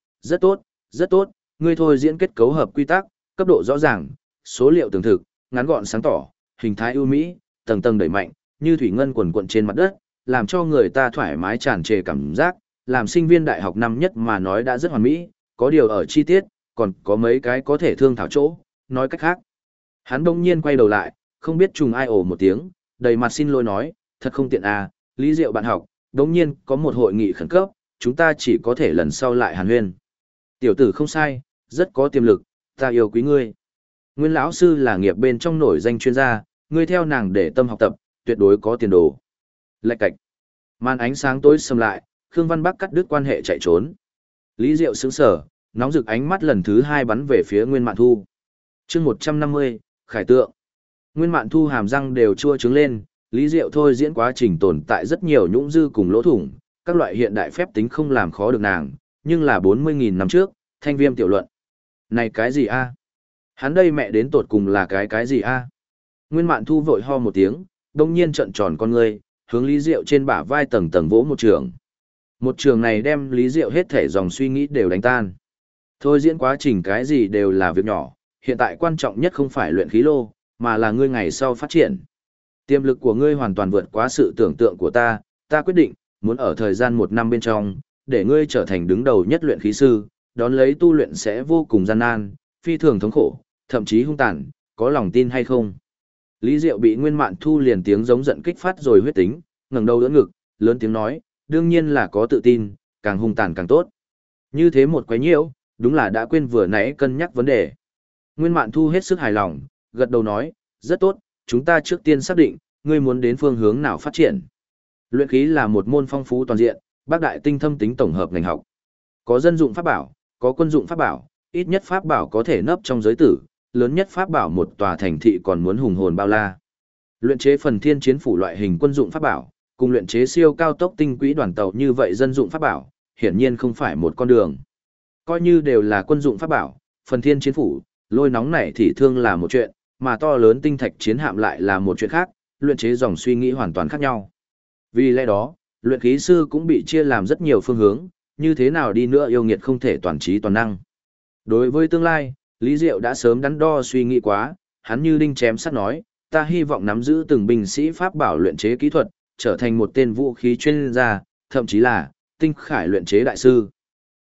rất tốt, ngươi thôi diễn kết cấu hợp quy tắc, cấp độ rõ ràng, số liệu tường thực, ngắn gọn sáng tỏ, hình thái ưu mỹ, tầng tầng đẩy mạnh, như thủy ngân quần quận trên mặt đất, làm cho người ta thoải mái tràn trề cảm giác, làm sinh viên đại học năm nhất mà nói đã rất hoàn mỹ, có điều ở chi tiết, còn có mấy cái có thể thương thảo chỗ, nói cách khác. Hắn đông nhiên quay đầu lại, không biết trùng ai ồ một tiếng, đầy mặt xin lỗi nói, thật không tiện à, Lý Diệu bạn học, đông nhiên có một hội nghị khẩn cấp, chúng ta chỉ có thể lần sau lại hàn huyên. Tiểu tử không sai, rất có tiềm lực, ta yêu quý ngươi. Nguyên lão sư là nghiệp bên trong nổi danh chuyên gia, ngươi theo nàng để tâm học tập, tuyệt đối có tiền đồ. Lạch cạch. Màn ánh sáng tối sầm lại, Khương Văn Bắc cắt đứt quan hệ chạy trốn. Lý Diệu sững sờ, nóng rực ánh mắt lần thứ 2 bắn về phía Nguyên Mạn Thu. Chương 150, Khải tượng. Nguyên Mạn Thu hàm răng đều chua trứng lên, Lý Diệu thôi diễn quá trình tồn tại rất nhiều nhũng dư cùng lỗ thủng, các loại hiện đại phép tính không làm khó được nàng, nhưng là 40.000 năm trước, Thanh Viêm tiểu luận. Này cái gì a? Hắn đây mẹ đến tột cùng là cái gì a? Nguyên Mạn Thu vội ho một tiếng, đông nhiên trợn tròn con ngươi, hướng Lý Diệu trên bả vai tầng tầng vỗ một trường. Một trường này đem Lý Diệu hết thể dòng suy nghĩ đều đánh tan. Thôi diễn quá trình cái gì đều là việc nhỏ, hiện tại quan trọng nhất không phải luyện khí lô, mà là ngươi ngày sau phát triển. Tiềm lực của ngươi hoàn toàn vượt quá sự tưởng tượng của ta quyết định, muốn ở thời gian 1 năm bên trong, để ngươi trở thành đứng đầu nhất luyện khí sư, đón lấy tu luyện sẽ vô cùng gian nan, phi thường thống khổ, thậm chí hung tàn, có lòng tin hay không? Lý Diệu bị Nguyên Mạn Thu liền tiếng giống giận kích phát rồi huyết tính, ngẩng đầu đỡ ngực, lớn tiếng nói, đương nhiên là có tự tin, càng hung tàn càng tốt. Như thế một quấy nhiễu, đúng là đã quên vừa nãy cân nhắc vấn đề. Nguyên Mạn Thu hết sức hài lòng, gật đầu nói, rất tốt, chúng ta trước tiên xác định, ngươi muốn đến phương hướng nào phát triển. Luyện khí là một môn phong phú toàn diện, bác đại tinh thâm tính tổng hợp ngành học. Có dân dụng pháp bảo, có quân dụng pháp bảo, ít nhất pháp bảo có thể nấp trong giới tử, lớn nhất pháp bảo một tòa thành thị còn muốn hùng hồn bao la. Luyện chế phần thiên chiến phủ loại hình quân dụng pháp bảo, cùng luyện chế siêu cao tốc tinh quỹ đoàn tàu như vậy dân dụng pháp bảo, hiển nhiên không phải một con đường. Coi như đều là quân dụng pháp bảo, phần thiên chiến phủ, lôi nóng này thì thương là một chuyện, mà to lớn tinh thạch chiến hạm lại là một chuyện khác, luyện chế dòng suy nghĩ hoàn toàn khác nhau. Vì lẽ đó, luyện khí sư cũng bị chia làm rất nhiều phương hướng, như thế nào đi nữa yêu nghiệt không thể toàn trí toàn năng. Đối với tương lai, Lý Diệu đã sớm đắn đo suy nghĩ quá, hắn như đinh chém sắt nói, ta hy vọng nắm giữ từng binh sĩ pháp bảo luyện chế kỹ thuật, trở thành một tên vũ khí chuyên gia, thậm chí là tinh khải luyện chế đại sư.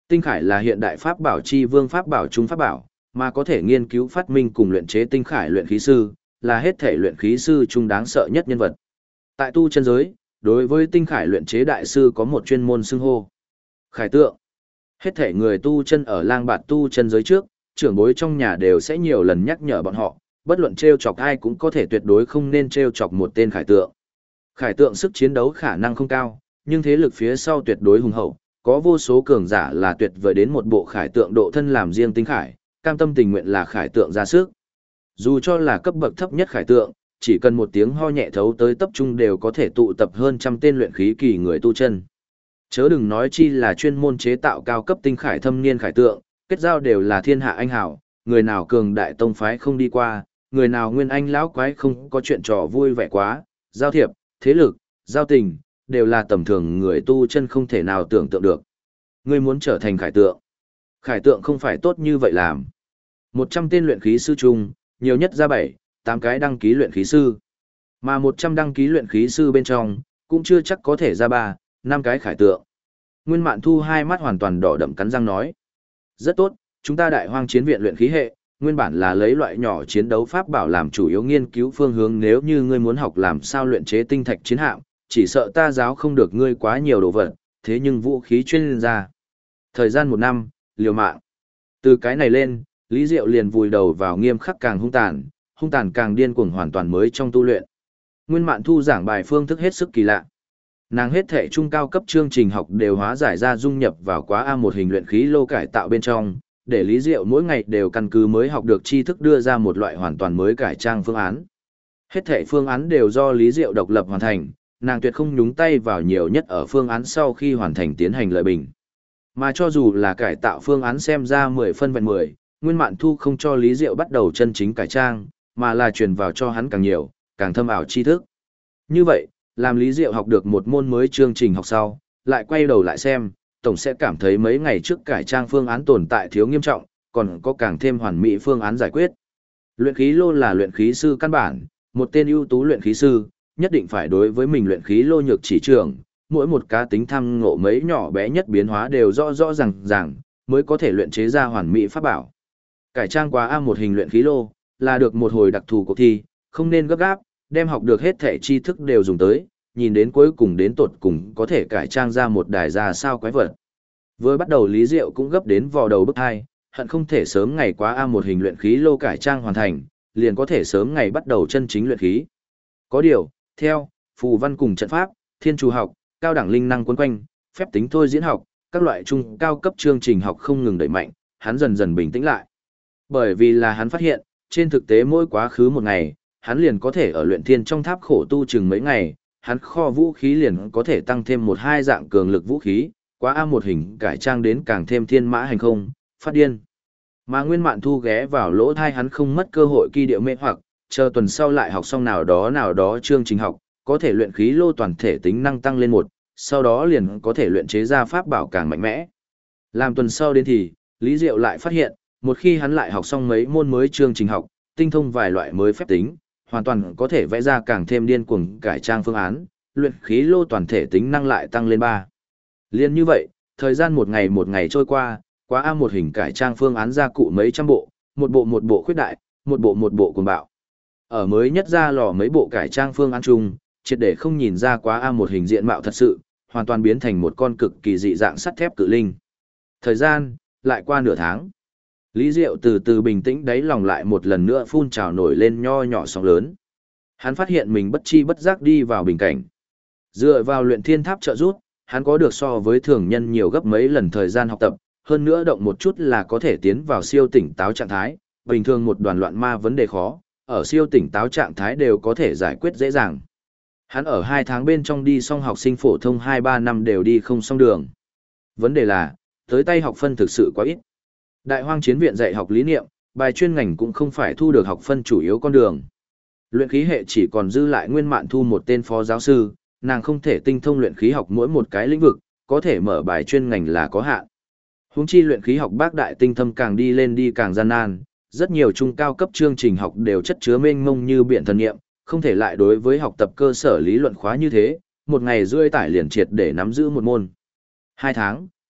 Tinh khải là hiện đại pháp bảo chi vương pháp bảo trung pháp bảo, mà có thể nghiên cứu phát minh cùng luyện chế tinh khải luyện khí sư, là hết thể luyện khí sư trung đáng sợ nhất nhân vật. Tại tu chân giới, đối với tinh khải luyện chế đại sư có một chuyên môn xưng hô. Khải tượng. Hết thể người tu chân ở lang bạt tu chân giới trước, trưởng bối trong nhà đều sẽ nhiều lần nhắc nhở bọn họ, bất luận trêu chọc ai cũng có thể tuyệt đối không nên trêu chọc một tên khải tượng. Khải tượng sức chiến đấu khả năng không cao, nhưng thế lực phía sau tuyệt đối hùng hậu, có vô số cường giả là tuyệt vời đến một bộ khải tượng độ thân làm riêng tinh khải, cam tâm tình nguyện là khải tượng ra sức. Dù cho là cấp bậc thấp nhất khải tượng, chỉ cần một tiếng ho nhẹ thấu tới tập trung đều có thể tụ tập hơn trăm tên luyện khí kỳ người tu chân. Chớ đừng nói chi là chuyên môn chế tạo cao cấp tinh khải thâm niên khải tượng, kết giao đều là thiên hạ anh hảo, người nào cường đại tông phái không đi qua, người nào nguyên anh lão quái không có chuyện trò vui vẻ quá, giao thiệp, thế lực, giao tình, đều là tầm thường người tu chân không thể nào tưởng tượng được. Ngươi muốn trở thành khải tượng. Khải tượng không phải tốt như vậy làm. 100 tên luyện khí sư chung, nhiều nhất ra 7, 8 cái đăng ký luyện khí sư. Mà 100 đăng ký luyện khí sư bên trong, cũng chưa chắc có thể ra 3, 5 cái khải tượng. Nguyên Mạn Thu hai mắt hoàn toàn đỏ đậm cắn răng nói. Rất tốt, chúng ta Đại Hoang Chiến viện luyện khí hệ, nguyên bản là lấy loại nhỏ chiến đấu pháp bảo làm chủ yếu nghiên cứu phương hướng, nếu như ngươi muốn học làm sao luyện chế tinh thạch chiến hạm, chỉ sợ ta giáo không được ngươi quá nhiều đồ vật, thế nhưng vũ khí chuyên gia. Thời gian 1 năm, liều mạng. Từ cái này lên, Lý Diệu liền vùi đầu vào nghiêm khắc càng hung tàn càng điên cuồng hoàn toàn mới trong tu luyện. Nguyên Mạn Thu giảng bài phương thức hết sức kỳ lạ. Nàng hết thể trung cao cấp chương trình học đều hóa giải ra dung nhập vào quá A1 hình luyện khí lô cải tạo bên trong, để Lý Diệu mỗi ngày đều căn cứ mới học được tri thức đưa ra một loại hoàn toàn mới cải trang phương án. Hết thể phương án đều do Lý Diệu độc lập hoàn thành, nàng tuyệt không nhúng tay vào nhiều nhất ở phương án sau khi hoàn thành tiến hành lợi bình. Mà cho dù là cải tạo phương án xem ra 10 phân vẹn 10, Nguyên Mạn Thu không cho Lý Diệu bắt đầu chân chính cải trang, mà là truyền vào cho hắn càng nhiều, càng thâm ảo tri thức. Như vậy, làm Lý Diệu học được một môn mới chương trình học sau, lại quay đầu lại xem, tổng sẽ cảm thấy mấy ngày trước cải trang phương án tồn tại thiếu nghiêm trọng, còn có càng thêm hoàn mỹ phương án giải quyết. Luyện khí lô là luyện khí sư căn bản, một tên ưu tú luyện khí sư, nhất định phải đối với mình luyện khí lô nhược chỉ trường, mỗi một cá tính tham ngộ mấy nhỏ bé nhất biến hóa đều rõ ràng, mới có thể luyện chế ra hoàn mỹ pháp bảo. Cải trang quá A1 hình luyện khí lô, là được một hồi đặc thù cuộc thi, không nên gấp gáp, đem học được hết thể tri thức đều dùng tới, nhìn đến cuối cùng đến tột cùng có thể cải trang ra một đài ra sao quái vật. Vừa bắt đầu Lý Diệu cũng gấp đến vò đầu bức hai, hận không thể sớm ngày quá A1 hình luyện khí lô cải trang hoàn thành, liền có thể sớm ngày bắt đầu chân chính luyện khí. Có điều, theo, phù văn cùng trận pháp, thiên chủ học, cao đẳng linh năng quấn quanh, phép tính thôi diễn học, các loại trung cao cấp chương trình học không ngừng đẩy mạnh, hắn dần dần bình tĩnh lại. Bởi vì là hắn phát hiện, trên thực tế mỗi quá khứ một ngày, hắn liền có thể ở luyện thiên trong tháp khổ tu chừng mấy ngày, hắn kho vũ khí liền có thể tăng thêm 1-2 dạng cường lực vũ khí, quá A1 hình cải trang đến càng thêm thiên mã hành không, phát điên. Mà Nguyên Mạn Thu ghé vào lỗ thai hắn không mất cơ hội kỳ điệu mê hoặc, chờ tuần sau lại học xong nào đó chương trình học, có thể luyện khí lô toàn thể tính năng tăng lên 1, sau đó liền có thể luyện chế ra pháp bảo càng mạnh mẽ. Làm tuần sau đến thì, Lý Diệu lại phát hiện, một khi hắn lại học xong mấy môn mới chương trình học, tinh thông vài loại mới phép tính, hoàn toàn có thể vẽ ra càng thêm điên cuồng cải trang phương án, luyện khí lô toàn thể tính năng lại tăng lên 3. Liên như vậy, thời gian một ngày trôi qua, quá A1 hình cải trang phương án ra cụ mấy trăm bộ, một bộ khuyết đại, một bộ cuồng bạo. Ở mới nhất ra lò mấy bộ cải trang phương án chung, triệt để không nhìn ra quá A1 hình diện mạo thật sự, hoàn toàn biến thành một con cực kỳ dị dạng sắt thép cự linh. Thời gian, lại qua nửa tháng. Lý Diệu từ từ bình tĩnh đáy lòng lại một lần nữa phun trào nổi lên nho nhỏ sóng lớn. Hắn phát hiện mình bất chi bất giác đi vào bình cảnh. Dựa vào luyện thiên tháp trợ giúp, hắn có được so với thường nhân nhiều gấp mấy lần thời gian học tập, hơn nữa động một chút là có thể tiến vào siêu tỉnh táo trạng thái, bình thường một đoàn loạn ma vấn đề khó, ở siêu tỉnh táo trạng thái đều có thể giải quyết dễ dàng. Hắn ở 2 tháng bên trong đi xong học sinh phổ thông 2-3 năm đều đi không xong đường. Vấn đề là, tới tay học phân thực sự quá ít. Đại Hoang Chiến viện dạy học lý niệm, bài chuyên ngành cũng không phải thu được học phân chủ yếu con đường. Luyện khí hệ chỉ còn dư lại Nguyên Mạn Thu một tên phó giáo sư, nàng không thể tinh thông luyện khí học mỗi một cái lĩnh vực, có thể mở bài chuyên ngành là có hạn. Huống chi luyện khí học bác đại tinh thâm càng đi lên đi càng gian nan, rất nhiều trung cao cấp chương trình học đều chất chứa mênh mông như biển thần nghiệm, không thể lại đối với học tập cơ sở lý luận khóa như thế, một ngày rưỡi tải liền triệt để nắm giữ một môn. 2 tháng,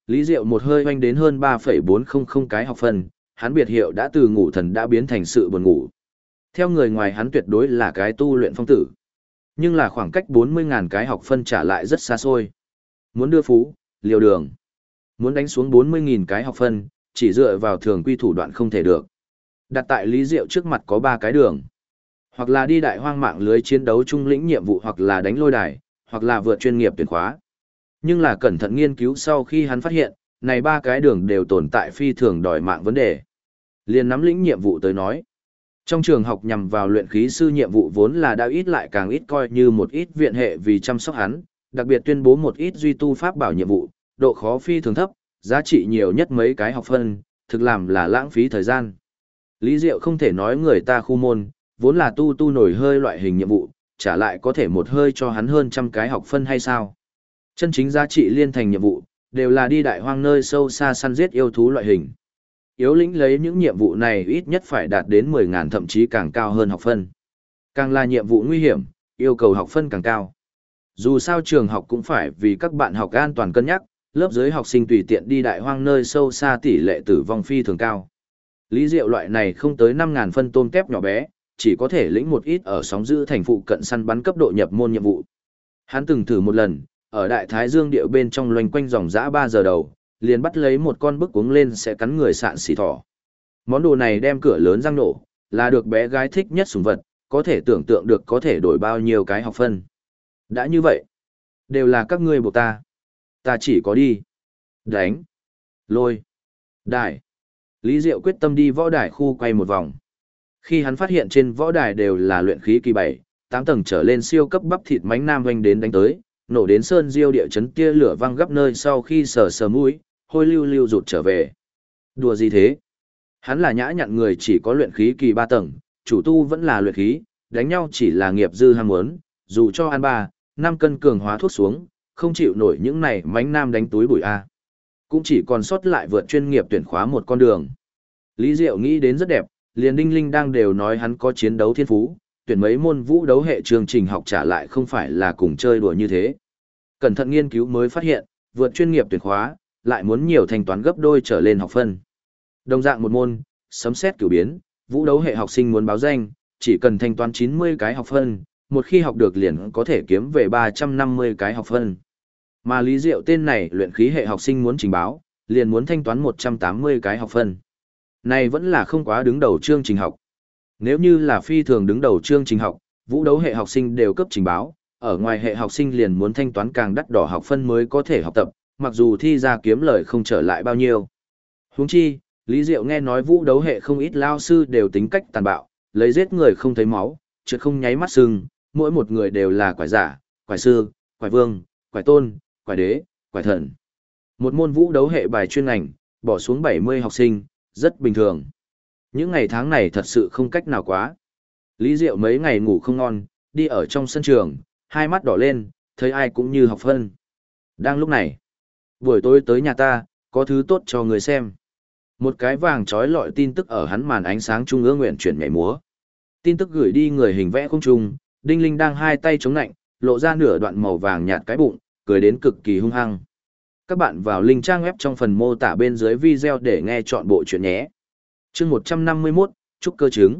Lý Diệu một hơi oanh đến hơn 3,400 cái học phân, hắn biệt hiệu đã từ ngủ thần đã biến thành sự buồn ngủ. Theo người ngoài hắn tuyệt đối là cái tu luyện phong tử. Nhưng là khoảng cách 40.000 cái học phân trả lại rất xa xôi. Muốn đưa phú, liều đường. Muốn đánh xuống 40.000 cái học phân, chỉ dựa vào thường quy thủ đoạn không thể được. Đặt tại Lý Diệu trước mặt có 3 cái đường. Hoặc là đi đại hoang mạng lưới chiến đấu trung lĩnh nhiệm vụ, hoặc là đánh lôi đài, hoặc là vượt chuyên nghiệp tuyển khóa. Nhưng là cẩn thận nghiên cứu sau khi hắn phát hiện, này 3 cái đường đều tồn tại phi thường đòi mạng vấn đề. Liền nắm lĩnh nhiệm vụ tới nói. Trong trường học nhằm vào luyện khí sư nhiệm vụ vốn là đã ít lại càng ít, coi như một ít viện hệ vì chăm sóc hắn, đặc biệt tuyên bố một ít duy tu pháp bảo nhiệm vụ, độ khó phi thường thấp, giá trị nhiều nhất mấy cái học phân, thực làm là lãng phí thời gian. Lý Diệu không thể nói người ta khu môn, vốn là tu nổi hơi loại hình nhiệm vụ, trả lại có thể một hơi cho hắn hơn 100 cái học phân hay sao. Chân chính giá trị liên thành nhiệm vụ, đều là đi đại hoang nơi sâu xa săn giết yêu thú loại hình. Yếu lĩnh lấy những nhiệm vụ này ít nhất phải đạt đến 10.000 thậm chí càng cao hơn học phân. Càng là nhiệm vụ nguy hiểm, yêu cầu học phân càng cao. Dù sao trường học cũng phải vì các bạn học an toàn cân nhắc, lớp dưới học sinh tùy tiện đi đại hoang nơi sâu xa tỷ lệ tử vong phi thường cao. Lý Diệu loại này không tới 5.000 phân tôm tép nhỏ bé, chỉ có thể lĩnh một ít ở sóng giữ thành phụ cận săn bắn cấp độ nhập môn nhiệm vụ. Hắn từng thử một lần, ở Đại Thái Dương địa bên trong loanh quanh dòng dã 3 giờ đầu, liền bắt lấy một con bức cuống lên sẽ cắn người sạn xì thỏ. Món đồ này đem cửa lớn răng nổ, là được bé gái thích nhất sủng vật, có thể tưởng tượng được có thể đổi bao nhiêu cái học phân. Đã như vậy, đều là các ngươi buộc ta. Ta chỉ có đi, đánh, lôi, đài. Lý Diệu quyết tâm đi võ đài khu quay một vòng. Khi hắn phát hiện trên võ đài đều là luyện khí kỳ 7, 8 tầng trở lên siêu cấp bắp thịt mánh nam hoành đến đánh tới, nổ đến sơn diêu địa chấn tia lửa văng gấp nơi sau khi sờ mũi, hôi lưu lưu rụt trở về. Đùa gì thế? Hắn là nhã nhặn người chỉ có luyện khí kỳ 3 tầng, chủ tu vẫn là luyện khí, đánh nhau chỉ là nghiệp dư ham muốn, dù cho ăn 5 cân cường hóa thuốc xuống, không chịu nổi những này mánh nam đánh túi bụi A. Cũng chỉ còn sót lại vượt chuyên nghiệp tuyển khóa một con đường. Lý Diệu nghĩ đến rất đẹp, liền Đinh Linh đang đều nói hắn có chiến đấu thiên phú, tuyển mấy môn vũ đấu hệ chương trình học trả lại không phải là cùng chơi đùa như thế. Cẩn thận nghiên cứu mới phát hiện, vượt chuyên nghiệp tuyển khóa, lại muốn nhiều thanh toán gấp đôi trở lên học phân. Đồng dạng một môn, sấm xét cửu biến, vũ đấu hệ học sinh muốn báo danh, chỉ cần thanh toán 90 cái học phân, một khi học được liền có thể kiếm về 350 cái học phân. Mà Lý Diệu tên này luyện khí hệ học sinh muốn trình báo, liền muốn thanh toán 180 cái học phân. Này vẫn là không quá đứng đầu chương trình học. Nếu như là phi thường đứng đầu chương trình học, vũ đấu hệ học sinh đều cấp trình báo, ở ngoài hệ học sinh liền muốn thanh toán càng đắt đỏ học phân mới có thể học tập, mặc dù thi ra kiếm lời không trở lại bao nhiêu. Huống chi, Lý Diệu nghe nói vũ đấu hệ không ít lao sư đều tính cách tàn bạo, lấy giết người không thấy máu, trượt không nháy mắt sưng, mỗi một người đều là quải giả, quải sư, quải vương, quải tôn, quải đế, quải thần. Một môn vũ đấu hệ bài chuyên ngành, bỏ xuống 70 học sinh, rất bình thường. Những ngày tháng này thật sự không cách nào quá. Lý Diệu mấy ngày ngủ không ngon, đi ở trong sân trường, hai mắt đỏ lên, thấy ai cũng như học phân. Đang lúc này, buổi tối tới nhà ta, có thứ tốt cho người xem. Một cái vàng trói lọi tin tức ở hắn màn ánh sáng trung ương nguyện chuyển nhảy múa. Tin tức gửi đi người hình vẽ không trung, Đinh Linh đang hai tay chống nạnh, lộ ra nửa đoạn màu vàng nhạt cái bụng, cười đến cực kỳ hung hăng. Các bạn vào link trang web trong phần mô tả bên dưới video để nghe chọn bộ chuyện nhé. Chương 151, Trúc Cơ Trứng.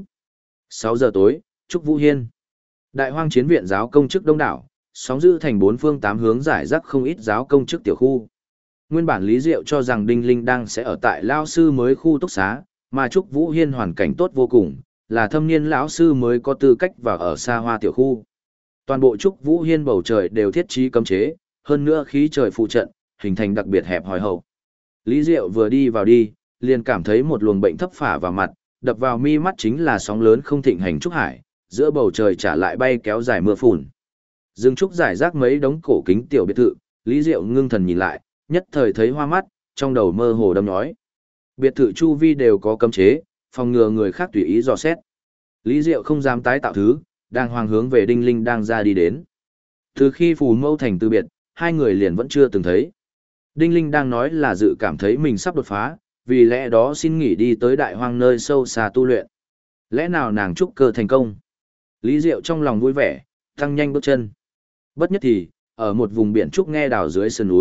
6 giờ tối, Trúc Vũ Hiên. Đại hoang chiến viện giáo công chức đông đảo, sóng dữ thành 4 phương 8 hướng giải rác không ít giáo công chức tiểu khu. Nguyên bản Lý Diệu cho rằng Đinh Linh đang sẽ ở tại lao sư mới khu túc xá, mà Trúc Vũ Hiên hoàn cảnh tốt vô cùng, là thâm niên lão sư mới có tư cách vào ở xa hoa tiểu khu. Toàn bộ Trúc Vũ Hiên bầu trời đều thiết trí cấm chế, hơn nữa khí trời phụ trận, hình thành đặc biệt hẹp hòi hậu. Lý Diệu vừa đi vào đi, liền cảm thấy một luồng bệnh thấp phả vào mặt, đập vào mi mắt chính là sóng lớn không thịnh hành trúc hải, giữa bầu trời trả lại bay kéo dài mưa phùn. Dương trúc giải rác mấy đống cổ kính tiểu biệt thự, Lý Diệu ngưng thần nhìn lại, nhất thời thấy hoa mắt, trong đầu mơ hồ đâm nhói. Biệt thự chu vi đều có cấm chế, phòng ngừa người khác tùy ý dò xét. Lý Diệu không dám tái tạo thứ, đang hoang hướng về Đinh Linh đang ra đi đến. Từ khi Phù Mâu Thành từ biệt, hai người liền vẫn chưa từng thấy. Đinh Linh đang nói là dự cảm thấy mình sắp đột phá, vì lẽ đó xin nghỉ đi tới đại hoang nơi sâu xa tu luyện. Lẽ nào nàng trúc cơ thành công? Lý Diệu trong lòng vui vẻ, tăng nhanh bước chân. Bất nhất thì, ở một vùng biển trúc nghe đào dưới sườn núi,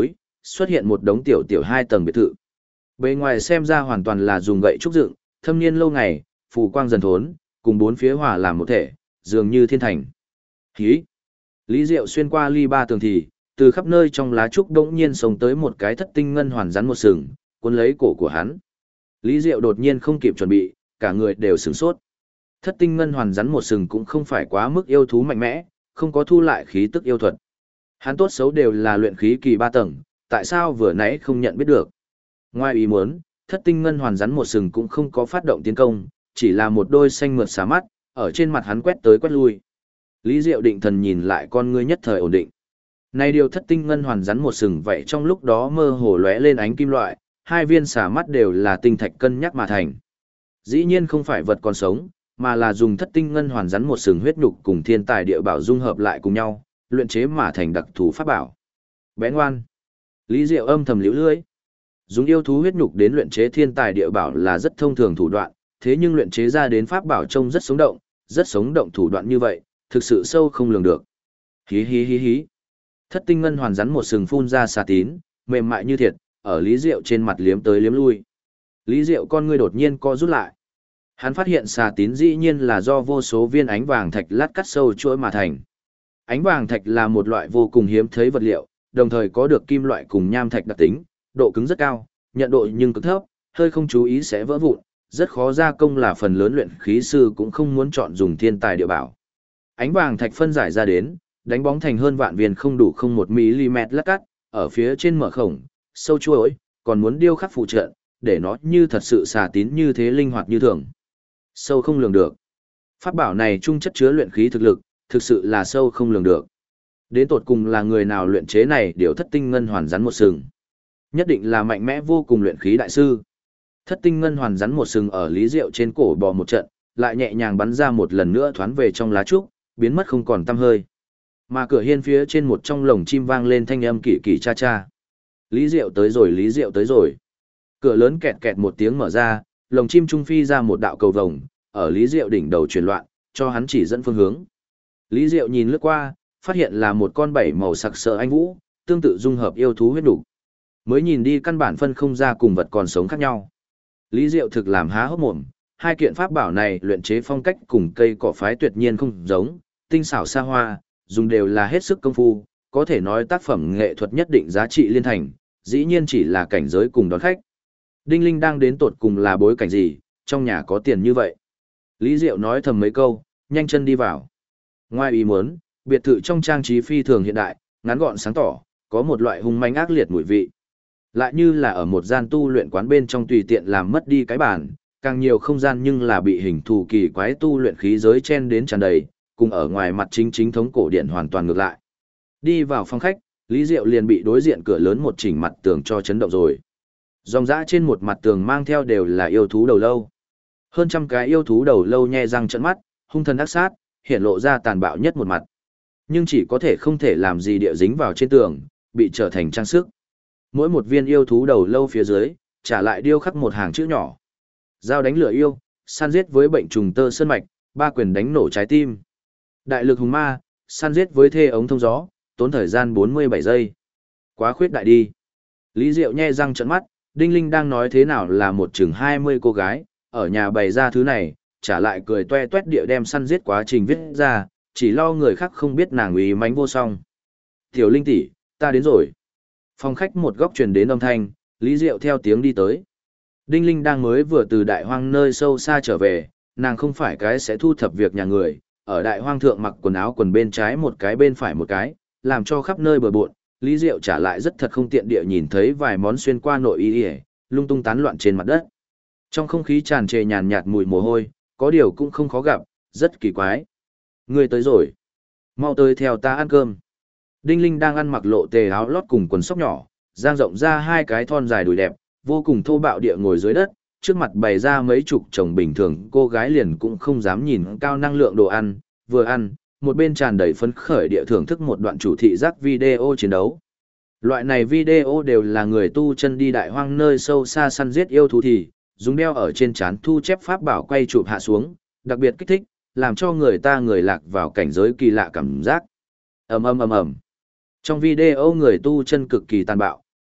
xuất hiện một đống tiểu tiểu 2 tầng biệt thự. Bề ngoài xem ra hoàn toàn là dùng gậy trúc dựng, thâm niên lâu ngày, phù quang dần thốn, cùng bốn phía hòa làm một thể, dường như thiên thành. Hí! Lý Diệu xuyên qua ly ba tường thì, từ khắp nơi trong lá trúc đống nhiên sống tới một cái thất tinh ngân hoàn rắn một sừng, cuốn lấy cổ của hắn. Lý Diệu đột nhiên không kịp chuẩn bị, cả người đều sửng sốt. Thất tinh ngân hoàn rắn một sừng cũng không phải quá mức yêu thú mạnh mẽ, không có thu lại khí tức yêu thuật. Hắn tốt xấu đều là luyện khí kỳ 3 tầng, tại sao vừa nãy không nhận biết được. Ngoài ý muốn, thất tinh ngân hoàn rắn một sừng cũng không có phát động tiến công, chỉ là một đôi xanh mượt xá mắt, ở trên mặt hắn quét tới quét lui. Lý Diệu định thần nhìn lại con ngươi nhất thời ổn định. Này điều thất tinh ngân hoàn rắn một sừng vậy trong lúc đó mơ hồ lóe lên ánh kim loại, 2 viên xả mắt đều là tinh thạch cân nhắc mà thành. Dĩ nhiên không phải vật còn sống, mà là dùng thất tinh ngân hoàn rắn một sừng huyết nhục cùng thiên tài địa bảo dung hợp lại cùng nhau, luyện chế mà thành đặc thù pháp bảo. Bé ngoan. Lý Diệu âm thầm liễu lưỡi. Dùng yêu thú huyết nhục đến luyện chế thiên tài địa bảo là rất thông thường thủ đoạn, thế nhưng luyện chế ra đến pháp bảo trông rất sống động thủ đoạn như vậy, thực sự sâu không lường được. Hí hí hí hí. Thất tinh ngân hoàn rắn một sừng phun ra xà tín, mềm mại như thiệt, ở Lý Diệu trên mặt liếm tới liếm lui. Lý Diệu con ngươi đột nhiên co rút lại. Hắn phát hiện xà tín dĩ nhiên là do vô số viên ánh vàng thạch lát cắt sâu chuỗi mà thành. Ánh vàng thạch là một loại vô cùng hiếm thấy vật liệu, đồng thời có được kim loại cùng nham thạch đặc tính, độ cứng rất cao, nhận độ nhưng cực thấp, hơi không chú ý sẽ vỡ vụn, rất khó gia công là phần lớn luyện khí sư cũng không muốn chọn dùng thiên tài địa bảo. Ánh vàng thạch phân giải ra đến, đánh bóng thành hơn vạn viên không đủ 0,1 mm lát cắt, ở phía trên mở khổng, sâu chuỗi, còn muốn điêu khắc phụ trợ, để nó như thật sự xà tín như thế linh hoạt như thường. Sâu không lường được. Pháp bảo này chung chất chứa luyện khí thực lực, thực sự là sâu không lường được. Đến tột cùng là người nào luyện chế này điều thất tinh ngân hoàn rắn một sừng. Nhất định là mạnh mẽ vô cùng luyện khí đại sư. Thất tinh ngân hoàn rắn một sừng ở Lý Diệu trên cổ bò một trận, lại nhẹ nhàng bắn ra một lần nữa thoán về trong lá trúc, biến mất không còn tăm hơi. Mà cửa hiên phía trên một trong lồng chim vang lên thanh âm kỳ kỳ cha cha. Lý Diệu tới rồi, Lý Diệu tới rồi. Cửa lớn kẹt kẹt một tiếng mở ra, lồng chim trung phi ra một đạo cầu vồng, ở Lý Diệu đỉnh đầu chuyển loạn, cho hắn chỉ dẫn phương hướng. Lý Diệu nhìn lướt qua, phát hiện là một con 7 màu sặc sỡ anh vũ, tương tự dung hợp yêu thú huyết đủ. Mới nhìn đi căn bản phân không ra cùng vật còn sống khác nhau. Lý Diệu thực làm há hốc mồm, hai kiện pháp bảo này luyện chế phong cách cùng cây cỏ phái tuyệt nhiên không giống, tinh xảo xa hoa, dùng đều là hết sức công phu, có thể nói tác phẩm nghệ thuật nhất định giá trị liên thành, dĩ nhiên chỉ là cảnh giới cùng đón khách. Đinh Linh đang đến tột cùng là bối cảnh gì, trong nhà có tiền như vậy. Lý Diệu nói thầm mấy câu, nhanh chân đi vào. Ngoài ý muốn, biệt thự trong trang trí phi thường hiện đại, ngắn gọn sáng tỏ, có một loại hung manh ác liệt mùi vị. Lại như là ở một gian tu luyện quán bên trong tùy tiện làm mất đi cái bàn, càng nhiều không gian nhưng là bị hình thù kỳ quái tu luyện khí giới chen đến tràn đầy, cùng ở ngoài mặt chính thống cổ điển hoàn toàn ngược lại. Đi vào phòng khách, Lý Diệu liền bị đối diện cửa lớn một chỉnh mặt tường cho chấn động rồi. Dòng dã trên một mặt tường mang theo đều là yêu thú đầu lâu. Hơn trăm cái yêu thú đầu lâu nhe răng trợn mắt, hung thần ác sát, hiện lộ ra tàn bạo nhất một mặt. Nhưng chỉ có thể không thể làm gì địa dính vào trên tường, bị trở thành trang sức. Mỗi một viên yêu thú đầu lâu phía dưới, trả lại điêu khắc một hàng chữ nhỏ. Dao đánh lửa yêu, săn giết với bệnh trùng tơ sơn mạch, ba quyền đánh nổ trái tim. Đại lực hùng ma, săn giết với thê ống thông gió, tốn thời gian 47 giây. Quá khuyết đại đi. Lý Diệu nhe răng trợn mắt, Đinh Linh đang nói thế nào là một chừng 20 cô gái, ở nhà bày ra thứ này, trả lại cười toe toét địa đem săn giết quá trình viết ra, chỉ lo người khác không biết nàng uy mãnh vô song. Tiểu Linh tỷ, ta đến rồi. Phòng khách một góc truyền đến âm thanh, Lý Diệu theo tiếng đi tới. Đinh Linh đang mới vừa từ đại hoang nơi sâu xa trở về, nàng không phải cái sẽ thu thập việc nhà người, ở đại hoang thượng mặc quần áo quần bên trái một cái bên phải một cái, làm cho khắp nơi bừa bộn. Lý Diệu trả lại rất thật không tiện địa nhìn thấy vài món xuyên qua nội y lung tung tán loạn trên mặt đất. Trong không khí tràn trề nhàn nhạt mùi mồ hôi, có điều cũng không khó gặp, rất kỳ quái. Ngươi tới rồi. Mau tới theo ta ăn cơm. Đinh Linh đang ăn mặc lộ tề áo lót cùng quần sóc nhỏ, dang rộng ra hai cái thon dài đùi đẹp, vô cùng thô bạo địa ngồi dưới đất, trước mặt bày ra mấy chục chồng bình thường cô gái liền cũng không dám nhìn cao năng lượng đồ ăn, vừa ăn, một bên tràn đầy phấn khởi địa thưởng thức một đoạn chủ thị giác video chiến đấu. Loại này video đều là người tu chân đi đại hoang nơi sâu xa săn giết yêu thú thì, dùng đeo ở trên trán thu chép pháp bảo quay chụp hạ xuống, đặc biệt kích thích, làm cho người ta người lạc vào cảnh giới kỳ lạ cảm giác. Ầm ầm ầm ầm. Trong video người tu chân cực kỳ tàn bạo,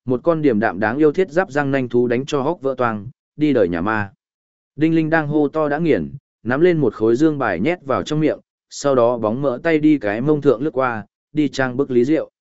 một con điềm đạm đáng yêu thiết giáp răng nanh thú đánh cho hốc vỡ toang, đi đời nhà ma. Đinh Linh đang hô to đã nghiền, nắm lên một khối dương bài nhét vào trong miệng, sau đó bóng mỡ tay đi cái mông thượng lướt qua, đi trang bức Lý Diệu.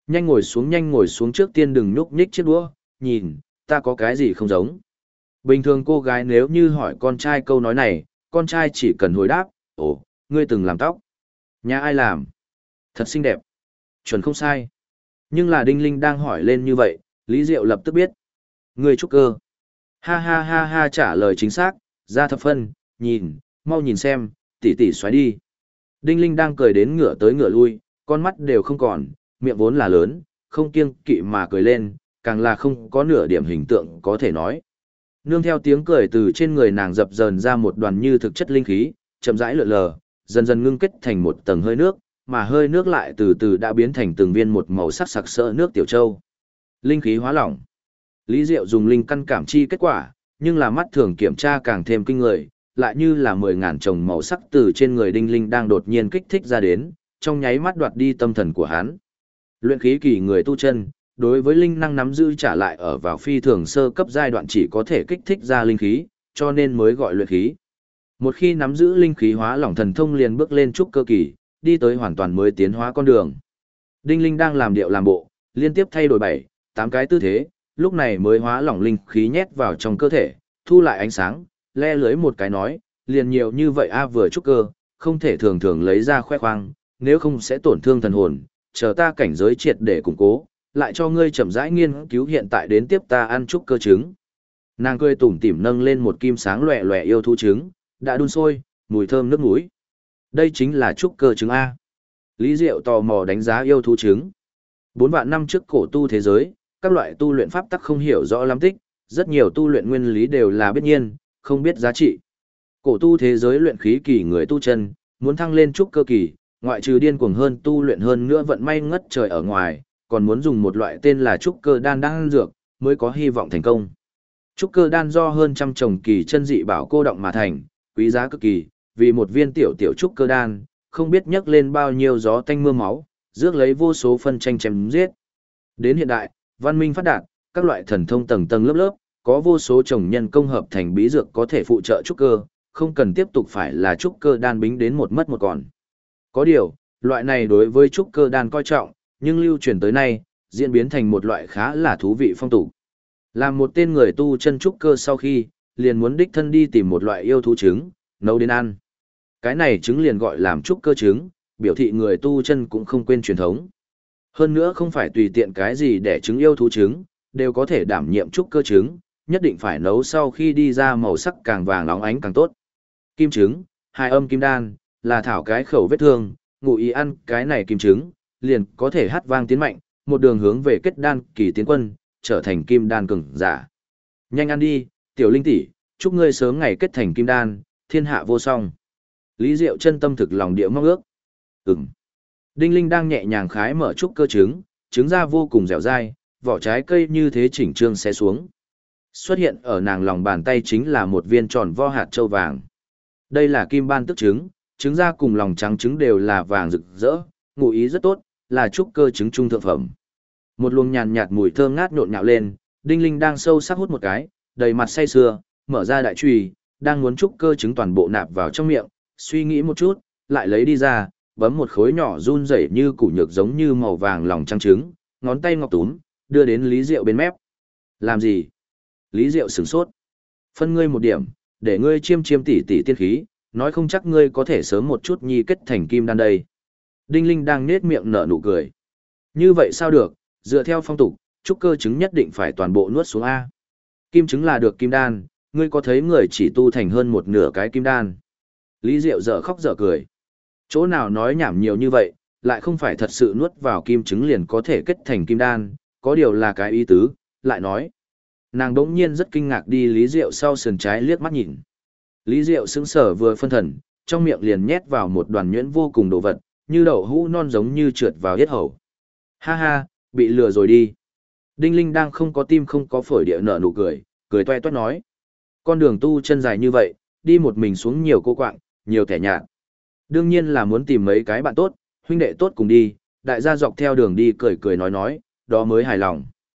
Nhanh ngồi xuống trước tiên đừng nhúc nhích chiếc đũa, nhìn, ta có cái gì không giống. Bình thường cô gái nếu như hỏi con trai câu nói này, con trai chỉ cần hồi đáp, ồ, ngươi từng làm tóc. Nhà ai làm? Thật xinh đẹp. Chuẩn không sai. Nhưng là Đinh Linh đang hỏi lên như vậy, Lý Diệu lập tức biết. Ngươi trúc cơ. Ha ha ha ha trả lời chính xác, ra thập phân, nhìn, mau nhìn xem, tỷ tỷ xoáy đi. Đinh Linh đang cười đến ngửa tới ngửa lui, con mắt đều không còn, miệng vốn là lớn, không kiêng kỵ mà cười lên, càng là không có nửa điểm hình tượng có thể nói. Nương theo tiếng cười từ trên người nàng dập dờn ra một đoàn như thực chất linh khí, chậm rãi lượn lờ, dần dần ngưng kết thành một tầng hơi nước, mà hơi nước lại từ từ đã biến thành từng viên một màu sắc sặc sỡ nước tiểu châu. Linh khí hóa lỏng. Lý Diệu dùng linh căn cảm chi kết quả, nhưng là mắt thường kiểm tra càng thêm kinh người, lại như là 10.000 chồng màu sắc từ trên người Đinh Linh đang đột nhiên kích thích ra đến, trong nháy mắt đoạt đi tâm thần của hắn. Luyện khí kỳ người tu chân, đối với linh năng nắm giữ trả lại ở vào phi thường sơ cấp giai đoạn chỉ có thể kích thích ra linh khí, cho nên mới gọi luyện khí. Một khi nắm giữ linh khí hóa lỏng thần thông liền bước lên trúc cơ kỳ, đi tới hoàn toàn mới tiến hóa con đường. Đinh Linh đang làm điệu làm bộ, liên tiếp thay đổi 7, 8 cái tư thế, lúc này mới hóa lỏng linh khí nhét vào trong cơ thể, thu lại ánh sáng, le lưới một cái nói, liền nhiều như vậy vừa trúc cơ, không thể thường thường lấy ra khoe khoang, nếu không sẽ tổn thương thần hồn, chờ ta cảnh giới triệt để củng cố, lại cho ngươi chậm rãi nghiên cứu hiện tại đến tiếp ta ăn trúc cơ trứng. Nàng cười tủm tỉm nâng lên một kim sáng lòe lòe yêu thú trứng, đã đun sôi, mùi thơm nước mũi. Đây chính là trúc cơ trứng A. Lý Diệu tò mò đánh giá yêu thú trứng. 4 vạn năm trước cổ tu thế giới, các loại tu luyện pháp tắc không hiểu rõ lắm tích, rất nhiều tu luyện nguyên lý đều là biết nhiên, không biết giá trị. Cổ tu thế giới luyện khí kỳ người tu chân, muốn thăng lên trúc cơ kỳ, ngoại trừ điên cuồng hơn tu luyện hơn nữa vận may ngất trời ở ngoài, còn muốn dùng một loại tên là trúc cơ đan dược, mới có hy vọng thành công. Trúc cơ đan do hơn trăm trồng kỳ chân dị bảo cô động mà thành, quý giá cực kỳ, vì một viên tiểu trúc cơ đan, không biết nhấc lên bao nhiêu gió tanh mưa máu, rước lấy vô số phân tranh chém giết. Đến hiện đại, văn minh phát đạt, các loại thần thông tầng tầng lớp lớp, có vô số trồng nhân công hợp thành bí dược có thể phụ trợ trúc cơ, không cần tiếp tục phải là trúc cơ đan bính đến một mất một còn. Có điều, loại này đối với trúc cơ đan coi trọng, nhưng lưu truyền tới nay, diễn biến thành một loại khá là thú vị phong tục. Làm một tên người tu chân trúc cơ sau khi, liền muốn đích thân đi tìm một loại yêu thú trứng, nấu đến ăn. Cái này trứng liền gọi làm trúc cơ trứng, biểu thị người tu chân cũng không quên truyền thống. Hơn nữa không phải tùy tiện cái gì để trứng yêu thú trứng, đều có thể đảm nhiệm trúc cơ trứng, nhất định phải nấu sau khi đi ra màu sắc càng vàng óng ánh càng tốt. Kim trứng, hai âm kim đan, là thảo cái khẩu vết thương, ngụ ý ăn cái này kim trứng, liền có thể hát vang tiến mạnh, một đường hướng về kết đan kỳ tiến quân, trở thành kim đan cường giả. Nhanh ăn đi, tiểu linh tỷ, chúc ngươi sớm ngày kết thành kim đan, thiên hạ vô song. Lý Diệu chân tâm thực lòng địa mong ước. Đinh Linh đang nhẹ nhàng khái mở trúc cơ trứng, trứng ra vô cùng dẻo dai, vỏ trái cây như thế chỉnh trương xé xuống. Xuất hiện ở nàng lòng bàn tay chính là một viên tròn vo hạt châu vàng. Đây là kim ban tức trứng, trứng ra cùng lòng trắng trứng đều là vàng rực rỡ, ngụ ý rất tốt, là trúc cơ trứng trung thượng phẩm. Một luồng nhàn nhạt mùi thơm ngát nhộn nhạo lên, Đinh Linh đang sâu sắc hút một cái, đầy mặt say sưa, mở ra đại chùy, đang muốn trúc cơ trứng toàn bộ nạp vào trong miệng, suy nghĩ một chút, lại lấy đi ra, bấm một khối nhỏ run rẩy như củ nhược giống như màu vàng lòng trắng trứng, ngón tay ngọc túm, đưa đến Lý Diệu bên mép. Làm gì? Lý Diệu sửng sốt. Phân ngươi một điểm, để ngươi chiêm chiêm tỉ tỉ tiên khí, nói không chắc ngươi có thể sớm một chút nhi kết thành kim đan đây. Đinh Linh đang nết miệng nở nụ cười. Như vậy sao được, dựa theo phong tục, trúc cơ trứng nhất định phải toàn bộ nuốt xuống A. Kim trứng là được kim đan, ngươi có thấy người chỉ tu thành hơn một nửa cái kim đan. Lý Diệu dở khóc dở cười. Chỗ nào nói nhảm nhiều như vậy, lại không phải thật sự nuốt vào kim trứng liền có thể kết thành kim đan, có điều là cái ý tứ, lại nói. Nàng đỗng nhiên rất kinh ngạc đi Lý Diệu sau sườn trái liếc mắt nhìn. Lý Diệu sững sờ vừa phân thần, trong miệng liền nhét vào một đoàn nhuyễn vô cùng đồ vật, như đậu hũ non giống như trượt vào yết hầu. Ha ha, bị lừa rồi đi. Đinh Linh đang không có tim không có phổi địa nở nụ cười, cười toe toét nói. Con đường tu chân dài như vậy, đi một mình xuống nhiều cô quạng, nhiều thẻ nhạt. Đương nhiên là muốn tìm mấy cái bạn tốt, huynh đệ tốt cùng đi, đại gia dọc theo đường đi cười cười nói, đó mới hài lòng.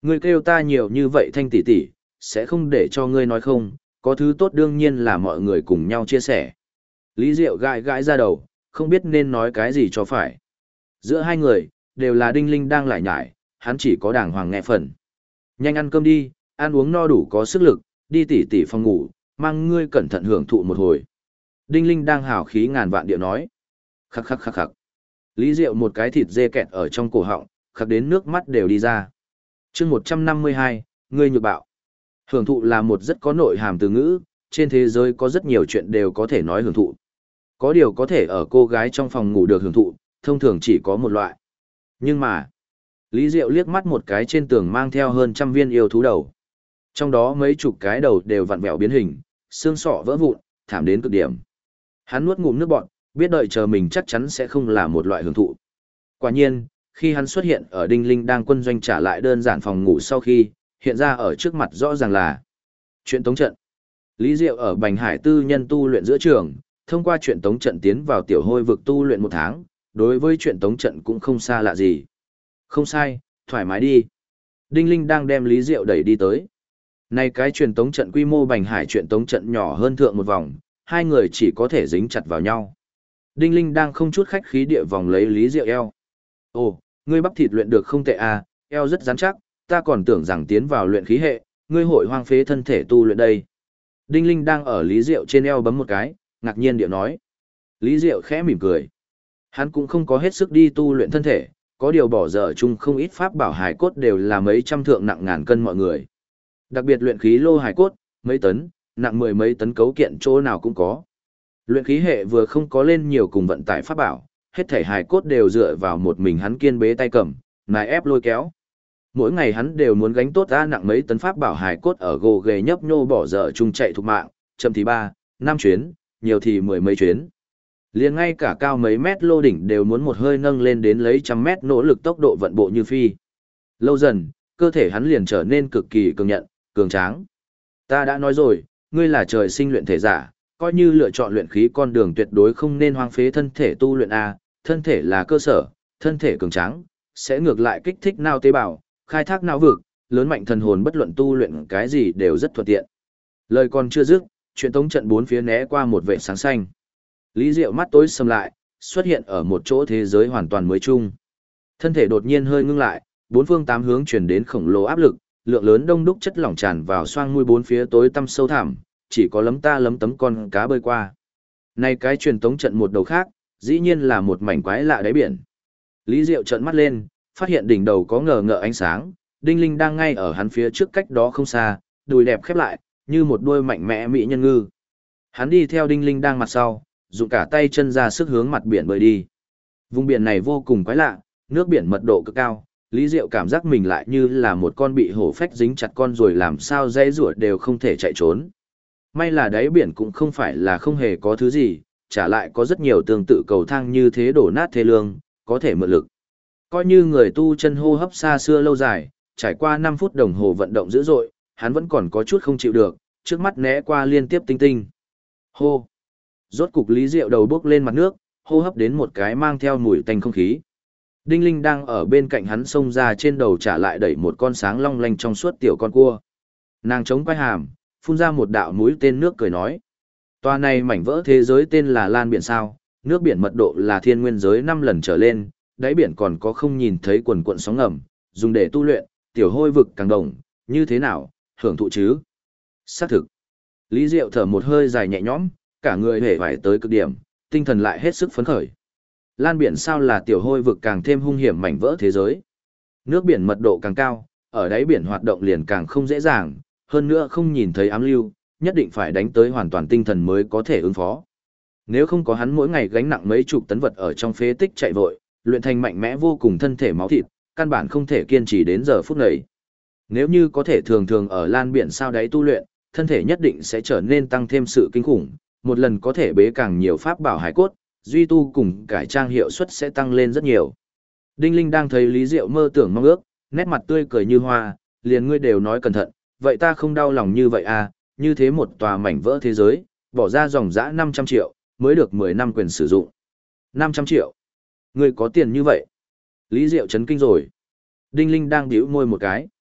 Ngươi kêu ta nhiều như vậy Thanh tỷ tỷ, sẽ không để cho ngươi nói không, có thứ tốt đương nhiên là mọi người cùng nhau chia sẻ. Lý Diệu gãi gãi ra đầu, không biết nên nói cái gì cho phải. Giữa hai người, đều là Đinh Linh đang lải nhải, hắn chỉ có đàng hoàng nghe phần. Nhanh ăn cơm đi, ăn uống no đủ có sức lực, đi tỉ tỉ phòng ngủ, mang ngươi cẩn thận hưởng thụ một hồi. Đinh Linh đang hào khí ngàn vạn điệu nói. Khắc khắc khắc khắc. Lý Diệu một cái thịt dê kẹt ở trong cổ họng, khắc đến nước mắt đều đi ra. chương 152, ngươi nhược bạo. Hưởng thụ là một rất có nội hàm từ ngữ, trên thế giới có rất nhiều chuyện đều có thể nói hưởng thụ. Có điều có thể ở cô gái trong phòng ngủ được hưởng thụ, thông thường chỉ có một loại. Nhưng mà, Lý Diệu liếc mắt một cái trên tường mang theo hơn 100 viên yêu thú đầu. Trong đó mấy chục cái đầu đều vặn vẹo biến hình, xương sọ vỡ vụn, thảm đến cực điểm. Hắn nuốt ngụm nước bọt, biết đợi chờ mình chắc chắn sẽ không là một loại hưởng thụ. Quả nhiên, khi hắn xuất hiện ở Đinh Linh đang quân doanh trả lại đơn giản phòng ngủ sau khi, hiện ra ở trước mặt rõ ràng là chuyện tống trận. Lý Diệu ở Bành Hải tư nhân tu luyện giữa trường, thông qua chuyện tống trận tiến vào tiểu hôi vực tu luyện 1 tháng, đối với chuyện tống trận cũng không xa lạ gì. Không sai, thoải mái đi. Đinh Linh đang đem Lý Diệu đẩy đi tới. Này cái truyền tống trận quy mô Bành Hải truyền tống trận nhỏ hơn thượng một vòng, hai người chỉ có thể dính chặt vào nhau. Đinh Linh đang không chút khách khí địa vòng lấy Lý Diệu eo. Ồ, ngươi bắp thịt luyện được không tệ à, eo rất rắn chắc, ta còn tưởng rằng tiến vào luyện khí hệ, ngươi hội hoang phế thân thể tu luyện đây. Đinh Linh đang ở Lý Diệu trên eo bấm một cái, ngạc nhiên điệu nói. Lý Diệu khẽ mỉm cười. Hắn cũng không có hết sức đi tu luyện thân thể, có điều bỏ dở chung không ít pháp bảo hài cốt đều là mấy trăm thượng nặng ngàn cân mọi người. Đặc biệt luyện khí lô hài cốt, mấy tấn, nặng 10 mấy tấn cấu kiện chỗ nào cũng có. Luyện khí hệ vừa không có lên nhiều cùng vận tải pháp bảo, hết thảy hài cốt đều dựa vào một mình hắn kiên bế tay cầm, nài ép lôi kéo. Mỗi ngày hắn đều muốn gánh tốt ra nặng mấy tấn pháp bảo hài cốt ở gồ ghề nhấp nhô bỏ dở chung chạy thục mạng, chậm thì 3, 5 chuyến, nhiều thì 10 mấy chuyến. Liền ngay cả cao mấy mét lô đỉnh đều muốn một hơi nâng lên đến lấy 100 mét nỗ lực tốc độ vận bộ như phi. Lâu dần, cơ thể hắn liền trở nên cực kỳ cường nhận, cường tráng. Ta đã nói rồi, ngươi là trời sinh luyện thể giả, coi như lựa chọn luyện khí con đường tuyệt đối không nên hoang phế thân thể tu luyện A, thân thể là cơ sở, thân thể cường tráng, sẽ ngược lại kích thích não tế bào, khai thác não vực, lớn mạnh thần hồn bất luận tu luyện cái gì đều rất thuận tiện. Lời còn chưa dứt, chuyện tống trận bốn phía né qua một vệ sáng xanh. Lý Diệu mắt tối sầm lại, xuất hiện ở một chỗ thế giới hoàn toàn mới chung. Thân thể đột nhiên hơi ngưng lại, bốn phương tám hướng truyền đến khổng lồ áp lực, lượng lớn đông đúc chất lỏng tràn vào xoang mũi bốn phía tối tăm sâu thẳm, chỉ có lấm ta lấm tấm con cá bơi qua. Này cái truyền tống trận một đầu khác, dĩ nhiên là một mảnh quái lạ đáy biển. Lý Diệu trợn mắt lên, phát hiện đỉnh đầu có ngờ ngợ ánh sáng, Đinh Linh đang ngay ở hắn phía trước cách đó không xa, đùi đẹp khép lại, như một đuôi mạnh mẽ mỹ nhân ngư. Hắn đi theo Đinh Linh đang mặt sau, dùng cả tay chân ra sức hướng mặt biển bơi đi. Vùng biển này vô cùng quái lạ, nước biển mật độ cực cao, Lý Diệu cảm giác mình lại như là một con bị hổ phách dính chặt con rồi làm sao dây rủa đều không thể chạy trốn. May là đáy biển cũng không phải là không hề có thứ gì, trả lại có rất nhiều tương tự cầu thang như thế đổ nát thê lương, có thể mượn lực. Coi như người tu chân hô hấp xa xưa lâu dài, trải qua 5 phút đồng hồ vận động dữ dội, hắn vẫn còn có chút không chịu được, trước mắt né qua liên tiếp tinh tinh. Hô! Rốt cục Lý Diệu đầu bước lên mặt nước, hô hấp đến một cái mang theo mùi tanh không khí. Đinh Linh đang ở bên cạnh hắn xông ra trên đầu trả lại đẩy một con sáng long lanh trong suốt tiểu con cua. Nàng chống quay hàm, phun ra một đạo mũi tên nước cười nói. Tòa này mảnh vỡ thế giới tên là Lan Biển sao, nước biển mật độ là thiên nguyên giới 5 lần trở lên, đáy biển còn có không nhìn thấy quần cuộn sóng ngầm, dùng để tu luyện, tiểu hôi vực càng đồng, như thế nào, hưởng thụ chứ? Xác thực. Lý Diệu thở một hơi dài nhẹ nhõm, cả người hề vải tới cực điểm, tinh thần lại hết sức phấn khởi. Lan biển sao là tiểu hôi vực càng thêm hung hiểm mảnh vỡ thế giới. Nước biển mật độ càng cao, ở đáy biển hoạt động liền càng không dễ dàng, hơn nữa không nhìn thấy ám lưu, nhất định phải đánh tới hoàn toàn tinh thần mới có thể ứng phó. Nếu không có hắn mỗi ngày gánh nặng mấy chục tấn vật ở trong phế tích chạy vội, luyện thành mạnh mẽ vô cùng thân thể máu thịt, căn bản không thể kiên trì đến giờ phút này. Nếu như có thể thường thường ở Lan biển sao đáy tu luyện, thân thể nhất định sẽ trở nên tăng thêm sự kinh khủng, một lần có thể bế càng nhiều pháp bảo hải cốt, duy tu cùng cải trang hiệu suất sẽ tăng lên rất nhiều. Đinh Linh đang thấy Lý Diệu mơ tưởng mong ước, nét mặt tươi cười như hoa, liền ngươi đều nói cẩn thận, vậy ta không đau lòng như vậy à, như thế một tòa mảnh vỡ thế giới, bỏ ra dòng dã 500 triệu, mới được 10 năm quyền sử dụng. 500 triệu? Ngươi có tiền như vậy? Lý Diệu chấn kinh rồi. Đinh Linh đang bĩu môi một cái.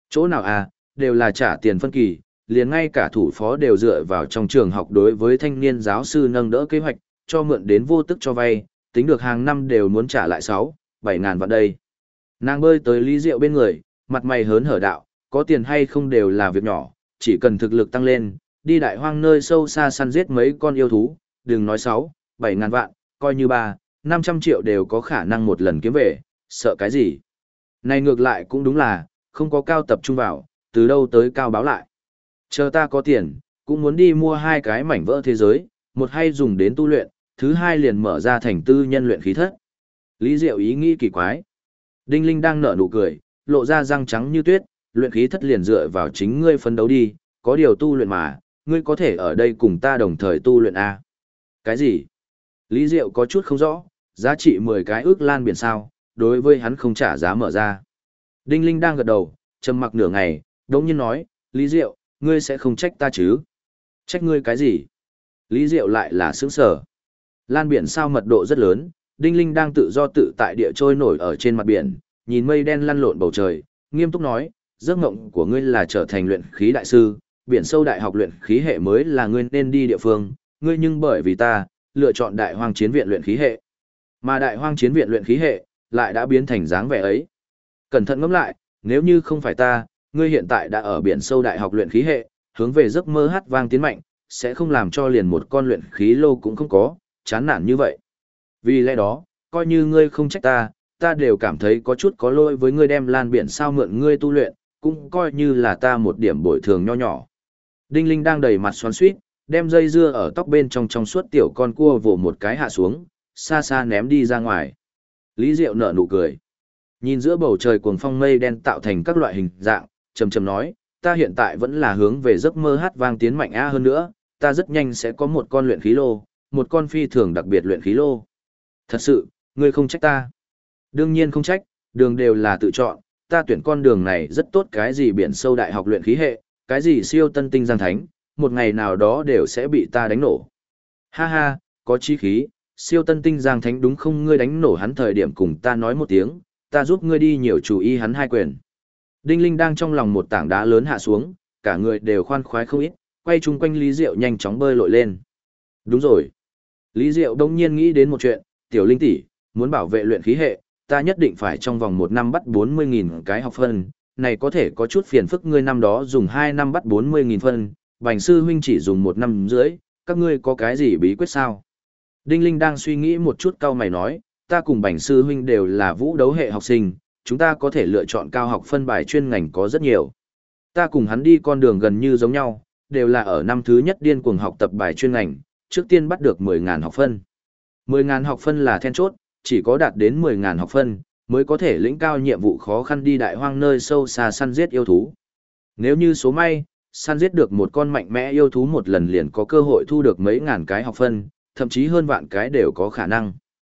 Chỗ nào à, đều là trả tiền phân kỳ, liền ngay cả thủ phó đều dựa vào trong trường học đối với thanh niên giáo sư nâng đỡ kế hoạch, cho mượn đến vô tức cho vay, tính được hàng năm đều muốn trả lại 6-7 ngàn vạn đây. Nàng bơi tới Lý Diệu bên người, mặt mày hớn hở đạo, có tiền hay không đều là việc nhỏ, chỉ cần thực lực tăng lên, đi đại hoang nơi sâu xa săn giết mấy con yêu thú, đừng nói 6-7 ngàn vạn, coi như 3-500 triệu đều có khả năng một lần kiếm về, sợ cái gì. Này ngược lại cũng đúng là, không có cao tập trung vào, từ đâu tới cao báo lại. Chờ ta có tiền, cũng muốn đi mua 2 cái mảnh vỡ thế giới, một hay dùng đến tu luyện, thứ hai liền mở ra thành tư nhân luyện khí thất. Lý Diệu ý nghĩ kỳ quái. Đinh Linh đang nở nụ cười, lộ ra răng trắng như tuyết, luyện khí thất liền dựa vào chính ngươi phấn đấu đi, có điều tu luyện mà, ngươi có thể ở đây cùng ta đồng thời tu luyện a. Cái gì? Lý Diệu có chút không rõ, giá trị 10 cái ước lan biển sao, đối với hắn không trả giá mở ra. Đinh Linh đang gật đầu, trầm mặc nửa ngày, đống nhiên nói, Lý Diệu, ngươi sẽ không trách ta chứ? Trách ngươi cái gì? Lý Diệu lại là sướng sở. Lan biển sao mật độ rất lớn, Đinh Linh đang tự do tự tại địa trôi nổi ở trên mặt biển, nhìn mây đen lăn lộn bầu trời, nghiêm túc nói, giấc mộng của ngươi là trở thành luyện khí đại sư, biển sâu đại học luyện khí hệ mới là ngươi nên đi địa phương, ngươi nhưng bởi vì ta, lựa chọn đại hoang chiến viện luyện khí hệ. Mà đại hoang chiến viện luyện khí hệ, lại đã biến thành dáng vẻ ấy. Cẩn thận ngẫm lại, nếu như không phải ta, ngươi hiện tại đã ở biển sâu đại học luyện khí hệ, hướng về giấc mơ hát vang tiến mạnh, sẽ không làm cho liền một con luyện khí lô cũng không có, chán nản như vậy. Vì lẽ đó, coi như ngươi không trách ta, ta đều cảm thấy có chút có lỗi với ngươi đem lan biển sao mượn ngươi tu luyện, cũng coi như là ta một điểm bồi thường nho nhỏ. Đinh Linh đang đầy mặt xoắn xuýt, đem dây dưa ở tóc bên trong suốt tiểu con cua vồ một cái hạ xuống, xa xa ném đi ra ngoài. Lý Diệu nở nụ cười. Nhìn giữa bầu trời cuồng phong mây đen tạo thành các loại hình dạng, trầm trầm nói, ta hiện tại vẫn là hướng về giấc mơ hát vang tiến mạnh hơn nữa, ta rất nhanh sẽ có một con luyện khí lô, một con phi thường đặc biệt luyện khí lô. Thật sự, ngươi không trách ta. Đương nhiên không trách, đường đều là tự chọn, ta tuyển con đường này rất tốt, cái gì biển sâu đại học luyện khí hệ, cái gì siêu tân tinh giang thánh, một ngày nào đó đều sẽ bị ta đánh nổ. Ha ha, có chí khí, siêu tân tinh giang thánh đúng không, ngươi đánh nổ hắn thời điểm cùng ta nói một tiếng, ta giúp ngươi đi nhiều chú ý hắn 2 quyền. Đinh Linh đang trong lòng một tảng đá lớn hạ xuống, cả người đều khoan khoái không ít, quay chung quanh Lý Diệu nhanh chóng bơi lội lên. Đúng rồi. Lý Diệu đông nhiên nghĩ đến một chuyện, tiểu Linh tỷ, muốn bảo vệ luyện khí hệ, ta nhất định phải trong vòng 1 năm bắt 40.000 cái học phân, này có thể có chút phiền phức, ngươi năm đó dùng 2 năm bắt 40.000 phân, Bành sư huynh chỉ dùng 1 năm rưỡi, các ngươi có cái gì bí quyết sao? Đinh Linh đang suy nghĩ một chút, cau mày nói, ta cùng Bành sư huynh đều là vũ đấu hệ học sinh, chúng ta có thể lựa chọn cao học phân bài chuyên ngành có rất nhiều. Ta cùng hắn đi con đường gần như giống nhau, đều là ở năm thứ nhất điên cuồng học tập bài chuyên ngành, trước tiên bắt được 10.000 học phân. 10.000 học phân là then chốt, chỉ có đạt đến 10.000 học phân, mới có thể lĩnh cao nhiệm vụ khó khăn đi đại hoang nơi sâu xa săn giết yêu thú. Nếu như số may, săn giết được một con mạnh mẽ yêu thú một lần liền có cơ hội thu được mấy ngàn cái học phân, thậm chí hơn vạn cái đều có khả năng.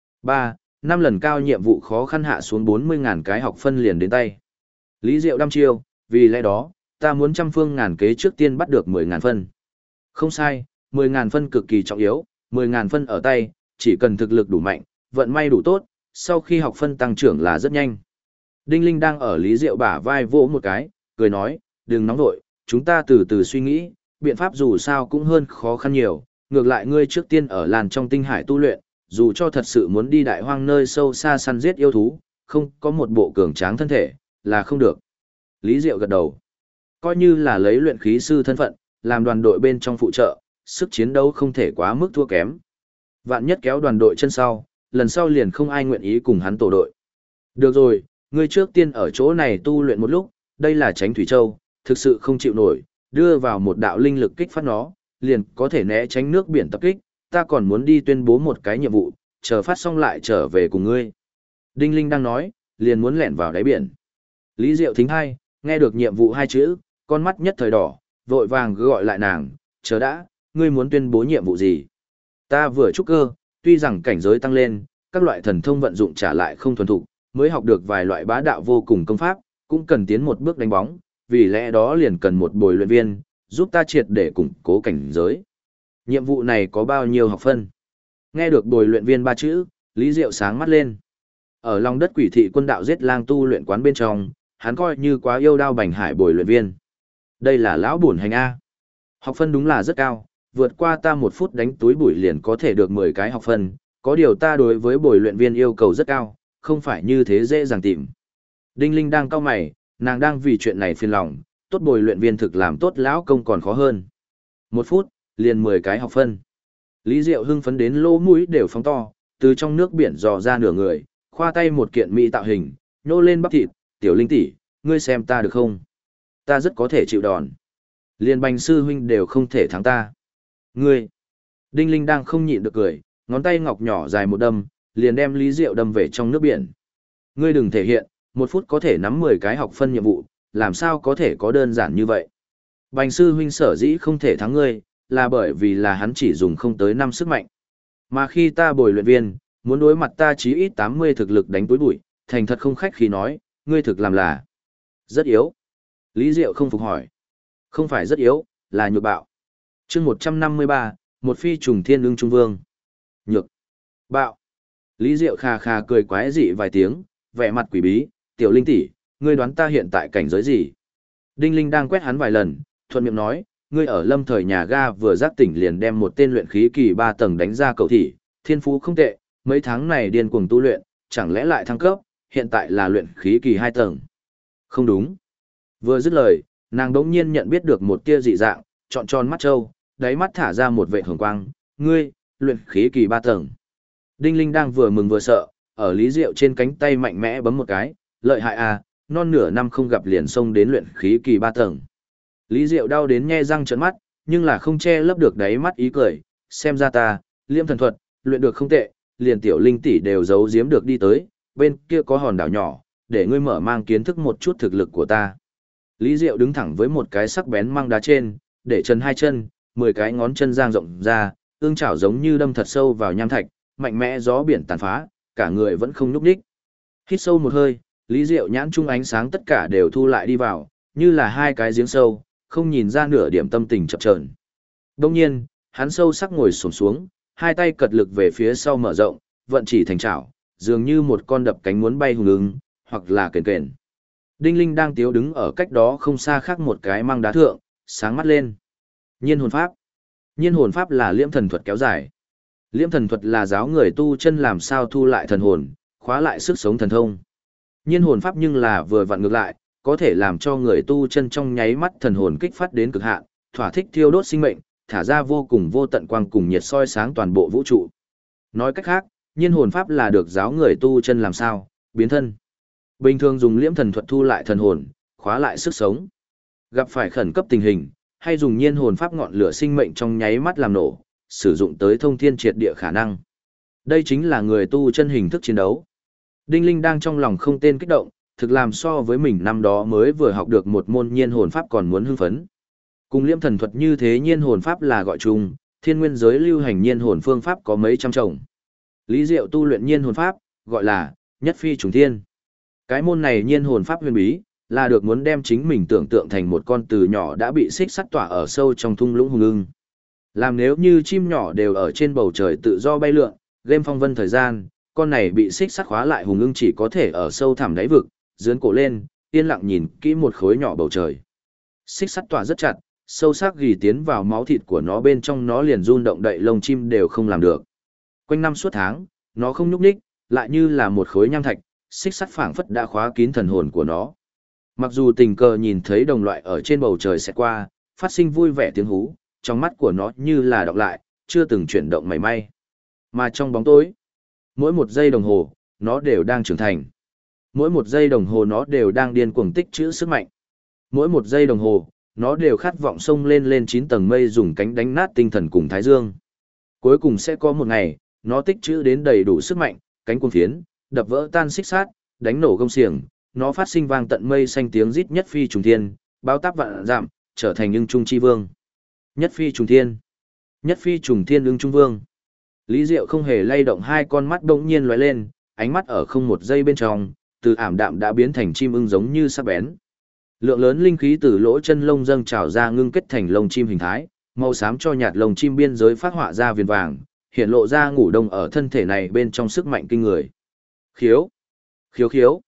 3-5 lần cao nhiệm vụ khó khăn hạ xuống 40.000 cái học phân liền đến tay. Lý Diệu đăm chiêu, vì lẽ đó, ta muốn trăm phương ngàn kế trước tiên bắt được 10.000 phân. Không sai, 10.000 phân cực kỳ trọng yếu, 10.000 phân ở tay, chỉ cần thực lực đủ mạnh, vận may đủ tốt, sau khi học phân tăng trưởng là rất nhanh. Đinh Linh đang ở Lý Diệu bả vai vỗ một cái, cười nói, đừng nóng vội, chúng ta từ từ suy nghĩ, biện pháp dù sao cũng hơn khó khăn nhiều, ngược lại ngươi trước tiên ở làn trong tinh hải tu luyện, dù cho thật sự muốn đi đại hoang nơi sâu xa săn giết yêu thú, không có một bộ cường tráng thân thể, là không được. Lý Diệu gật đầu. Coi như là lấy luyện khí sư thân phận, làm đoàn đội bên trong phụ trợ, sức chiến đấu không thể quá mức thua kém. Vạn nhất kéo đoàn đội chân sau, lần sau liền không ai nguyện ý cùng hắn tổ đội. Được rồi, ngươi trước tiên ở chỗ này tu luyện một lúc, đây là Chánh Thủy Châu, thực sự không chịu nổi, đưa vào một đạo linh lực kích phát nó, liền có thể né tránh nước biển tập kích, ta còn muốn đi tuyên bố một cái nhiệm vụ, chờ phát xong lại trở về cùng ngươi. Đinh Linh đang nói, liền muốn lẻn vào đáy biển. Lý Diệu thính hai, nghe được nhiệm vụ 2 chữ, con mắt nhất thời đỏ, vội vàng gọi lại nàng, chờ đã, ngươi muốn tuyên bố nhiệm vụ gì? Ta vừa trúc cơ, tuy rằng cảnh giới tăng lên, các loại thần thông vận dụng trả lại không thuần thục, mới học được vài loại bá đạo vô cùng công pháp, cũng cần tiến một bước đánh bóng, vì lẽ đó liền cần một bồi luyện viên, giúp ta triệt để củng cố cảnh giới. Nhiệm vụ này có bao nhiêu học phân? Nghe được bồi luyện viên 3 chữ, Lý Diệu sáng mắt lên. Ở lòng đất quỷ thị quân đạo giết lang tu luyện quán bên trong, hắn coi như quá yêu đao bành hải bồi luyện viên. Đây là lão bổn hành A. Học phân đúng là rất cao, vượt qua ta 1 phút đánh túi bụi liền có thể được 10 cái học phân, có điều ta đối với bồi luyện viên yêu cầu rất cao, không phải như thế dễ dàng tìm. Đinh Linh đang cau mày, nàng đang vì chuyện này phiền lòng, tốt bồi luyện viên thực làm tốt lão công còn khó hơn. 1 phút, liền 10 cái học phân. Lý Diệu hưng phấn đến lỗ mũi đều phóng to, từ trong nước biển dò ra nửa người, khoa tay một kiện mỹ tạo hình, nhô lên bắp thịt, "Tiểu Linh tỷ, ngươi xem ta được không? Ta rất có thể chịu đòn. Liên Bành sư huynh đều không thể thắng ta." "Ngươi?" Đinh Linh đang không nhịn được cười, ngón tay ngọc nhỏ dài một đâm, liền đem Lý Diệu đâm về trong nước biển. "Ngươi đừng thể hiện, 1 phút có thể nắm 10 cái học phân nhiệm vụ, làm sao có thể có đơn giản như vậy? Bành sư huynh sở dĩ không thể thắng ngươi, là bởi vì là hắn chỉ dùng không tới 5 sức mạnh. Mà khi ta bồi luyện viên, muốn đối mặt ta chí ít 80 thực lực đánh túi bụi, thành thật không khách khí nói, ngươi thực làm là rất yếu." Lý Diệu không phục hỏi. "Không phải rất yếu, là nhược bạo." Chương 153, một phi trùng thiên ưng trung vương. Nhược bạo. Lý Diệu khà khà cười quái dị vài tiếng, vẻ mặt quỷ bí, "Tiểu Linh tỷ, ngươi đoán ta hiện tại cảnh giới gì?" Đinh Linh đang quét hắn vài lần, thuận miệng nói, "Ngươi ở lâm thời nhà ga vừa giác tỉnh liền đem một tên luyện khí kỳ 3 tầng đánh ra cầu thị, thiên phú không tệ, mấy tháng này điên cuồng tu luyện, chẳng lẽ lại thăng cấp, hiện tại là luyện khí kỳ 2 tầng." "Không đúng." Vừa dứt lời, nàng đống nhiên nhận biết được một tia dị dạng, trọn tròn mắt trâu, đáy mắt thả ra một vệt hồng quang, "Ngươi, luyện khí kỳ 3 tầng." Đinh Linh đang vừa mừng vừa sợ, ở Lý Diệu trên cánh tay mạnh mẽ bấm một cái, "Lợi hại à, non nửa năm không gặp liền xông đến luyện khí kỳ 3 tầng." Lý Diệu đau đến nhe răng trợn mắt, nhưng là không che lấp được đáy mắt ý cười, "Xem ra ta, Liêm thần thuật, luyện được không tệ, liền Tiểu Linh tỷ đều giấu giếm được đi tới, bên kia có hòn đảo nhỏ, để ngươi mở mang kiến thức một chút thực lực của ta." Lý Diệu đứng thẳng với một cái sắc bén mang đá trên, để chân hai chân, 10 cái ngón chân dang rộng ra, ương chảo giống như đâm thật sâu vào nham thạch, mạnh mẽ gió biển tàn phá, cả người vẫn không nhúc nhích. Hít sâu một hơi, Lý Diệu nhãn trung ánh sáng tất cả đều thu lại đi vào, như là hai cái giếng sâu, không nhìn ra nửa điểm tâm tình chập chờn. Đương nhiên, hắn sâu sắc ngồi xổm xuống, hai tay cật lực về phía sau mở rộng, vận chỉ thành chảo, dường như một con đập cánh muốn bay hùng ứng, hoặc là kền kền. Đinh Linh đang tiếu đứng ở cách đó không xa khác một cái mang đá thượng, sáng mắt lên. Nhiên hồn pháp. Nhiên hồn pháp là liễm thần thuật kéo dài. Liễm thần thuật là giáo người tu chân làm sao thu lại thần hồn, khóa lại sức sống thần thông. Nhiên hồn pháp nhưng là vừa vặn ngược lại, có thể làm cho người tu chân trong nháy mắt thần hồn kích phát đến cực hạn, thỏa thích thiêu đốt sinh mệnh, thả ra vô cùng vô tận quang cùng nhiệt soi sáng toàn bộ vũ trụ. Nói cách khác, nhiên hồn pháp là được giáo người tu chân làm sao, biến thân. Bình thường dùng liễm thần thuật thu lại thần hồn, khóa lại sức sống. Gặp phải khẩn cấp tình hình, hay dùng nhiên hồn pháp ngọn lửa sinh mệnh trong nháy mắt làm nổ, sử dụng tới thông thiên triệt địa khả năng. Đây chính là người tu chân hình thức chiến đấu. Đinh Linh đang trong lòng không tên kích động, thực làm so với mình năm đó mới vừa học được một môn nhiên hồn pháp còn muốn hưng phấn. Cùng liễm thần thuật như thế nhiên hồn pháp là gọi chung, thiên nguyên giới lưu hành nhiên hồn phương pháp có mấy trăm chồng. Lý Diệu tu luyện nhiên hồn pháp, gọi là nhất phi trùng thiên. Cái môn này nhiên hồn pháp huyền bí, là được muốn đem chính mình tưởng tượng thành một con từ nhỏ đã bị xích sắt tỏa ở sâu trong thung lũng hùng ưng. Làm nếu như chim nhỏ đều ở trên bầu trời tự do bay lượn, game phong vân thời gian, con này bị xích sắt khóa lại hùng ưng chỉ có thể ở sâu thẳm đáy vực, dướn cổ lên, yên lặng nhìn kỹ một khối nhỏ bầu trời. Xích sắt tỏa rất chặt, sâu sắc ghi tiến vào máu thịt của nó, bên trong nó liền run động đậy lông chim đều không làm được. Quanh năm suốt tháng, nó không nhúc nhích, lại như là một khối nham thạch, xích sắt phảng phất đã khóa kín thần hồn của nó. Mặc dù tình cờ nhìn thấy đồng loại ở trên bầu trời sẽ qua, phát sinh vui vẻ tiếng hú, trong mắt của nó như là đọc lại, chưa từng chuyển động mảy may. Mà trong bóng tối, mỗi một giây đồng hồ, nó đều đang trưởng thành. Mỗi một giây đồng hồ nó đều đang điên cuồng tích trữ sức mạnh. Mỗi một giây đồng hồ, nó đều khát vọng xông lên 9 tầng mây dùng cánh đánh nát tinh thần cùng thái dương. Cuối cùng sẽ có một ngày, nó tích trữ đến đầy đủ sức mạnh, cánh cuồng phiến, đập vỡ tan xích sát, đánh nổ gông xiềng, nó phát sinh vang tận mây xanh tiếng rít nhất phi trùng thiên, bao táp vạn dặm, trở thành ưng trung chi vương. Nhất phi trùng thiên. Nhất phi trùng thiên ưng trung vương. Lý Diệu không hề lay động, hai con mắt đột nhiên lóe lên, ánh mắt ở không một giây bên trong, từ ảm đạm đã biến thành chim ưng giống như sắc bén. Lượng lớn linh khí từ lỗ chân lông dâng trào ra ngưng kết thành lông chim hình thái, màu xám cho nhạt lông chim biên giới phát họa ra viền vàng, hiện lộ ra ngủ đông ở thân thể này bên trong sức mạnh kinh người. Khiếu, khiếu khiếu.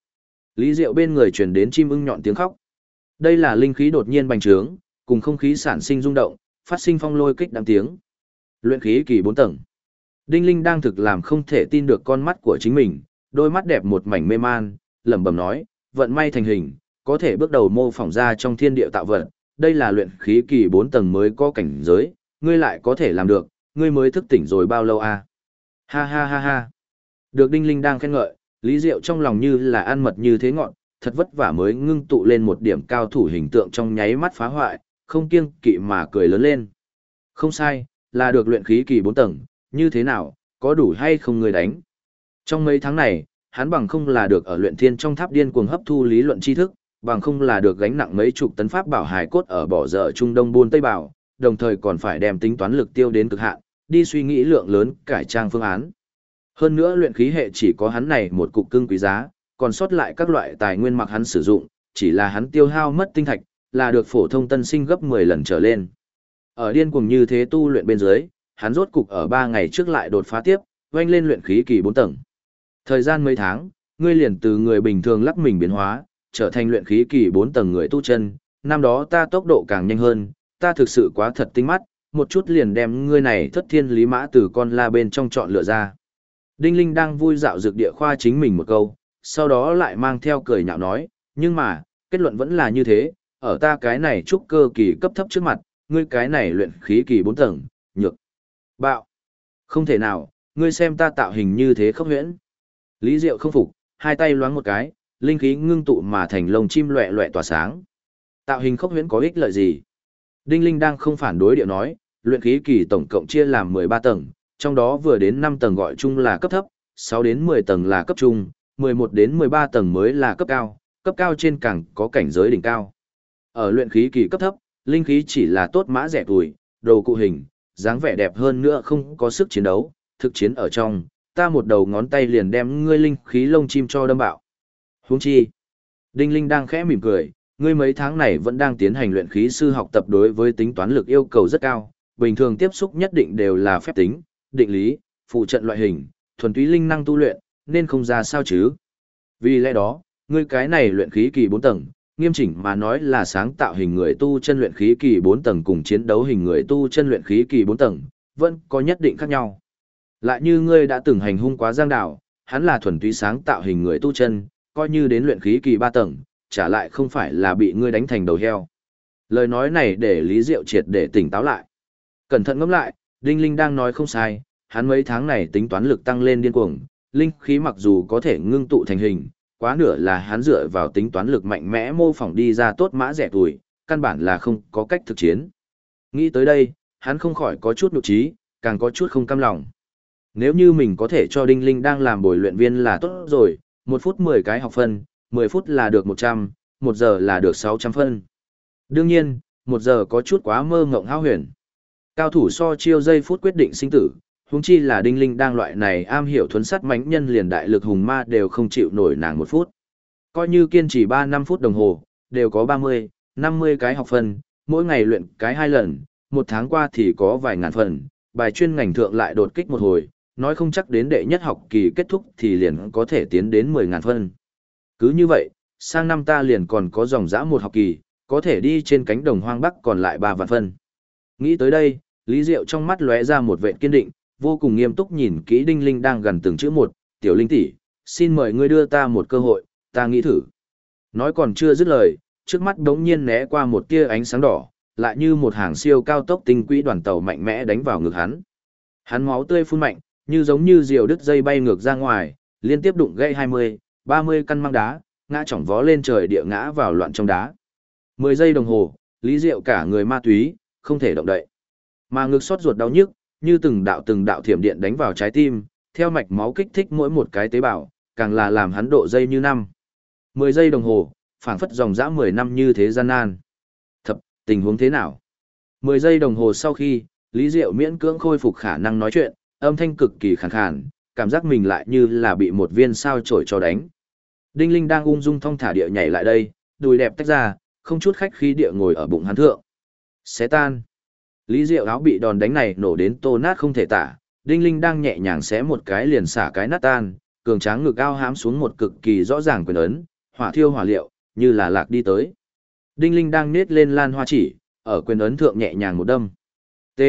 Lý Diệu bên người truyền đến chim ưng nhọn tiếng khóc. Đây là linh khí đột nhiên bành trướng, cùng không khí sản sinh rung động, phát sinh phong lôi kích đáng tiếng. Luyện khí kỳ 4 tầng. Đinh Linh đang thực làm không thể tin được con mắt của chính mình, đôi mắt đẹp một mảnh mê man, lẩm bẩm nói, vận may thành hình, có thể bước đầu mô phỏng ra trong thiên địa tạo vật, đây là luyện khí kỳ 4 tầng mới có cảnh giới, ngươi lại có thể làm được, ngươi mới thức tỉnh rồi bao lâu à? Ha ha ha ha. Được Đinh Linh đang khen ngợi, Lý Diệu trong lòng như là ăn mật như thế ngọn, thật vất vả mới ngưng tụ lên một điểm cao thủ hình tượng trong nháy mắt phá hoại, không kiêng kỵ mà cười lớn lên. Không sai, là được luyện khí kỳ 4 tầng, như thế nào, có đủ hay không người đánh? Trong mấy tháng này, hắn bằng không là được ở luyện thiên trong tháp điên cuồng hấp thu lý luận tri thức, bằng không là được gánh nặng mấy chục tấn pháp bảo hài cốt ở bỏ dở Trung Đông Buôn Tây Bảo, đồng thời còn phải đem tính toán lực tiêu đến cực hạn, đi suy nghĩ lượng lớn cải trang phương án. Hơn nữa luyện khí hệ chỉ có hắn này một cục cưng quý giá, còn sót lại các loại tài nguyên mặc hắn sử dụng, chỉ là hắn tiêu hao mất tinh thạch, là được phổ thông tân sinh gấp 10 lần trở lên. Ở điên cuồng như thế tu luyện bên dưới, hắn rốt cục ở 3 ngày trước lại đột phá tiếp, oanh lên luyện khí kỳ 4 tầng. Thời gian mấy tháng, ngươi liền từ người bình thường lắc mình biến hóa, trở thành luyện khí kỳ 4 tầng người tu chân, năm đó ta tốc độ càng nhanh hơn, ta thực sự quá thật tinh mắt, một chút liền đem ngươi này thất thiên lý mã từ con la bên trong chọn lựa ra. Đinh Linh đang vui dạo dược địa khoa chính mình một câu, sau đó lại mang theo cười nhạo nói, nhưng mà, kết luận vẫn là như thế, ở ta cái này trúc cơ kỳ cấp thấp trước mặt, ngươi cái này luyện khí kỳ 4 tầng, nhược, bạo. Không thể nào, ngươi xem ta tạo hình như thế khốc huyễn. Lý Diệu không phục, hai tay loáng một cái, linh khí ngưng tụ mà thành lông chim loẹ loẹ tỏa sáng. Tạo hình khốc huyễn có ích lợi gì? Đinh Linh đang không phản đối điệu nói, luyện khí kỳ tổng cộng chia làm 13 tầng, trong đó vừa đến 5 tầng gọi chung là cấp thấp, 6 đến 10 tầng là cấp trung, 11 đến 13 tầng mới là cấp cao trên càng có cảnh giới đỉnh cao. Ở luyện khí kỳ cấp thấp, linh khí chỉ là tốt mã rẻ tuổi, đồ cụ hình, dáng vẻ đẹp hơn nữa không có sức chiến đấu, thực chiến ở trong, ta một đầu ngón tay liền đem ngươi linh khí lông chim cho đâm bạo. Huống chi, Đinh Linh đang khẽ mỉm cười, ngươi mấy tháng này vẫn đang tiến hành luyện khí sư học tập đối với tính toán lực yêu cầu rất cao, bình thường tiếp xúc nhất định đều là phép tính, định lý, phụ trận loại hình, thuần túy linh năng tu luyện, nên không ra sao chứ. Vì lẽ đó, ngươi cái này luyện khí kỳ 4 tầng, nghiêm chỉnh mà nói là sáng tạo hình người tu chân luyện khí kỳ 4 tầng cùng chiến đấu hình người tu chân luyện khí kỳ 4 tầng, vẫn có nhất định khác nhau. Lại như ngươi đã từng hành hung quá Giang Đảo, hắn là thuần túy sáng tạo hình người tu chân, coi như đến luyện khí kỳ 3 tầng, trả lại không phải là bị ngươi đánh thành đầu heo. Lời nói này để Lý Diệu triệt để tỉnh táo lại. Cẩn thận ngẫm lại, Đinh Linh đang nói không sai, hắn mấy tháng này tính toán lực tăng lên điên cuồng, linh khí mặc dù có thể ngưng tụ thành hình, quá nửa là hắn dựa vào tính toán lực mạnh mẽ mô phỏng đi ra tốt mã rẻ tuổi, căn bản là không có cách thực chiến. Nghĩ tới đây, hắn không khỏi có chút nhục trí, càng có chút không cam lòng. Nếu như mình có thể cho Đinh Linh đang làm bồi luyện viên là tốt rồi, 1 phút 10 cái học phân, 10 phút là được 100, 1 giờ là được 600 phân. Đương nhiên, 1 giờ có chút quá mơ ngộng hão huyền. Cao thủ so chiêu giây phút quyết định sinh tử, huống chi là Đinh Linh đang loại này am hiểu thuấn sát mãnh nhân liền đại lực hùng ma đều không chịu nổi nàng 1 phút. Coi như kiên trì 3-5 phút đồng hồ, đều có 30, 50 cái học phần, mỗi ngày luyện cái 2 lần, 1 tháng qua thì có vài ngàn phần, bài chuyên ngành thượng lại đột kích một hồi, nói không chắc đến đệ nhất học kỳ kết thúc thì liền có thể tiến đến 10.000 phân. Cứ như vậy, sang năm ta liền còn có dòng dã 1 học kỳ, có thể đi trên cánh đồng hoang bắc còn lại 3 vạn phân. Nghĩ tới đây, Lý Diệu trong mắt lóe ra một vệt kiên định, vô cùng nghiêm túc nhìn kỹ Đinh Linh đang gần từng chữ một, "Tiểu Linh tỷ, xin mời ngươi đưa ta một cơ hội, ta nghĩ thử." Nói còn chưa dứt lời, trước mắt đống nhiên né qua một tia ánh sáng đỏ, lại như một hàng siêu cao tốc tinh quỹ đoàn tàu mạnh mẽ đánh vào ngực hắn. Hắn máu tươi phun mạnh, như giống như diều đứt dây bay ngược ra ngoài, liên tiếp đụng gãy 20, 30 căn măng đá, ngã chỏng vó lên trời địa ngã vào loạn trong đá. 10 giây đồng hồ, Lý Diệu cả người ma túy, không thể động đậy. Mà ngực xót ruột đau nhức, như từng đạo thiểm điện đánh vào trái tim, theo mạch máu kích thích mỗi một cái tế bào, càng là làm hắn độ dây như năm. 10 giây đồng hồ, phảng phất dòng dã 10 năm như thế gian nan. Tình huống thế nào? 10 giây đồng hồ sau khi, Lý Diệu miễn cưỡng khôi phục khả năng nói chuyện, âm thanh cực kỳ khàn khàn, cảm giác mình lại như là bị một viên sao chổi cho đánh. Đinh Linh đang ung dung thong thả địa nhảy lại đây, đùi đẹp tách ra, không chút khách khí địa ngồi ở bụng hắn thượng. Xé tan. Lý Diệu áo bị đòn đánh này nổ đến tô nát không thể tả, Đinh Linh đang nhẹ nhàng xé một cái liền xả cái nát tan, cường tráng ngực ao hám xuống một cực kỳ rõ ràng quyền ấn, hỏa thiêu hỏa liệu, như là lạc đi tới. Đinh Linh đang nết lên lan hoa chỉ, ở quyền ấn thượng nhẹ nhàng một đâm. T.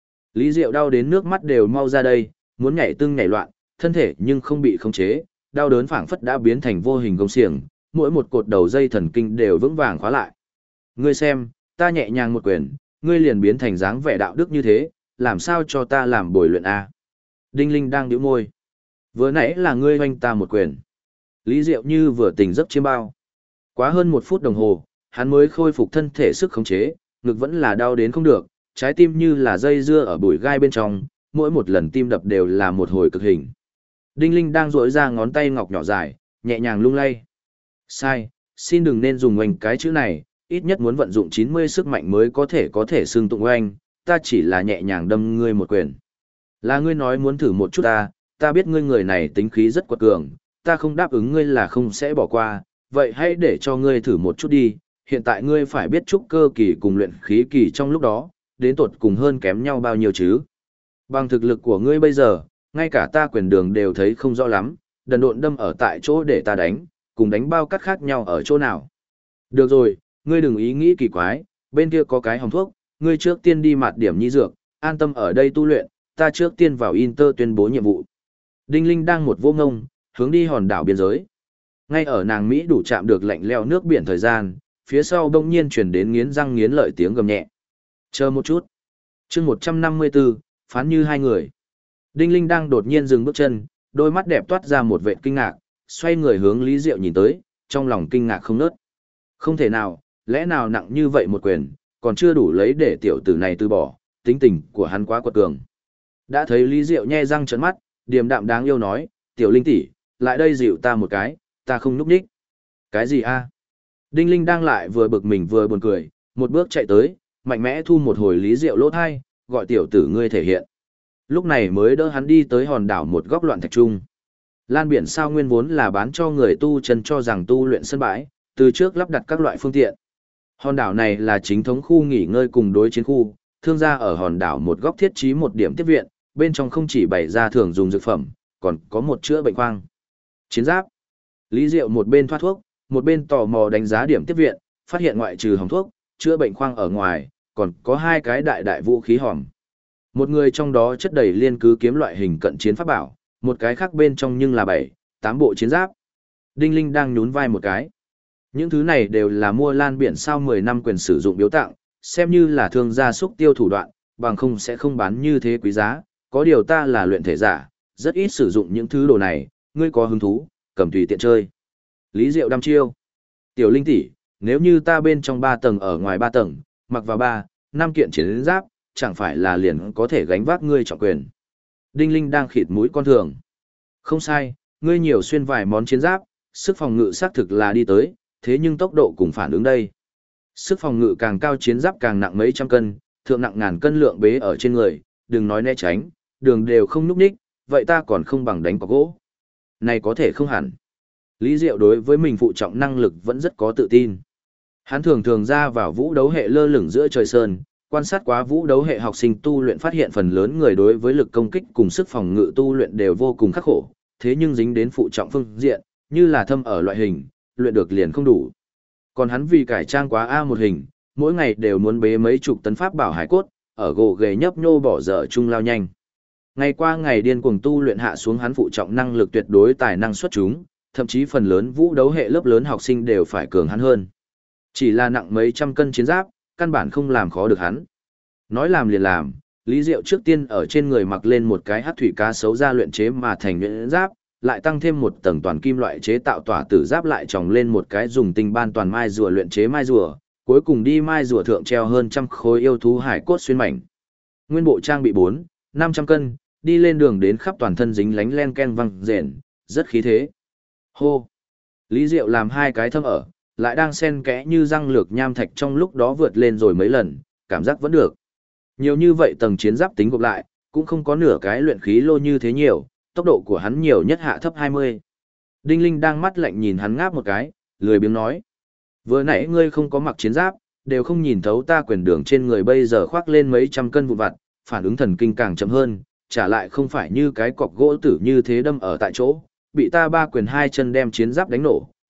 Lý Diệu đau đến nước mắt đều mau ra đây, muốn nhảy tưng nhảy loạn, thân thể nhưng không bị khống chế, đau đớn phảng phất đã biến thành vô hình gông xiềng, mỗi một cột đầu dây thần kinh đều vững vàng khóa lại. Ngươi xem, ta nhẹ nhàng một quyền, ngươi liền biến thành dáng vẻ đạo đức như thế, làm sao cho ta làm bồi luyện a? Đinh Linh đang nhíu môi. Vừa nãy là ngươi hoanh ta một quyền. Lý Diệu như vừa tỉnh giấc chiêm bao. Quá hơn 1 phút đồng hồ, hắn mới khôi phục thân thể sức khống chế, ngực vẫn là đau đến không được, trái tim như là dây dưa ở bụi gai bên trong, mỗi một lần tim đập đều là một hồi cực hình. Đinh Linh đang duỗi ra ngón tay ngọc nhỏ dài, nhẹ nhàng lung lay. Sai, xin đừng nên dùng oanh cái chữ này, ít nhất muốn vận dụng 90 sức mạnh mới có thể xưng tụng oanh, ta chỉ là nhẹ nhàng đâm ngươi một quyền. Là ngươi nói muốn thử một chút ta biết ngươi người này tính khí rất quật cường, ta không đáp ứng ngươi là không sẽ bỏ qua, vậy hãy để cho ngươi thử một chút đi, hiện tại ngươi phải biết trúc cơ kỳ cùng luyện khí kỳ trong lúc đó, đến tột cùng hơn kém nhau bao nhiêu chứ. Bằng thực lực của ngươi bây giờ, ngay cả ta quyền đường đều thấy không rõ lắm, đần độn đâm ở tại chỗ để ta đánh, cùng đánh bao cắt khác nhau ở chỗ nào. Được rồi, ngươi đừng ý nghĩ kỳ quái, bên kia có cái hồng thuốc, ngươi trước tiên đi mạt điểm nhi dược, an tâm ở đây tu luyện, ta trước tiên vào Inter tuyên bố nhiệm vụ. Đinh Linh đang một vô ngông, hướng đi hòn đảo biên giới. Ngay ở nàng Mỹ đủ chạm được lạnh leo nước biển thời gian, phía sau bỗng nhiên chuyển đến nghiến răng nghiến lợi tiếng gầm nhẹ. Chờ một chút. chương 154, phán như hai người. Đinh Linh đang đột nhiên dừng bước chân, đôi mắt đẹp toát ra một vệt kinh ngạc, xoay người hướng Lý Diệu nhìn tới, trong lòng kinh ngạc không nớt. Không thể nào, lẽ nào nặng như vậy một quyền, còn chưa đủ lấy để tiểu tử này từ bỏ, tính tình của hắn quá quật cường. Đã thấy Lý Diệu nhe răng trợn mắt, điềm đạm đáng yêu nói, tiểu Linh tỷ, lại đây dịu ta một cái, ta không núp đích. Cái gì a? Đinh Linh đang lại vừa bực mình vừa buồn cười, một bước chạy tới, mạnh mẽ thu một hồi Lý Diệu lỗ thai, gọi tiểu tử ngươi thể hiện. Lúc này mới đỡ hắn đi tới hòn đảo một góc loạn thạch trung. Lan biển sao nguyên vốn là bán cho người tu chân cho rằng tu luyện sân bãi, từ trước lắp đặt các loại phương tiện. Hòn đảo này là chính thống khu nghỉ ngơi cùng đối chiến khu, thương gia ở hòn đảo một góc thiết trí một điểm tiếp viện, bên trong không chỉ bày ra thường dùng dược phẩm, còn có một chữa bệnh khoang. Chiến giáp. Lý Diệu một bên thoát thuốc, một bên tò mò đánh giá điểm tiếp viện, phát hiện ngoại trừ hồng thuốc, chữa bệnh khoang ở ngoài, còn có 2 cái đại vũ khí hòm. Một người trong đó chất đầy liên cứ kiếm loại hình cận chiến pháp bảo, một cái khác bên trong nhưng là 7-8 bộ chiến giáp. Đinh Linh đang nhún vai một cái. Những thứ này đều là mua Lan biển sao 10 năm quyền sử dụng biếu tặng, xem như là thương gia xúc tiêu thủ đoạn, bằng không sẽ không bán như thế quý giá. Có điều ta là luyện thể giả, rất ít sử dụng những thứ đồ này, ngươi có hứng thú, cầm tùy tiện chơi. Lý Diệu đăm chiêu. Tiểu Linh tỷ, nếu như ta bên trong 3 tầng ở ngoài 3 tầng, mặc vào 3-5 kiện chiến giáp, chẳng phải là liền có thể gánh vác ngươi trọng quyền. Đinh Linh đang khịt mũi con thường. Không sai, ngươi nhiều xuyên vài món chiến giáp, sức phòng ngự xác thực là đi tới, thế nhưng tốc độ cùng phản ứng đây. Sức phòng ngự càng cao chiến giáp càng nặng mấy trăm cân, thượng nặng ngàn cân lượng bế ở trên người, đừng nói né tránh, đường đều không núp ních, vậy ta còn không bằng đánh có gỗ. Này có thể không hẳn. Lý Diệu đối với mình phụ trọng năng lực vẫn rất có tự tin. Hắn thường thường ra vào vũ đấu hệ lơ lửng giữa trời sơn, quan sát quá vũ đấu hệ học sinh tu luyện phát hiện phần lớn người đối với lực công kích cùng sức phòng ngự tu luyện đều vô cùng khắc khổ, thế nhưng dính đến phụ trọng phương diện, như là thâm ở loại hình, luyện được liền không đủ. Còn hắn vì cải trang quá A một hình, mỗi ngày đều muốn bế mấy chục tấn pháp bảo hải cốt, ở gồ ghề nhấp nhô bỏ dở chung lao nhanh. Ngày qua ngày điên cuồng tu luyện hạ xuống hắn phụ trọng năng lực tuyệt đối tài năng xuất chúng, thậm chí phần lớn vũ đấu hệ lớp lớn học sinh đều phải cường hắn hơn. Chỉ là nặng mấy trăm cân chiến giáp, căn bản không làm khó được hắn. Nói làm liền làm, Lý Diệu trước tiên ở trên người mặc lên một cái hắc thủy cá sấu ra luyện chế mà thành nhuyễn giáp, lại tăng thêm một tầng toàn kim loại chế tạo tỏa tử giáp lại tròng lên một cái dùng tinh ban toàn mai rùa luyện chế mai rùa, cuối cùng đi mai rùa thượng treo hơn trăm khối yêu thú hải cốt xuyên mảnh. Nguyên bộ trang bị 4-500 cân, đi lên đường đến khắp toàn thân dính lánh len ken văng rền, rất khí thế. Hô! Lý Diệu làm 2 cái thâm ở, lại đang xen kẽ như răng lược nham thạch trong lúc đó vượt lên rồi mấy lần, cảm giác vẫn được. Nhiều như vậy tầng chiến giáp tính gộp lại, cũng không có nửa cái luyện khí lô như thế nhiều, tốc độ của hắn nhiều nhất hạ thấp 20. Đinh Linh đang mắt lạnh nhìn hắn ngáp một cái, lười biếng nói. Vừa nãy ngươi không có mặc chiến giáp, đều không nhìn thấu ta quyền đường trên người bây giờ khoác lên mấy trăm cân vụn vặt, phản ứng thần kinh càng chậm hơn, trả lại không phải như cái cọc gỗ tử như thế đâm ở tại chỗ, bị ta 3 quyền 2 chân đem chiến giáp đánh nổ,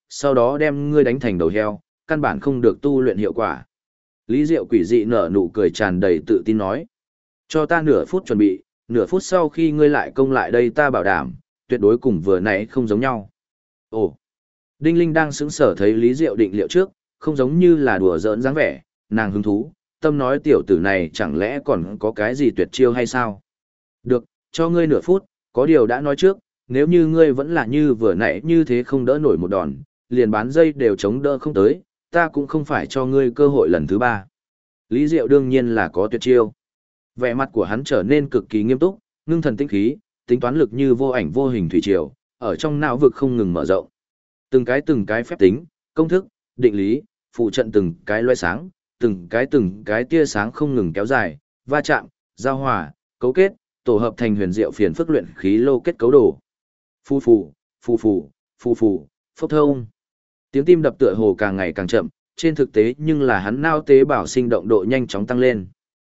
sau đó đem ngươi đánh thành đầu heo, căn bản không được tu luyện hiệu quả. Lý Diệu quỷ dị nở nụ cười tràn đầy tự tin nói. Cho ta nửa phút chuẩn bị, nửa phút sau khi ngươi lại công lại đây ta bảo đảm, tuyệt đối cùng vừa nãy không giống nhau. Ồ! Đinh Linh đang sững sở thấy Lý Diệu định liệu trước, không giống như là đùa giỡn dáng vẻ, nàng hứng thú, tâm nói tiểu tử này chẳng lẽ còn có cái gì tuyệt chiêu hay sao? Được, cho ngươi nửa phút, có điều đã nói trước, nếu như ngươi vẫn là như vừa nãy như thế không đỡ nổi một đòn, liền bán dây đều chống đỡ không tới, ta cũng không phải cho ngươi cơ hội lần thứ ba. Lý Diệu đương nhiên là có tuyệt chiêu. Vẻ mặt của hắn trở nên cực kỳ nghiêm túc, ngưng thần tinh khí, tính toán lực như vô ảnh vô hình thủy triều, ở trong não vực không ngừng mở rộng. Từng cái phép tính, công thức, định lý, phụ trận từng cái loe sáng, từng cái tia sáng không ngừng kéo dài, va chạm, giao hòa, cấu kết, tổ hợp thành huyền diệu phiền phức luyện khí lô kết cấu đồ. Phù phù, phù phù, phù phù, phốc thông. Tiếng tim đập tựa hồ càng ngày càng chậm, trên thực tế nhưng là hắn nao tế bào sinh động độ nhanh chóng tăng lên.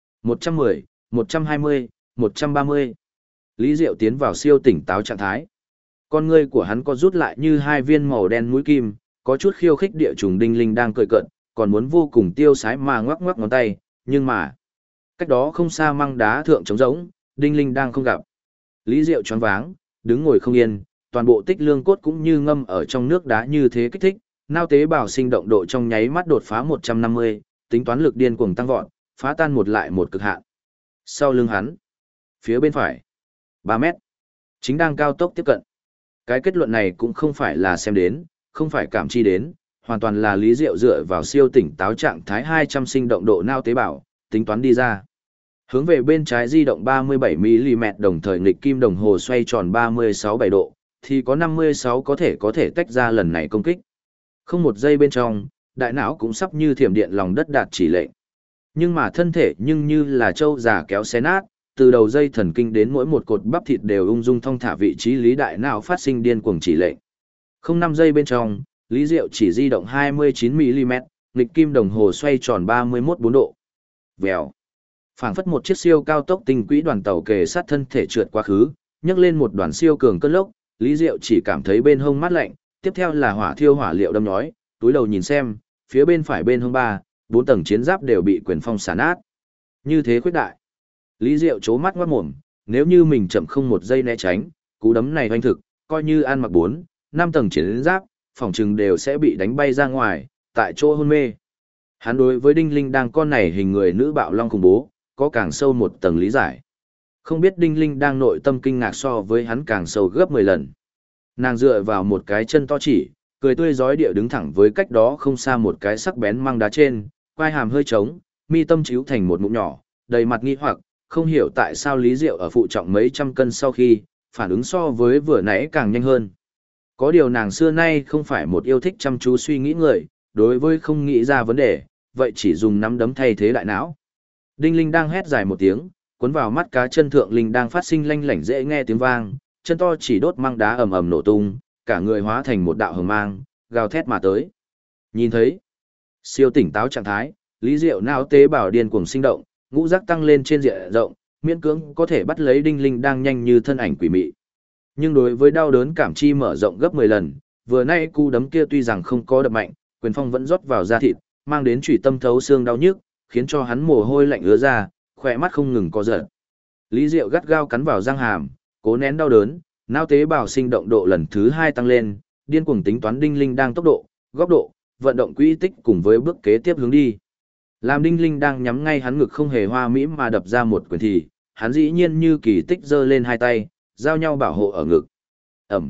110, 120, 130. Lý Diệu tiến vào siêu tỉnh táo trạng thái. Con ngươi của hắn có rút lại như hai viên màu đen mũi kim, có chút khiêu khích địa trùng Đinh Linh đang cười cợt, còn muốn vô cùng tiêu sái mà ngoắc ngoắc ngón tay, nhưng mà cách đó không xa măng đá thượng trống rỗng, Đinh Linh đang không gặp. Lý Diệu choáng váng, đứng ngồi không yên, toàn bộ tích lương cốt cũng như ngâm ở trong nước đá như thế kích thích, nao tế bào sinh động độ trong nháy mắt đột phá 150, tính toán lực điên cuồng tăng vọt, phá tan một lại một cực hạn. Sau lưng hắn, phía bên phải, 3 mét, chính đang cao tốc tiếp cận. Cái kết luận này cũng không phải là xem đến, không phải cảm chi đến, hoàn toàn là Lý Diệu dựa vào siêu tỉnh táo trạng thái 200 sinh động độ nao tế bào, tính toán đi ra. Hướng về bên trái di động 37mm đồng thời nghịch kim đồng hồ xoay tròn 36,7 độ, thì có 56 có thể tách ra lần này công kích. Không một giây bên trong, đại não cũng sắp như thiểm điện lòng đất đạt chỉ lệnh. Nhưng mà thân thể nhưng như là trâu già kéo xé nát, từ đầu dây thần kinh đến mỗi một cột bắp thịt đều ung dung thong thả vị trí lý đại não phát sinh điên cuồng chỉ lệnh. Không 5 giây bên trong, Lý Diệu chỉ di động 29mm, nghịch kim đồng hồ xoay tròn 31,4 độ. Vèo. Phảng phất một chiếc siêu cao tốc tinh quỹ đoàn tàu kề sát thân thể trượt quá khứ, nhấc lên một đoàn siêu cường cơn lốc, Lý Diệu chỉ cảm thấy bên hông mát lạnh, tiếp theo là hỏa thiêu hỏa liệu đâm nhói, túi đầu nhìn xem, phía bên phải bên hông 4 tầng chiến giáp đều bị quyền phong xả nát. Như thế khuyết đại. Lý Diệu chố mắt ngoát mồm, nếu như mình chậm không một giây né tránh, cú đấm này hoành thực, coi như ăn mặc 5 tầng chiến giáp, phòng trừng đều sẽ bị đánh bay ra ngoài, tại chỗ hôn mê. Hắn đối với Đinh Linh đang con này hình người nữ bạo long khủng bố, có càng sâu một tầng lý giải. Không biết Đinh Linh đang nội tâm kinh ngạc so với hắn càng sâu gấp 10 lần. Nàng dựa vào một cái chân to chỉ, cười tươi rói địa đứng thẳng với cách đó không xa một cái sắc bén măng đá trên, quai hàm hơi trống, mi tâm chíu thành một mụn nhỏ, đầy mặt nghi hoặc, không hiểu tại sao Lý Diệu ở phụ trọng mấy trăm cân sau khi, phản ứng so với vừa nãy càng nhanh hơn. Có điều nàng xưa nay không phải một yêu thích chăm chú suy nghĩ người, đối với không nghĩ ra vấn đề, vậy chỉ dùng nắm đấm thay thế đại não. Đinh Linh đang hét dài một tiếng, cuốn vào mắt cá chân thượng Linh đang phát sinh lanh lảnh dễ nghe tiếng vang, chân to chỉ đốt măng đá ầm ầm nổ tung, cả người hóa thành một đạo hồng mang, gào thét mà tới. Nhìn thấy, siêu tỉnh táo trạng thái, Lý Diệu não tế bào điên cuồng sinh động, ngũ giác tăng lên trên diện rộng, miễn cưỡng có thể bắt lấy Đinh Linh đang nhanh như thân ảnh quỷ mị. Nhưng đối với đau đớn cảm chi mở rộng gấp 10 lần, vừa nay cú đấm kia tuy rằng không có đập mạnh, quyền phong vẫn rót vào da thịt, mang đến chủy tâm thấu xương đau nhức, khiến cho hắn mồ hôi lạnh ứa ra, khỏe mắt không ngừng co giật. Lý Diệu gắt gao cắn vào răng hàm, cố nén đau đớn, não tế bào sinh động độ lần thứ 2 tăng lên, điên cuồng tính toán Đinh Linh đang tốc độ, góc độ, vận động quỹ tích cùng với bước kế tiếp hướng đi. Làm Đinh Linh đang nhắm ngay hắn ngực không hề hoa mỹ mà đập ra một quyền thì, hắn dĩ nhiên như kỳ tích giơ lên hai tay, giao nhau bảo hộ ở ngực. Ẩm.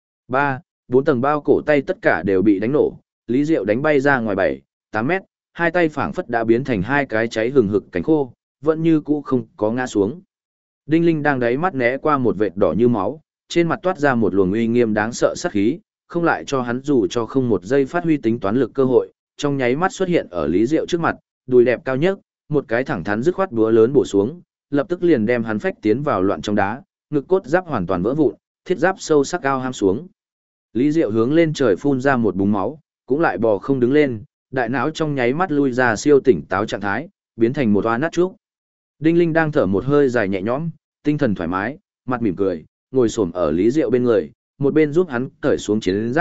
4 tầng bao cổ tay tất cả đều bị đánh nổ, Lý Diệu đánh bay ra ngoài 8 mét, hai tay phảng phất đã biến thành hai cái cháy hừng hực cánh khô, vẫn như cũ không có ngã xuống. Đinh Linh đang đáy mắt né qua một vệt đỏ như máu, trên mặt toát ra một luồng uy nghiêm đáng sợ sát khí, không lại cho hắn dù cho không một giây phát huy tính toán lực cơ hội, trong nháy mắt xuất hiện ở Lý Diệu trước mặt, đùi đẹp cao nhất, một cái thẳng thắn dứt khoát búa lớn bổ xuống, lập tức liền đem hắn phách tiến vào loạn trong đá, ngực cốt giáp hoàn toàn vỡ vụn, thiết giáp sâu sắc cao ham xuống. Lý Diệu hướng lên trời phun ra một búng máu, cũng lại bò không đứng lên, đại não trong nháy mắt lui ra siêu tỉnh táo trạng thái, biến thành một toa nát trúc. Đinh Linh đang thở một hơi dài nhẹ nhõm, tinh thần thoải mái, mặt mỉm cười, ngồi xổm ở Lý Diệu bên người, một bên giúp hắn cởi xuống chiến giáp,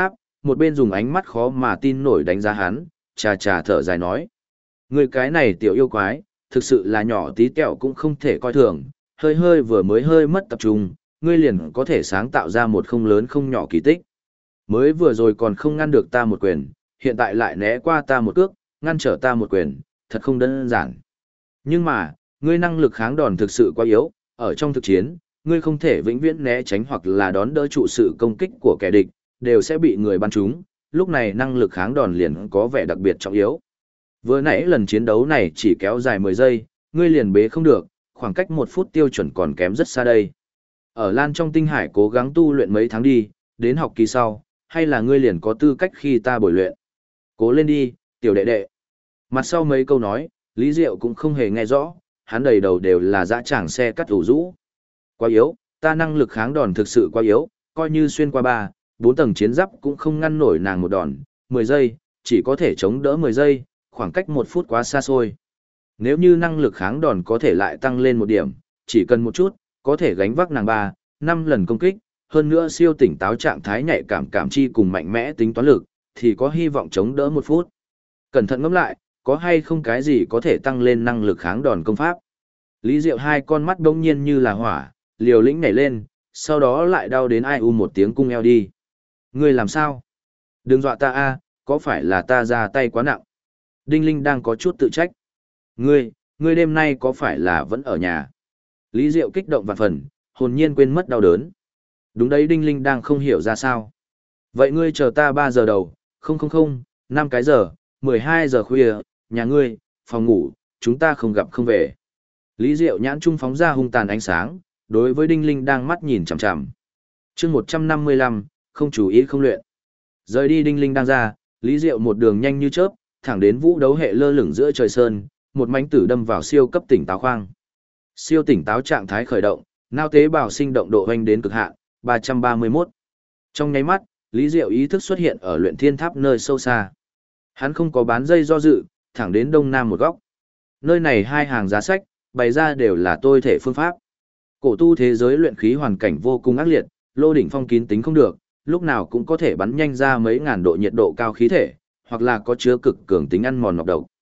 một bên dùng ánh mắt khó mà tin nổi đánh giá hắn, chà chà thở dài nói. Người cái này tiểu yêu quái, thực sự là nhỏ tí tẹo cũng không thể coi thường, hơi vừa mới hơi mất tập trung, ngươi liền có thể sáng tạo ra một không lớn không nhỏ kỳ tích. Mới vừa rồi còn không ngăn được ta một quyền, hiện tại lại né qua ta một cước, ngăn trở ta một quyền, thật không đơn giản. Nhưng mà, ngươi năng lực kháng đòn thực sự quá yếu, ở trong thực chiến, ngươi không thể vĩnh viễn né tránh hoặc là đón đỡ trụ sự công kích của kẻ địch, đều sẽ bị người bắn trúng, lúc này năng lực kháng đòn liền có vẻ đặc biệt trọng yếu. Vừa nãy lần chiến đấu này chỉ kéo dài 10 giây, ngươi liền bế không được, khoảng cách 1 phút tiêu chuẩn còn kém rất xa đây. Ở Lan trong tinh hải cố gắng tu luyện mấy tháng đi, đến học kỳ sau, hay là ngươi liền có tư cách khi ta bồi luyện. Cố lên đi, tiểu đệ đệ. Mặt sau mấy câu nói, Lý Diệu cũng không hề nghe rõ, hắn đầy đầu đều là dã tràng xe cắt ủ rũ. Quá yếu, ta năng lực kháng đòn thực sự quá yếu, coi như xuyên qua 3, 4 tầng chiến giáp cũng không ngăn nổi nàng một đòn, 10 giây, chỉ có thể chống đỡ 10 giây, khoảng cách 1 phút quá xa xôi. Nếu như năng lực kháng đòn có thể lại tăng lên một điểm, chỉ cần một chút, có thể gánh vác nàng 3, 5 lần công kích, hơn nữa siêu tỉnh táo trạng thái nhạy cảm chi cùng mạnh mẽ tính toán lực, thì có hy vọng chống đỡ 1 phút. Cẩn thận ngẫm lại, có hay không cái gì có thể tăng lên năng lực kháng đòn công pháp. Lý Diệu hai con mắt đông nhiên như là hỏa, liều lĩnh nhảy lên, sau đó lại đau đến ai u một tiếng cung eo đi. Ngươi làm sao? Đừng dọa ta a, có phải là ta ra tay quá nặng? Đinh Linh đang có chút tự trách. Ngươi đêm nay có phải là vẫn ở nhà? Lý Diệu kích động vạn phần, hồn nhiên quên mất đau đớn. Đúng đấy, Đinh Linh đang không hiểu ra sao. Vậy ngươi chờ ta 3 giờ đầu, không, 5 cái giờ, 12 giờ khuya, nhà ngươi, phòng ngủ, chúng ta không gặp không về. Lý Diệu nhãn trung phóng ra hung tàn ánh sáng, đối với Đinh Linh đang mắt nhìn chằm chằm. Chương 155, không chú ý không luyện. Rời đi Đinh Linh đang ra, Lý Diệu một đường nhanh như chớp, thẳng đến vũ đấu hệ lơ lửng giữa trời sơn, một mãnh tử đâm vào siêu cấp tỉnh táo khoang. Siêu tỉnh táo trạng thái khởi động, não tế bào sinh động độ hoành đến cực hạn, 331. Trong nháy mắt, Lý Diệu ý thức xuất hiện ở luyện thiên tháp nơi sâu xa. Hắn không có bán dây do dự, thẳng đến đông nam một góc. Nơi này hai hàng giá sách, bày ra đều là tôi thể phương pháp. Cổ tu thế giới luyện khí hoàn cảnh vô cùng ác liệt, lô đỉnh phong kín tính không được, lúc nào cũng có thể bắn nhanh ra mấy ngàn độ nhiệt độ cao khí thể, hoặc là có chứa cực cường tính ăn mòn nọc độc.